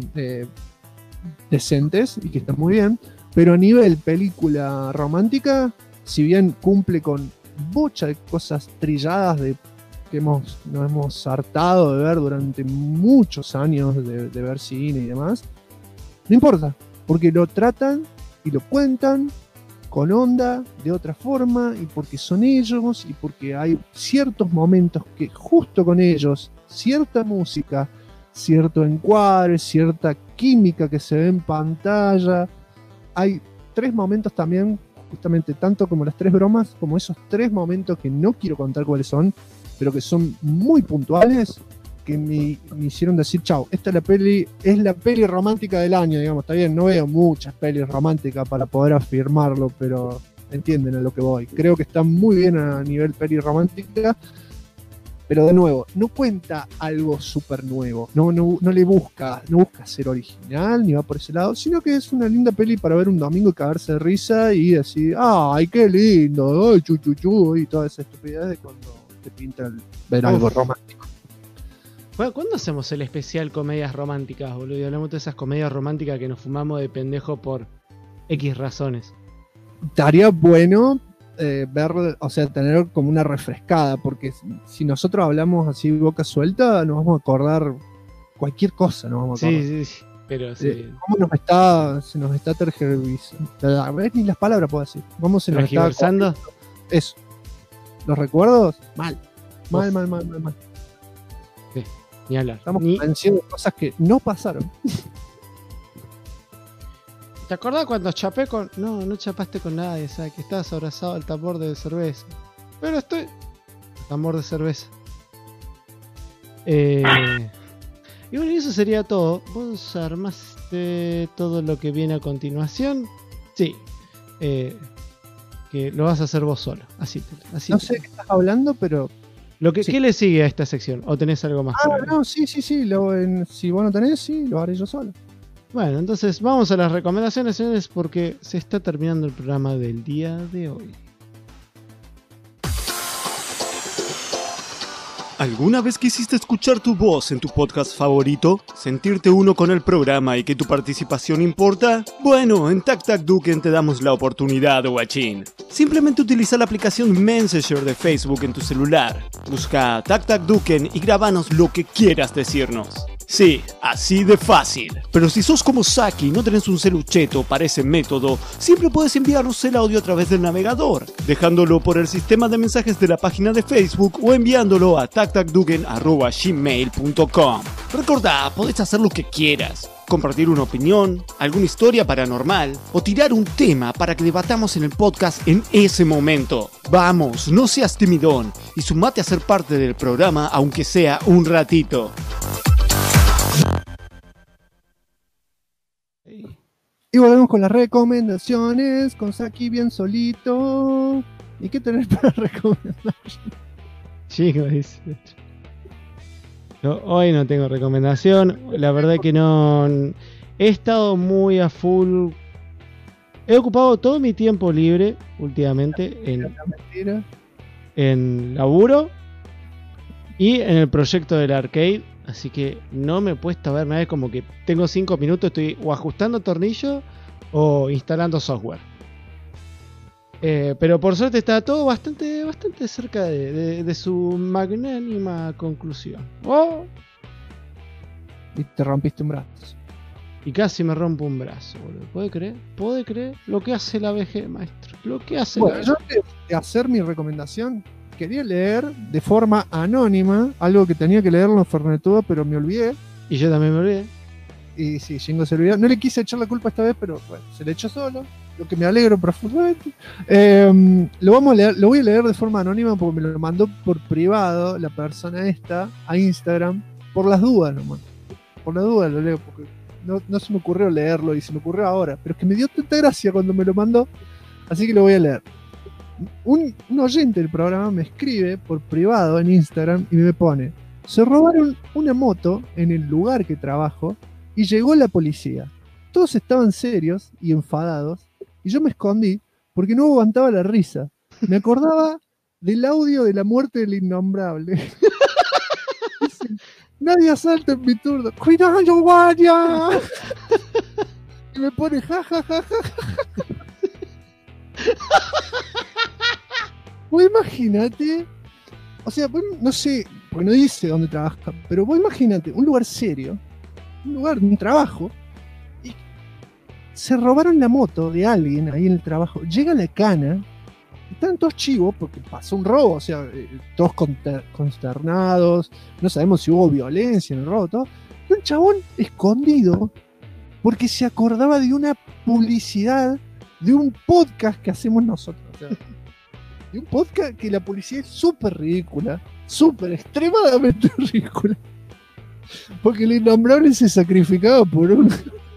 decentes y que están muy bien. Pero a nivel película romántica, si bien cumple con muchas cosas trilladas que nos hemos hartado de ver durante muchos años de ver cine y demás, no importa, porque lo tratan y lo cuentan con onda, de otra forma, y porque son ellos, y porque hay ciertos momentos que justo con ellos, cierta música, cierto encuadre, cierta química que se ve en pantalla. Hay 3 momentos también, justamente tanto como las 3 bromas, como esos 3 momentos que no quiero contar cuáles son, pero que son muy puntuales, que me hicieron decir, chau, esta es la peli romántica del año, digamos. Está bien, no veo muchas pelis románticas para poder afirmarlo, pero entienden a lo que voy. Creo que está muy bien a nivel peli romántica, pero de nuevo, no cuenta algo súper nuevo, no busca ser original, ni va por ese lado, sino que es una linda peli para ver un domingo y cagarse de risa y decir, ¡ay, qué lindo! ¡Ay, chuchuchu! Y toda esa estupidez de cuando te pinta ver algo romántico. ¿Cuándo hacemos el especial comedias románticas, boludo? Y hablamos de esas comedias románticas que nos fumamos de pendejo por X razones. Estaría bueno ver, o sea, tener como una refrescada, porque si nosotros hablamos así boca suelta, nos vamos a acordar cualquier cosa, nos vamos a acordar. Sí, pero sí. ¿Cómo se nos está tergiversando? A ver, ni las palabras puedo decir. ¿Cómo se nos está tergiversando? Eso. ¿Los recuerdos? Mal. Sí, ni hablar. Estamos convencidos de cosas que no pasaron. ¿Te acordás cuando chapé con...? No chapaste con nadie, ¿sabes? Que estabas abrazado al tambor de cerveza. Pero tambor de cerveza. Y bueno, eso sería todo. ¿Vos armaste todo lo que viene a continuación? Sí. Que lo vas a hacer vos solo. Así no sé de qué estás hablando, pero... Sí. ¿Qué le sigue a esta sección? ¿O tenés algo más? No, sí. Si vos no tenés, sí, lo haré yo solo. Bueno, entonces vamos a las recomendaciones, señores, porque se está terminando el programa del día de hoy. ¿Alguna vez quisiste escuchar tu voz en tu podcast favorito? ¿Sentirte uno con el programa y que tu participación importa? Bueno, en Tac Tac Duken te damos la oportunidad, guachín. Simplemente utiliza la aplicación Messenger de Facebook en tu celular. Busca #TacTacDuken y grabanos lo que quieras decirnos. Sí, así de fácil. Pero si sos como Saki y no tenés un celucheto para ese método, siempre puedes enviarnos el audio a través del navegador, dejándolo por el sistema de mensajes de la página de Facebook o enviándolo a tactacduken@gmail.com. Recordá, podés hacer lo que quieras. Compartir una opinión, alguna historia paranormal o tirar un tema para que debatamos en el podcast en ese momento. Vamos, no seas timidón y sumate a ser parte del programa aunque sea un ratito. Y volvemos con las recomendaciones, con Saki bien solito. ¿Y qué tenés para recomendar? Chicos, dice. Hoy no tengo recomendación. La verdad que no. He estado muy a full. He ocupado todo mi tiempo libre últimamente en laburo y en el proyecto del arcade. Así que no me he puesto a ver nada. Es como que tengo 5 minutos, estoy o ajustando tornillos o instalando software. Pero por suerte está todo bastante cerca de su magnánima conclusión. ¡Oh! Y te rompiste un brazo. Y casi me rompo un brazo, boludo. ¿Puede creer? Lo que hace la vejez, maestro. Lo que hace la vejez. Yo antes de hacer mi recomendación, quería leer de forma anónima algo que tenía que leerlo en Fernetudo, pero me olvidé. Y yo también me olvidé. Y sí, Jingo se olvidó. No le quise echar la culpa esta vez, pero bueno, se le echó solo. Lo que me alegro profundamente. Lo voy a leer de forma anónima porque me lo mandó por privado la persona esta a Instagram. Por las dudas nomás. Por las dudas lo leo porque no se me ocurrió leerlo y se me ocurrió ahora. Pero es que me dio tanta gracia cuando me lo mandó. Así que lo voy a leer. Un oyente del programa me escribe por privado en Instagram y me pone: se robaron una moto en el lugar que trabajo y llegó la policía. Todos estaban serios y enfadados y yo me escondí porque no aguantaba la risa. Me acordaba del audio de la muerte del innombrable. Dice: nadie asalta en mi turno. ¡Cuidado, guardia! Y me pone ja, ja, ja, ja, ja. Vos imagínate, o sea, no sé, porque no dice dónde trabaja, pero vos imagínate un lugar serio, un trabajo, y se robaron la moto de alguien ahí en el trabajo, llega la cana, están todos chivos porque pasó un robo, o sea, todos consternados, no sabemos si hubo violencia en el robo, todo, y un chabón escondido porque se acordaba de una publicidad de un podcast que hacemos nosotros, o sea, de un podcast que la publicidad es súper ridícula, súper extremadamente ridícula, porque el innombrable se sacrificaba por un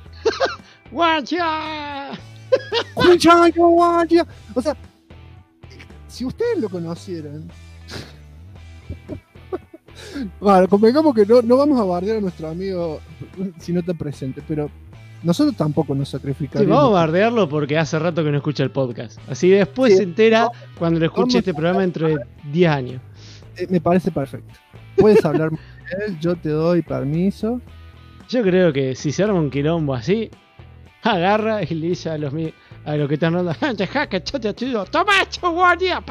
¡guacha! ¡guacha! O sea, si ustedes lo conocieran, bueno, convengamos que no vamos a bardear a nuestro amigo si no está presente, pero nosotros tampoco nos sacrificamos. Sí, vamos a bardearlo porque hace rato que no escucha el podcast. Así después se entera cuando le escuche este programa dentro de 10 años. Me parece perfecto. Puedes hablar de él, yo te doy permiso. Yo creo que si se arma un quilombo así, agarra y le dice a los que están rondando: ¡toma esto, guardia!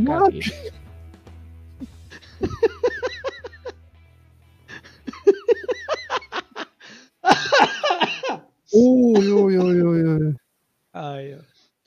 Uy. Ay, Dios.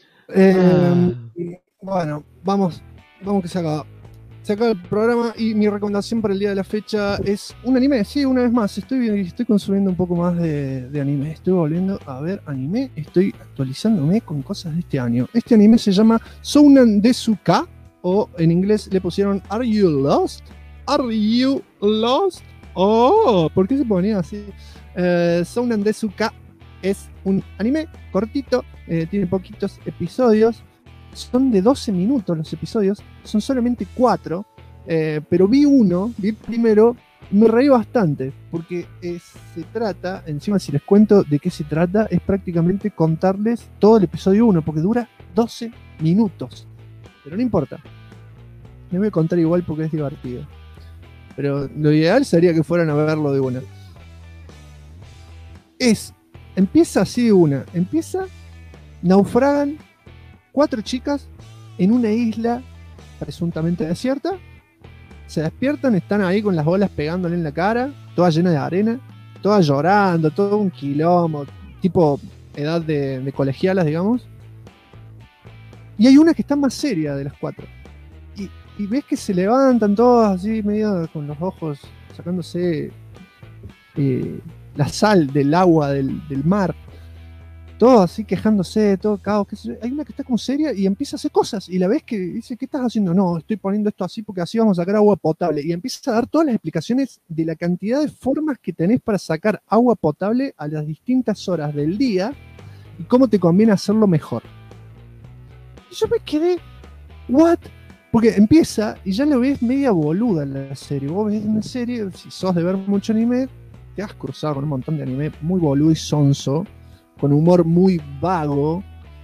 Bueno, vamos que se acaba el programa y mi recomendación para el día de la fecha es un anime. Sí, una vez más, estoy consumiendo un poco más de anime. Estoy volviendo a ver anime, estoy actualizándome con cosas de este año. Este anime se llama Sounan Desuka, o en inglés le pusieron Are You Lost? Are You Lost? Oh, ¿por qué se ponía así? Sounan Desuka es un anime cortito, tiene poquitos episodios, son de 12 minutos los episodios, son solamente 4, pero vi el primero, me reí bastante, porque se trata, encima si les cuento de qué se trata, es prácticamente contarles todo el episodio 1, porque dura 12 minutos, pero no importa, les voy a contar igual porque es divertido, pero lo ideal sería que fueran a verlo de una. Empieza así de una. Naufragan 4 chicas en una isla presuntamente desierta. Se despiertan, están ahí con las olas pegándole en la cara, toda llena de arena, toda llorando, todo un quilombo, tipo edad de colegialas, digamos. Y hay una que está más seria de las 4. Y ves que se levantan todas así, medio con los ojos sacándose la sal del agua del mar. Todo así quejándose, todo caos. Hay una que está como seria y empieza a hacer cosas. Y la ves que dice, ¿qué estás haciendo? No, estoy poniendo esto así porque así vamos a sacar agua potable. Y empieza a dar todas las explicaciones de la cantidad de formas que tenés para sacar agua potable a las distintas horas del día y cómo te conviene hacerlo mejor. Y yo me quedé, ¿what? Porque empieza y ya lo ves media boluda en la serie. Vos ves una serie, si sos de ver mucho anime, te has cruzado con un montón de anime muy boludo y sonso, con humor muy vago,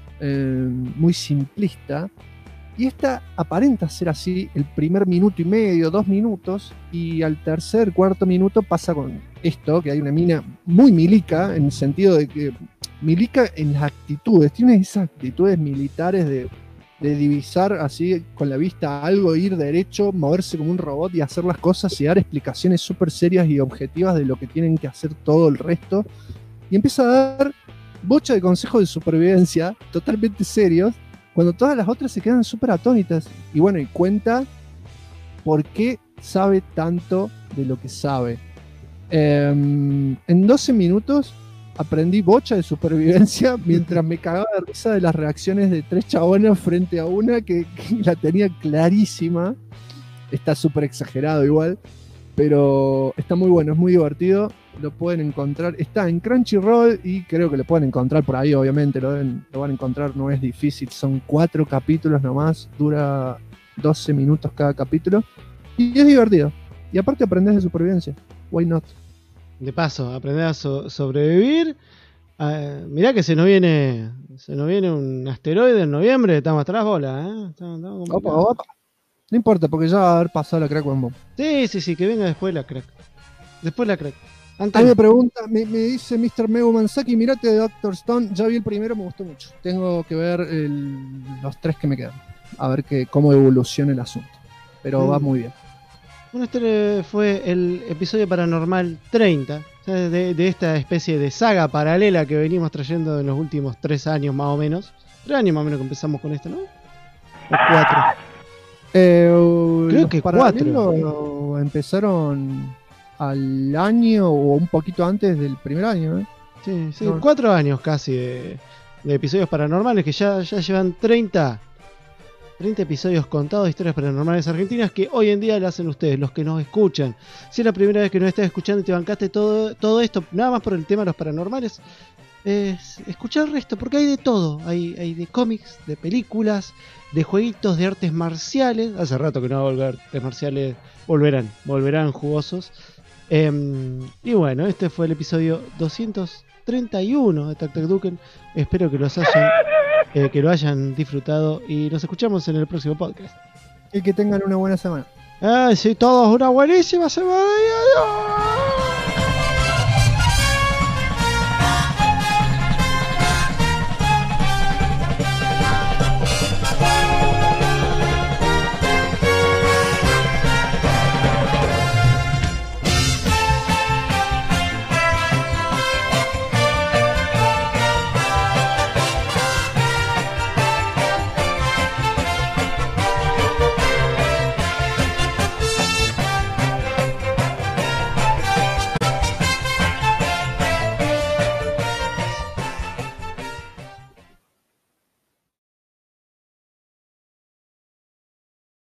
muy simplista. Y esta aparenta ser así el primer minuto y medio, 2 minutos, y al tercer, cuarto minuto pasa con esto, que hay una mina muy milica, en el sentido de que milica en las actitudes, tiene esas actitudes militares de divisar así con la vista algo, ir derecho, moverse como un robot y hacer las cosas y dar explicaciones súper serias y objetivas de lo que tienen que hacer todo el resto. Y empieza a dar bocha de consejos de supervivencia totalmente serios, cuando todas las otras se quedan súper atónitas. Y bueno, y cuenta por qué sabe tanto de lo que sabe. En 12 minutos aprendí bocha de supervivencia mientras me cagaba de risa de las reacciones de 3 chabonas frente a una que la tenía clarísima. Está súper exagerado igual, pero está muy bueno, es muy divertido. Lo pueden encontrar, está en Crunchyroll y creo que lo pueden encontrar por ahí, obviamente lo van a encontrar, no es difícil. Son 4 capítulos nomás, dura 12 minutos cada capítulo y es divertido. Y aparte aprendes de supervivencia, why not? De paso, aprender a sobrevivir. Mirá que se nos viene un asteroide en noviembre, estamos atrás bola, Opa. No importa, porque ya va a haber pasado la Crack One Bomb. Sí, que venga después la Crack. Antes me pregunta, me dice Mr. Mego Mansaki, mirate de Dr. Stone, ya vi el primero, me gustó mucho. Tengo que ver los 3 que me quedan, a ver cómo evoluciona el asunto. Pero va muy bien. Bueno, este fue el episodio paranormal 30, de esta especie de saga paralela que venimos trayendo en los últimos 3 años más o menos. 3 años más o menos que empezamos con esto, ¿no? O 4. Creo que 4. Empezaron al año o un poquito antes del primer año, ¿eh? Sí, 4 años casi de episodios paranormales que ya llevan 30 episodios contados de historias paranormales argentinas que hoy en día lo hacen ustedes, los que nos escuchan. Si es la primera vez que nos estás escuchando y te bancaste todo esto, nada más por el tema de los paranormales, escuchar el resto, porque hay de todo. Hay de cómics, de películas, de jueguitos, de artes marciales. Hace rato que no hago artes marciales, volverán jugosos. Y bueno, este fue el episodio 231 de Tac Tac Duken. Espero que lo hayan disfrutado y nos escuchamos en el próximo podcast. Y que tengan una buena semana. Sí, todos una buenísima semana.